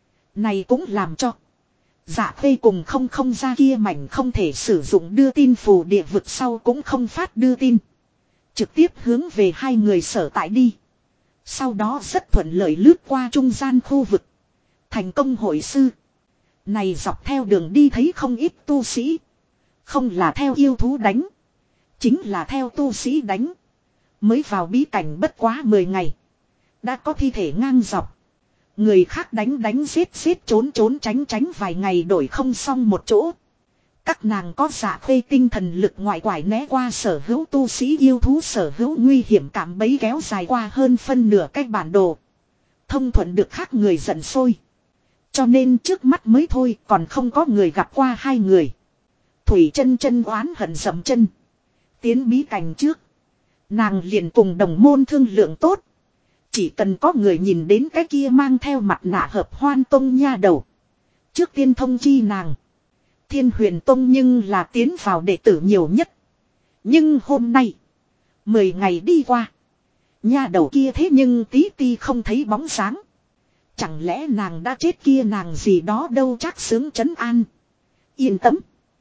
A: Này cũng làm cho Dạ Khê cùng không ra kia mảnh không thể sử dụng đưa tin phù địa vực sau cũng không phát đưa tin. Trực tiếp hướng về hai người sở tại đi. Sau đó rất thuận lợi lướt qua trung gian khu vực. Thành công hội sư. Này dọc theo đường đi thấy không ít tu sĩ. Không là theo yêu thú đánh. Chính là theo tu sĩ đánh. Mới vào bí cảnh bất quá 10 ngày. Đã có thi thể ngang dọc. Người khác đánh giết trốn tránh vài ngày đổi không xong một chỗ. Các nàng có Dạ Khê tinh thần lực ngoại quải né qua sở hữu tu sĩ yêu thú sở hữu nguy hiểm cảm bấy kéo dài qua hơn phân nửa cái bản đồ. Thông thuận được khác người giận sôi. Cho nên trước mắt mới thôi còn không có người gặp qua hai người. Thủy Chân Chân oán hận dậm chân. Tiến bí cảnh trước. Nàng liền cùng đồng môn thương lượng tốt. Chỉ cần có người nhìn đến cái kia mang theo mặt nạ hợp hoan tông nha đầu. Trước tiên thông chi nàng. Thiên Huyền Tông nhưng là tiến vào đệ tử nhiều nhất. Nhưng hôm nay, 10 ngày đi qua, nha đầu kia thế nhưng tí ti không thấy bóng dáng. Chẳng lẽ nàng đã chết kia nàng gì đó đâu. Chắc sướng trấn an. Yên tâm.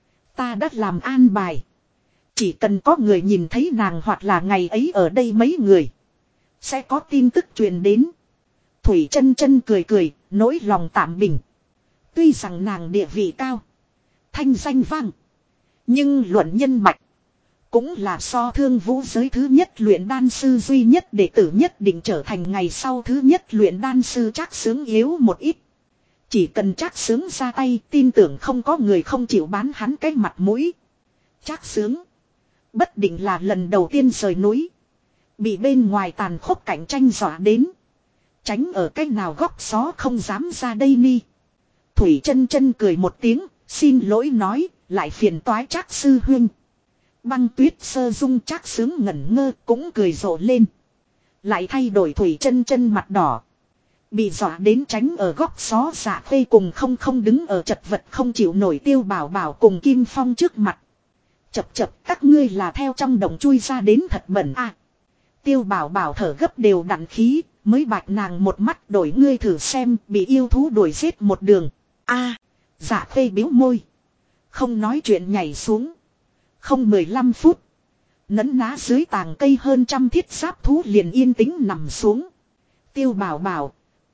A: Ta đã làm an bài. Chỉ cần có người nhìn thấy nàng hoặc là ngày ấy ở đây mấy người. Sẽ có tin tức truyền đến. Thủy chân chân cười cười, nỗi lòng tạm bình. Tuy rằng nàng địa vị cao. Thanh danh vang. Nhưng luận nhân mạch. Cũng là so Thương Vũ giới thứ nhất luyện đan sư duy nhất đệ tử nhất định trở thành ngày sau thứ nhất luyện đan sư Trác Sướng yếu một ít. Chỉ cần Trác Sướng ra tay, tin tưởng không có người không chịu bán hắn cái mặt mũi. Trác Sướng bất định là lần đầu tiên rời núi. Bị bên ngoài tàn khốc cạnh tranh dọa đến. Tránh ở cách nào góc xó không dám ra đây ni. Thủy chân chân cười một tiếng, xin lỗi nói, lại phiền toái Trác sư huynh. Băng Tuyết Sơ Dung Trác Sướng ngẩn ngơ cũng cười rộ lên. Lại thay đổi Thủy chân chân mặt đỏ. Bị dọa đến tránh ở góc xó Dạ Khê cùng không đứng ở chật vật không chịu nổi Tiêu Bảo Bảo cùng Kim Phong trước mặt. Chập chập các ngươi là theo trong đồng chui ra đến thật bẩn à. Tiêu Bảo Bảo thở gấp đều đặn khí, mới bạch nàng một mắt đổi ngươi thử xem bị yêu thú đuổi giết một đường. A, Dạ Khê biếu môi. Không nói chuyện nhảy xuống. Không 15 phút. Nấn ná dưới tàng cây hơn 100 thiết giáp thú liền yên tĩnh nằm xuống. Tiêu Bảo Bảo.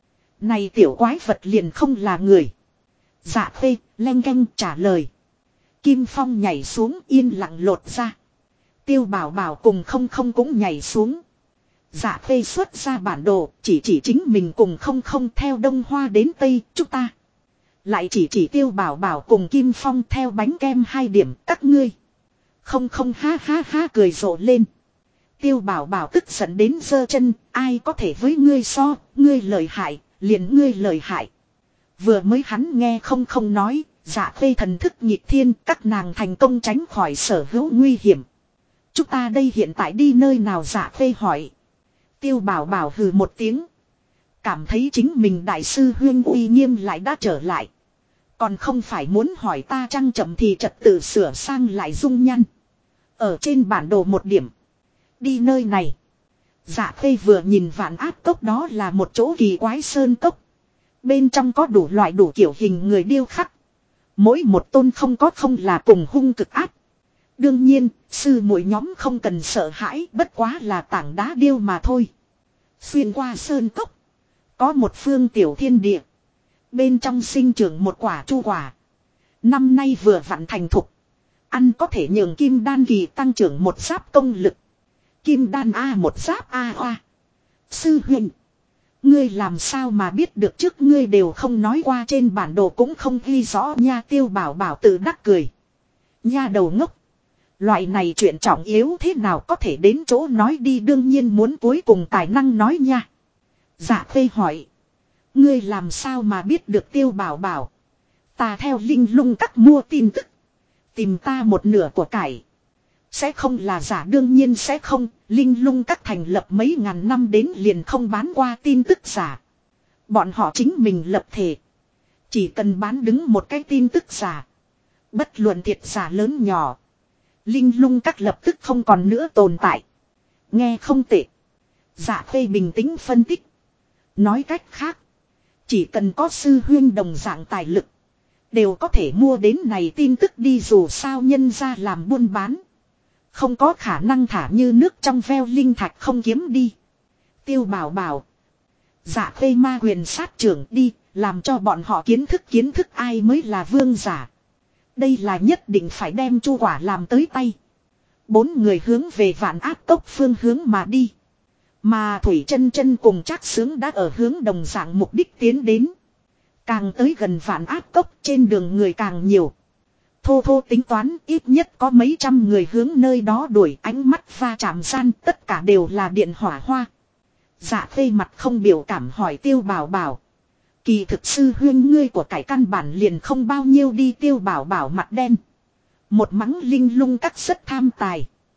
A: Này tiểu quái vật liền không là người. Dạ Khê, leng keng trả lời. Kim Phong nhảy xuống yên lặng lột ra. Tiêu Bảo Bảo cùng không cũng nhảy xuống. Dạ Khê xuất ra bản đồ, chỉ chính mình cùng không theo Đông Hoa đến Tây, chúng ta. Lại chỉ Tiêu Bảo Bảo cùng Kim Phong theo bánh kem 2 điểm, các ngươi. Không ha ha ha cười rộ lên. Tiêu Bảo Bảo tức giận đến giơ chân, ai có thể với ngươi so, ngươi lợi hại, liền ngươi lợi hại. Vừa mới hắn nghe không nói, Dạ Khê thần thức nhịp thiên, các nàng thành công tránh khỏi sở hữu nguy hiểm. Chúng ta đây hiện tại đi nơi nào Dạ Khê hỏi. Tiêu Bảo Bảo hừ một tiếng. Cảm thấy chính mình đại sư huyên uy nghiêm lại đã trở lại. Còn không phải muốn hỏi ta chăng chậm thì trật tự sửa sang lại dung nhan. Ở trên bản đồ một điểm. Đi nơi này. Dạ Khê vừa nhìn Vạn Áp Cốc đó là một chỗ kỳ quái sơn cốc. Bên trong có đủ loại đủ kiểu hình người điêu khắc. Mỗi một tôn không là cùng hung cực ác. Đương nhiên, sư muội nhóm không cần sợ hãi, bất quá là tảng đá điêu mà thôi. Xuyên qua sơn cốc, có một phương tiểu thiên địa. Bên trong sinh trưởng một quả chu quả. Năm nay vừa vặn thành thục. Ăn có thể nhường kim đan kỳ tăng trưởng một giáp công lực. Kim đan A một giáp A hoa. Sư huynh, ngươi làm sao mà biết được trước ngươi đều không nói qua trên bản đồ cũng không ghi rõ nha. Tiêu Bảo Bảo tự đắc cười. Nha đầu ngốc. Loại này chuyện trọng yếu thế nào có thể đến chỗ nói đi đương nhiên muốn cuối cùng tài năng nói nha. Dạ Khê hỏi. Ngươi làm sao mà biết được Tiêu Bảo Bảo. Ta theo Linh Lung Các mua tin tức. Tìm ta một nửa của cải. Sẽ không là giả đương nhiên sẽ không. Linh Lung Các thành lập mấy ngàn năm đến liền không bán qua tin tức giả. Bọn họ chính mình lập thể. Chỉ cần bán đứng một cái tin tức giả. Bất luận thiệt giả lớn nhỏ. Linh Lung Các lập tức không còn nữa tồn tại. Nghe không tệ. Dạ Khê bình tĩnh phân tích. Nói cách khác. Chỉ cần có sư huyên đồng dạng tài lực. Đều có thể mua đến này tin tức đi dù sao nhân ra làm buôn bán. Không có khả năng thả như nước trong veo linh thạch không kiếm đi. Tiêu Bảo Bảo. Dạ Khê ma huyền sát trưởng đi. Làm cho bọn họ kiến thức ai mới là vương giả. Đây là nhất định phải đem chu quả làm tới tay. 4 người hướng về Vạn Áp Cốc phương hướng mà đi. Mà Thủy chân chân cùng Trác Sướng đã ở hướng đồng dạng mục đích tiến đến. Càng tới gần Vạn Áp Cốc trên đường người càng nhiều. Thô tính toán ít nhất có mấy trăm người hướng nơi đó đuổi ánh mắt va chạm gian tất cả đều là điện hỏa hoa. Dạ Khê mặt không biểu cảm hỏi Tiêu Bảo Bảo. Kỳ thực sư huyên ngươi của cải căn bản liền không bao nhiêu đi. Tiêu Bảo Bảo mặt đen. Một mắng Linh Lung Các rất tham tài.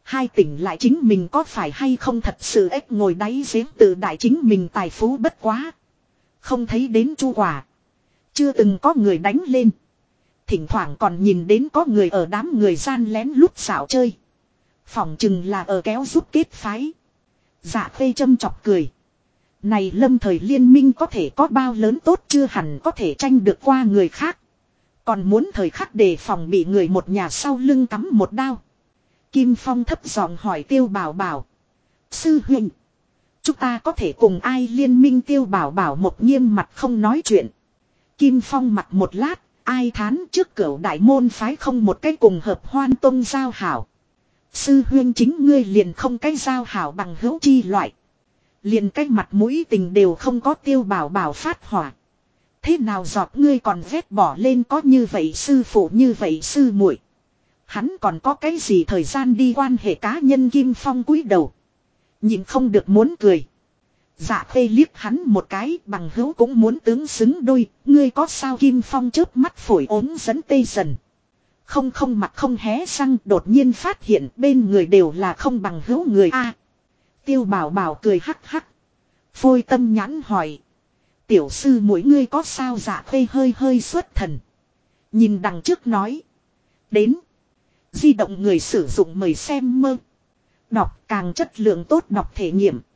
A: Hai tỉnh lại chính mình có phải hay không thật sự ếch ngồi đáy giếng tự đại chính mình tài phú bất quá. Không thấy đến chu quả. Chưa từng có người đánh lên. Thỉnh thoảng còn nhìn đến có người ở đám người gian lén lút xảo chơi. Phỏng chừng là ở kéo giúp kết phái. Dạ Khê châm chọc cười. Này lâm thời liên minh có thể có bao lớn tốt chưa hẳn có thể tranh được qua người khác. Còn muốn thời khắc đề phòng bị người một nhà sau lưng cắm một đao. Kim Phong thấp giọng hỏi Tiêu Bảo Bảo. Sư huynh. Chúng ta có thể cùng ai liên minh? Tiêu Bảo Bảo một nghiêm mặt không nói chuyện. Kim Phong mặt một lát. Ai thán trước cửu đại môn phái không một cái cùng hợp Hoan Tông giao hảo. Sư huynh chính ngươi liền không cái giao hảo bằng hữu chi loại. Liền cái mặt mũi tình đều không có. Tiêu Bảo Bảo phát hỏa. Thế nào giọt ngươi còn vét bỏ lên có như vậy sư phụ như vậy sư muội. Hắn còn có cái gì thời gian đi quan hệ cá nhân? Kim Phong cúi đầu. Nhìn không được muốn cười. Dạ Khê liếc hắn một cái, bằng hữu cũng muốn tướng xứng đôi, ngươi có sao? Kim Phong chớp mắt phổi ốm dẫn tê dần. Không mặt không hé răng, đột nhiên phát hiện bên người đều là không bằng hữu người a. Tiêu Bảo Bảo cười hắc hắc. Phôi tâm nhãn hỏi. Tiểu sư mỗi ngươi có sao? Dạ Khê hơi xuất thần. Nhìn đằng trước nói. Đến. Di động người sử dụng mời xem mơ. Đọc càng chất lượng tốt đọc thể nghiệm.